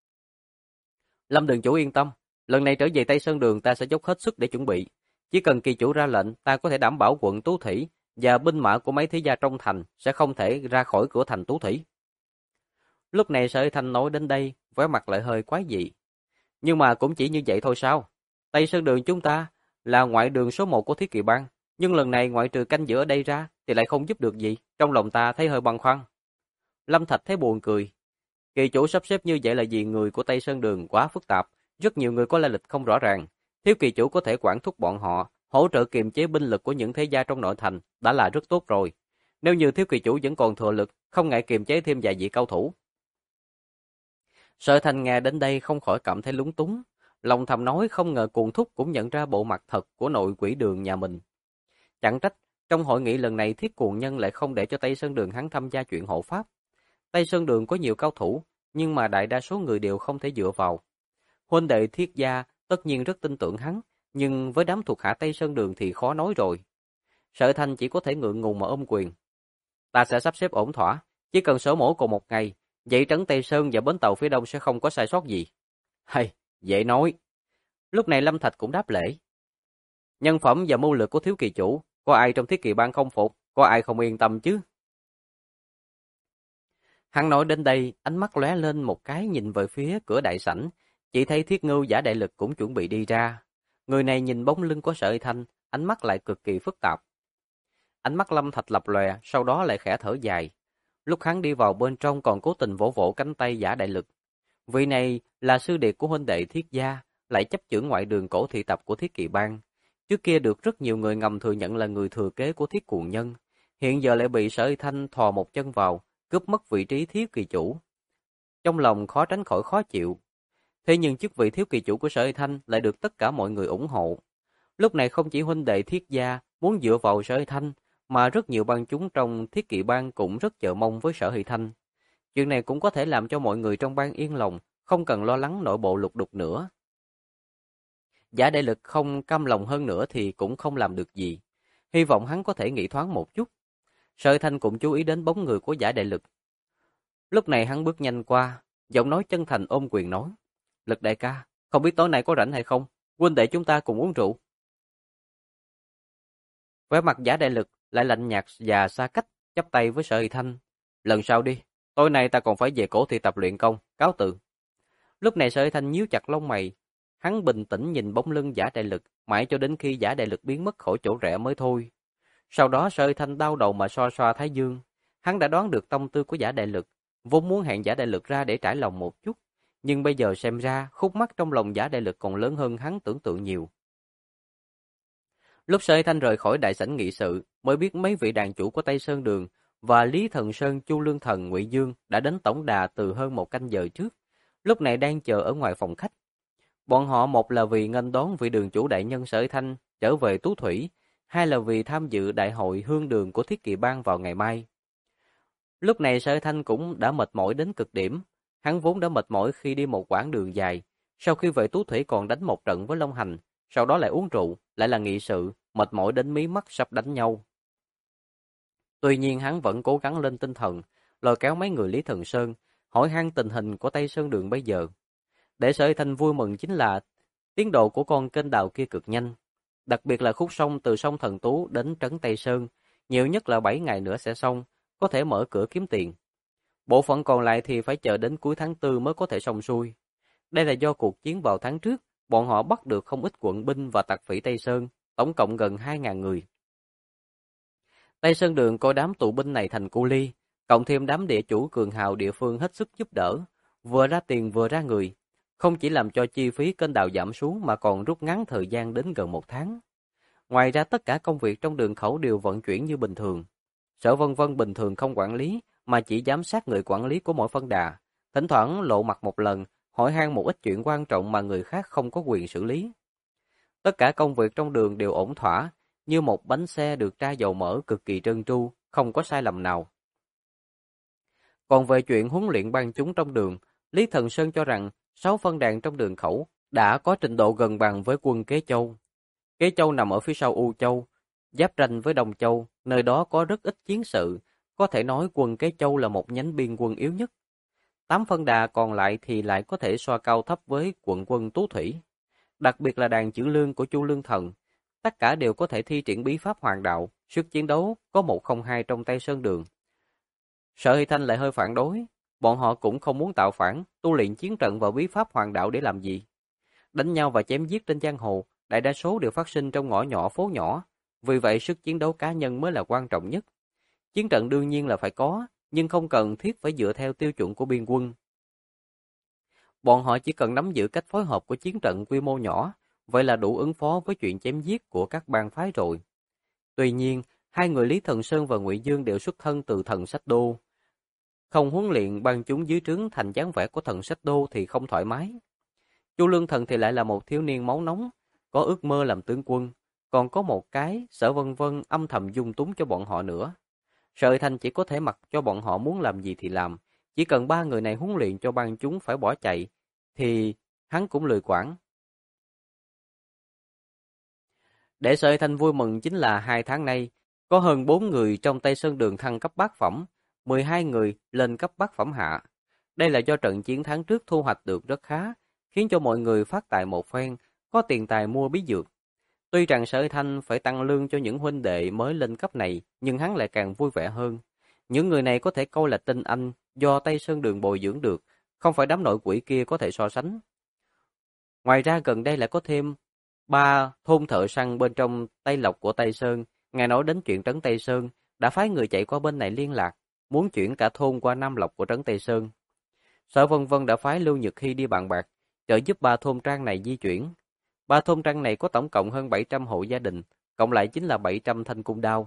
Lâm Đường chủ yên tâm, lần này trở về Tây Sơn Đường ta sẽ dốc hết sức để chuẩn bị. Chỉ cần kỳ chủ ra lệnh, ta có thể đảm bảo quận Tú Thủy và binh mã của mấy thế gia trong thành sẽ không thể ra khỏi cửa thành Tú Thủy. Lúc này Sở Thanh nói đến đây, vẻ mặt lại hơi quái dị. Nhưng mà cũng chỉ như vậy thôi sao? Tây Sơn Đường chúng ta là ngoại đường số 1 của Thiết Kỵ Bang, nhưng lần này ngoại trừ canh giữ ở đây ra thì lại không giúp được gì, trong lòng ta thấy hơi băn khoăn. Lâm Thạch thấy buồn cười. Kỳ chủ sắp xếp như vậy là vì người của Tây Sơn Đường quá phức tạp, rất nhiều người có lai lịch không rõ ràng. Thiếu kỳ chủ có thể quản thúc bọn họ, hỗ trợ kiềm chế binh lực của những thế gia trong nội thành đã là rất tốt rồi. Nếu như thiếu kỳ chủ vẫn còn thừa lực, không ngại kiềm chế thêm vài vị cao thủ. Sở Thành nghe đến đây không khỏi cảm thấy lúng túng, lòng thầm nói không ngờ Cuồng Thúc cũng nhận ra bộ mặt thật của nội quỷ đường nhà mình. Chẳng trách, trong hội nghị lần này Thiết Cuồng Nhân lại không để cho Tây Sơn Đường hắn tham gia chuyện hộ pháp. Tây Sơn Đường có nhiều cao thủ, nhưng mà đại đa số người đều không thể dựa vào. Huynh đệ Thiết gia tất nhiên rất tin tưởng hắn, nhưng với đám thuộc hạ Tây Sơn Đường thì khó nói rồi. Sở Thành chỉ có thể ngượng ngùng mà ôm quyền. Ta sẽ sắp xếp ổn thỏa, chỉ cần sở mổ còn một ngày, vậy trấn Tây Sơn và bến tàu phía đông sẽ không có sai sót gì. Hay, dễ nói. Lúc này Lâm Thạch cũng đáp lễ. Nhân phẩm và mưu lược của thiếu kỳ chủ, có ai trong Thiết Kỵ Bang không phục, có ai không yên tâm chứ? Hắn nói đến đây, ánh mắt lóe lên một cái nhìn về phía cửa đại sảnh, chỉ thấy Thiết Ngưu giả đại lực cũng chuẩn bị đi ra. Người này nhìn bóng lưng của Sở Thanh, ánh mắt lại cực kỳ phức tạp. Ánh mắt Lâm Thạch lập lòe, sau đó lại khẽ thở dài. Lúc hắn đi vào bên trong còn cố tình vỗ vỗ cánh tay giả đại lực. Vị này là sư điệt của huynh đệ Thiết gia, lại chấp chưởng ngoại đường cổ thị tập của Thiết Kỵ Bang. Trước kia được rất nhiều người ngầm thừa nhận là người thừa kế của Thiết Cuồng Nhân, hiện giờ lại bị Sở Thanh thò một chân vào, cướp mất vị trí thiếu kỳ chủ. trong lòng khó tránh khỏi khó chịu. Thế nhưng chức vị thiếu kỳ chủ của Sở Hy Thanh lại được tất cả mọi người ủng hộ. Lúc này không chỉ huynh đệ Thiết gia muốn dựa vào Sở Hy Thanh, mà rất nhiều bang chúng trong Thiết Kỵ bang cũng rất chờ mong với Sở Hy Thanh. Chuyện này cũng có thể làm cho mọi người trong bang yên lòng, không cần lo lắng nội bộ lục đục nữa. Giả Đại Lực không cam lòng hơn nữa thì cũng không làm được gì. Hy vọng hắn có thể nghĩ thoáng một chút. Sở Hy Thanh cũng chú ý đến bóng người của Giả Đại Lực. Lúc này hắn bước nhanh qua, giọng nói chân thành ôm quyền nói: "Lực đại ca, không biết tối nay có rảnh hay không? Huynh đệ chúng ta cùng uống rượu." Vẻ mặt Giả Đại Lực lại lạnh nhạt và xa cách, chắp tay với Sở Hy Thanh: "Lần sau đi, tối nay ta còn phải về Cổ Thị tập luyện công, cáo từ." Lúc này Sở Hy Thanh nhíu chặt lông mày, hắn bình tĩnh nhìn bóng lưng Giả Đại Lực, mãi cho đến khi Giả Đại Lực biến mất khỏi chỗ rẽ mới thôi. Sau đó Sở Hy Thanh đau đầu mà xoa xoa thái dương, hắn đã đoán được tâm tư của Giả Đại Lực, vốn muốn hẹn Giả Đại Lực ra để trải lòng một chút, nhưng bây giờ xem ra khúc mắc trong lòng Giả Đại Lực còn lớn hơn hắn tưởng tượng nhiều. Lúc Sở Hy Thanh rời khỏi đại sảnh nghị sự, mới biết mấy vị đàn chủ của Tây Sơn Đường và Lý Thần Sơn, Chu Lương Thần, Ngụy Dương đã đến tổng đà từ hơn một canh giờ trước, lúc này đang chờ ở ngoài phòng khách. Bọn họ một là vì nghênh đón vị đường chủ đại nhân Sở Hy Thanh trở về Tú Thủy, hai là vì tham dự đại hội hương đường của Thiết Kỵ bang vào ngày mai. Lúc này Sở Hy Thanh cũng đã mệt mỏi đến cực điểm, hắn vốn đã mệt mỏi khi đi một quãng đường dài, sau khi về Tú Thủy còn đánh một trận với Long Hành, sau đó lại uống rượu, lại là nghị sự, mệt mỏi đến mí mắt sắp đánh nhau. Tuy nhiên hắn vẫn cố gắng lên tinh thần, lôi kéo mấy người Lý Thần Sơn, hỏi han tình hình của Tây Sơn Đường bây giờ. Để Sở Hy Thanh vui mừng chính là tiến độ của con kênh đào kia cực nhanh, đặc biệt là khúc sông từ sông Thần Tú đến trấn Tây Sơn, nhiều nhất là 7 ngày nữa sẽ xong, có thể mở cửa kiếm tiền. Bộ phận còn lại thì phải chờ đến cuối tháng 4 mới có thể xong xuôi. Đây là do cuộc chiến vào tháng trước, bọn họ bắt được không ít quận binh và tặc phỉ Tây Sơn, tổng cộng gần 2.000 người. Tây Sơn Đường coi đám tù binh này thành cu ly, cộng thêm đám địa chủ cường hào địa phương hết sức giúp đỡ, vừa ra tiền vừa ra người, không chỉ làm cho chi phí kênh đào giảm xuống mà còn rút ngắn thời gian đến gần 1 tháng. Ngoài ra tất cả công việc trong đường khẩu đều vận chuyển như bình thường. Sở Vân Vân bình thường không quản lý, mà chỉ giám sát người quản lý của mỗi phân đà, thỉnh thoảng lộ mặt một lần, hỏi han một ít chuyện quan trọng mà người khác không có quyền xử lý. Tất cả công việc trong đường đều ổn thỏa, như một bánh xe được tra dầu mỡ cực kỳ trơn tru, không có sai lầm nào. Còn về chuyện huấn luyện bang chúng trong đường, Lý Thần Sơn cho rằng 6 phân đàn trong đường khẩu đã có trình độ gần bằng với quân Kế Châu. Kế Châu nằm ở phía sau U Châu, giáp ranh với Đông Châu, nơi đó có rất ít chiến sự, có thể nói quân Kế Châu là một nhánh biên quân yếu nhất. 8 phân đà còn lại thì lại có thể so cao thấp với quận quân Tú Thủy. Đặc biệt là đàn chữ lương của Chu Lương Thần, tất cả đều có thể thi triển bí pháp hoàng đạo, sức chiến đấu có 102 trong Tây Sơn Đường. Sở Hy Thanh lại hơi phản đối, bọn họ cũng không muốn tạo phản, tu luyện chiến trận và bí pháp hoàng đạo để làm gì. Đánh nhau và chém giết trên giang hồ, đại đa số đều phát sinh trong ngõ nhỏ phố nhỏ, vì vậy sức chiến đấu cá nhân mới là quan trọng nhất. Chiến trận đương nhiên là phải có, nhưng không cần thiết phải dựa theo tiêu chuẩn của biên quân. Bọn họ chỉ cần nắm giữ cách phối hợp của chiến trận quy mô nhỏ, vậy là đủ ứng phó với chuyện chém giết của các bang phái rồi. Tuy nhiên, hai người Lý Thần Sơn và Ngụy Dương đều xuất thân từ Thần Sách Đô. Không huấn luyện bang chúng dưới trướng thành dáng vẻ của Thần Sách Đô thì không thoải mái. Chu Lương Thần thì lại là một thiếu niên máu nóng, có ước mơ làm tướng quân, còn có một cái Sở Vân Vân âm thầm dung túng cho bọn họ nữa. Sở Hy Thanh chỉ có thể mặc cho bọn họ muốn làm gì thì làm, chỉ cần 3 người này huấn luyện cho bang chúng phải bỏ chạy, thì hắn cũng lười quản. Để Sở Hy Thanh vui mừng chính là 2 tháng nay, có hơn 4 người trong Tây Sơn Đường thăng cấp bát phẩm, 12 người lên cấp bát phẩm hạ. Đây là do trận chiến tháng trước thu hoạch được rất khá, khiến cho mọi người phát tài một phen, có tiền tài mua bí dược. Tuy rằng Sở Hy Thanh phải tăng lương cho những huynh đệ mới lên cấp này, nhưng hắn lại càng vui vẻ hơn. Những người này có thể coi là tinh anh do Tây Sơn Đường bồi dưỡng được, không phải đám nội quỷ kia có thể so sánh. Ngoài ra gần đây lại có thêm 3 thôn thợ săn bên trong Tây Lộc của Tây Sơn, nghe nói đến chuyện trấn Tây Sơn, đã phái người chạy qua bên này liên lạc, muốn chuyển cả thôn qua Nam Lộc của trấn Tây Sơn. Sở Vân Vân đã phái Lưu Nhật Hy đi bàn bạc, trợ giúp 3 thôn trang này di chuyển. 3 thôn trang này có tổng cộng hơn 700 hộ gia đình, cộng lại chính là 700 thanh cung đao.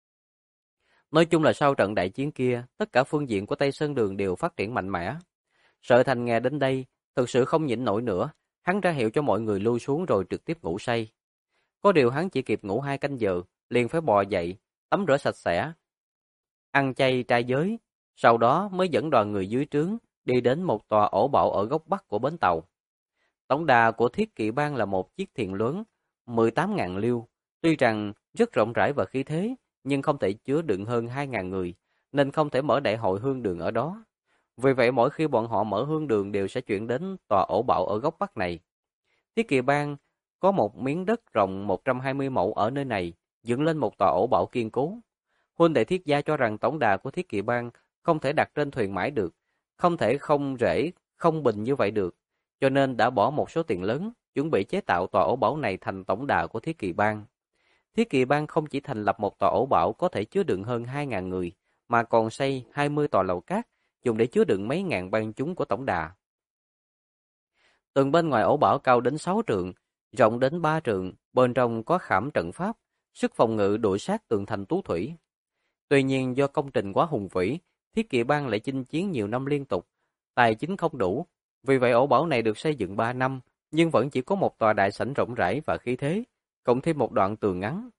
Nói chung là sau trận đại chiến kia, tất cả phương diện của Tây Sơn Đường đều phát triển mạnh mẽ. Sở Thành nghe đến đây, thực sự không nhịn nổi nữa, hắn ra hiệu cho mọi người lui xuống rồi trực tiếp ngủ say. Có điều hắn chỉ kịp ngủ 2 canh giờ, liền phải bò dậy, tắm rửa sạch sẽ, ăn chay trai giới, sau đó mới dẫn đoàn người dưới trướng đi đến một tòa ổ bạo ở góc bắc của bến tàu. Tổng đà của Thiết Kỵ Bang là một chiếc thuyền lớn, 18.000 liêu, tuy rằng rất rộng rãi và khí thế, nhưng không thể chứa đựng hơn 2.000 người, nên không thể mở đại hội hương đường ở đó. Vì vậy mỗi khi bọn họ mở hương đường đều sẽ chuyển đến tòa ổ bạo ở góc bắc này. Thiết Kỵ Bang có một miếng đất rộng 120 mẫu ở nơi này, dựng lên một tòa ổ bạo kiên cố. Huynh đệ Thiết gia cho rằng tổng đà của Thiết Kỵ Bang không thể đặt trên thuyền mãi được, không thể không rễ, không bình như vậy được, cho nên đã bỏ một số tiền lớn, chuẩn bị chế tạo tòa ổ bão này thành tổng đà của Thiết Kỵ Bang. Thiết Kỵ Bang không chỉ thành lập một tòa ổ bão có thể chứa đựng hơn 2.000 người, mà còn xây 20 tòa lầu cát, dùng để chứa đựng mấy ngàn bang chúng của tổng đà. Tường bên ngoài ổ bão cao đến 6 trượng, rộng đến 3 trượng, bên trong có khảm trận pháp, sức phòng ngự đội sát tường thành tú thủy. Tuy nhiên do công trình quá hùng vĩ, Thiết Kỵ Bang lại chinh chiến nhiều năm liên tục, tài chính không đủ, vì vậy ổ bão này được xây dựng 3 năm, nhưng vẫn chỉ có một tòa đại sảnh rộng rãi và khí thế, cộng thêm một đoạn tường ngắn.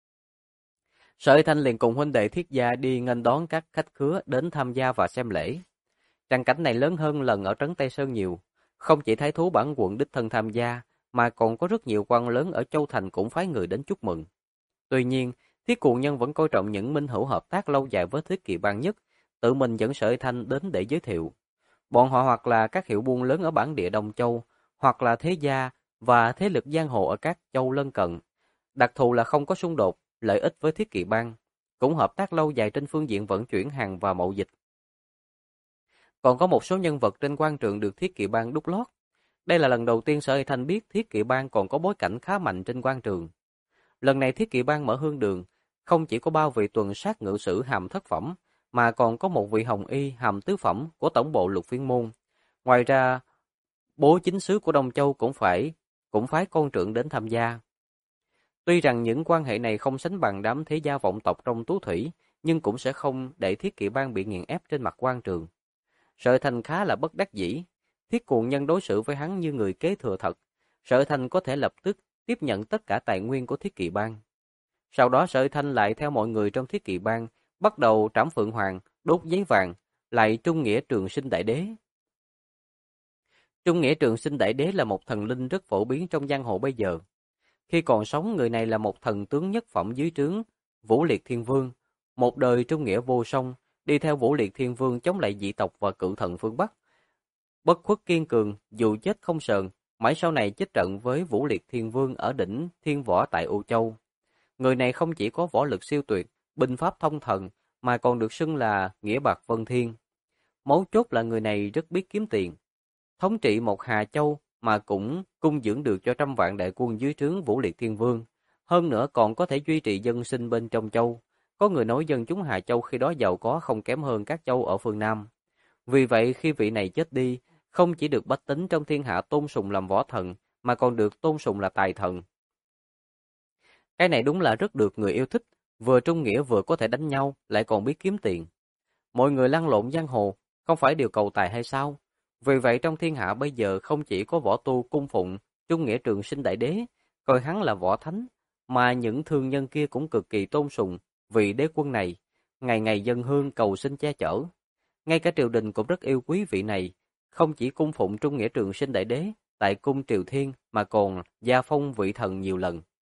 Sở Thanh liền cùng huynh đệ Thiết gia đi nghênh đón các khách khứa đến tham gia và xem lễ. Tràng cảnh này lớn hơn lần ở trấn Tây Sơn nhiều, không chỉ thái thú bản quận đích thân tham gia, mà còn có rất nhiều quan lớn ở Châu Thành cũng phái người đến chúc mừng. Tuy nhiên, Thiết Cuồng Nhân vẫn coi trọng những minh hữu hợp tác lâu dài với Thiết Kỵ Bang nhất, tự mình dẫn Sở Thanh đến để giới thiệu. Bọn họ hoặc là các hiệu buôn lớn ở bản địa Đông Châu, hoặc là thế gia và thế lực giang hồ ở các châu lân cận. Đặc thù là không có xung đột, lợi ích với Thiết Kỵ Bang, cũng hợp tác lâu dài trên phương diện vận chuyển hàng và mậu dịch. Còn có một số nhân vật trên quan trường được Thiết Kỵ Bang đúc lót. Đây là lần đầu tiên Sở Thanh biết Thiết Kỵ Bang còn có bối cảnh khá mạnh trên quan trường. Lần này Thiết Kỵ Bang mở hương đường, không chỉ có 3 vị tuần sát ngự sử hàm thất phẩm, mà còn có một vị hồng y hàm tứ phẩm của tổng bộ Lục Phiên môn. Ngoài ra, bố chính sứ của Đông Châu cũng phái con trưởng đến tham gia. Tuy rằng những quan hệ này không sánh bằng đám thế gia vọng tộc trong Tú Thủy, nhưng cũng sẽ không để Thiết Kỵ Bang bị nghiền ép trên mặt quan trường. Sở Thành khá là bất đắc dĩ, Thiết Cuồng Nhân đối xử với hắn như người kế thừa thật. Sở Thành có thể lập tức tiếp nhận tất cả tài nguyên của Thiết Kỵ Bang. Sau đó Sở Thanh lại theo mọi người trong Thiết Kỵ Bang, bắt đầu trảm Phượng Hoàng, đốt giấy vàng, lại Trung Nghĩa Trường Sinh Đại Đế. Trung Nghĩa Trường Sinh Đại Đế là một thần linh rất phổ biến trong giang hồ bây giờ. Khi còn sống, người này là một thần tướng nhất phẩm dưới trướng Vũ Liệt Thiên Vương, một đời trung nghĩa vô song, đi theo Vũ Liệt Thiên Vương chống lại dị tộc và cự thần phương Bắc. Bất khuất kiên cường, dù chết không sờn, mãi sau này chết trận với Vũ Liệt Thiên Vương ở đỉnh Thiên Võ tại Ô Châu. Người này không chỉ có võ lực siêu tuyệt, binh pháp thông thần, mà còn được xưng là Nghĩa Bạc Vân Thiên. Mấu chốt là người này rất biết kiếm tiền. Thống trị một Hà Châu mà cũng cung dưỡng được cho trăm vạn đại quân dưới trướng Vũ Liệt Thiên Vương. Hơn nữa còn có thể duy trì dân sinh bên trong châu. Có người nói dân chúng Hà Châu khi đó giàu có không kém hơn các châu ở phương Nam. Vì vậy khi vị này chết đi, không chỉ được bách tính trong thiên hạ tôn sùng làm võ thần, mà còn được tôn sùng là tài thần. Cái này đúng là rất được người yêu thích, vừa trung nghĩa vừa có thể đánh nhau, lại còn biết kiếm tiền. Mọi người lăn lộn giang hồ, không phải đều cầu tài hay sao? Vì vậy trong thiên hạ bây giờ không chỉ có võ tu cung phụng Trung Nghĩa Trường Sinh Đại Đế, coi hắn là võ thánh, mà những thương nhân kia cũng cực kỳ tôn sùng vị đế quân này, ngày ngày dâng hương cầu xin che chở. Ngay cả triều đình cũng rất yêu quý vị này, không chỉ cung phụng Trung Nghĩa Trường Sinh Đại Đế tại cung Triều Thiên mà còn gia phong vị thần nhiều lần.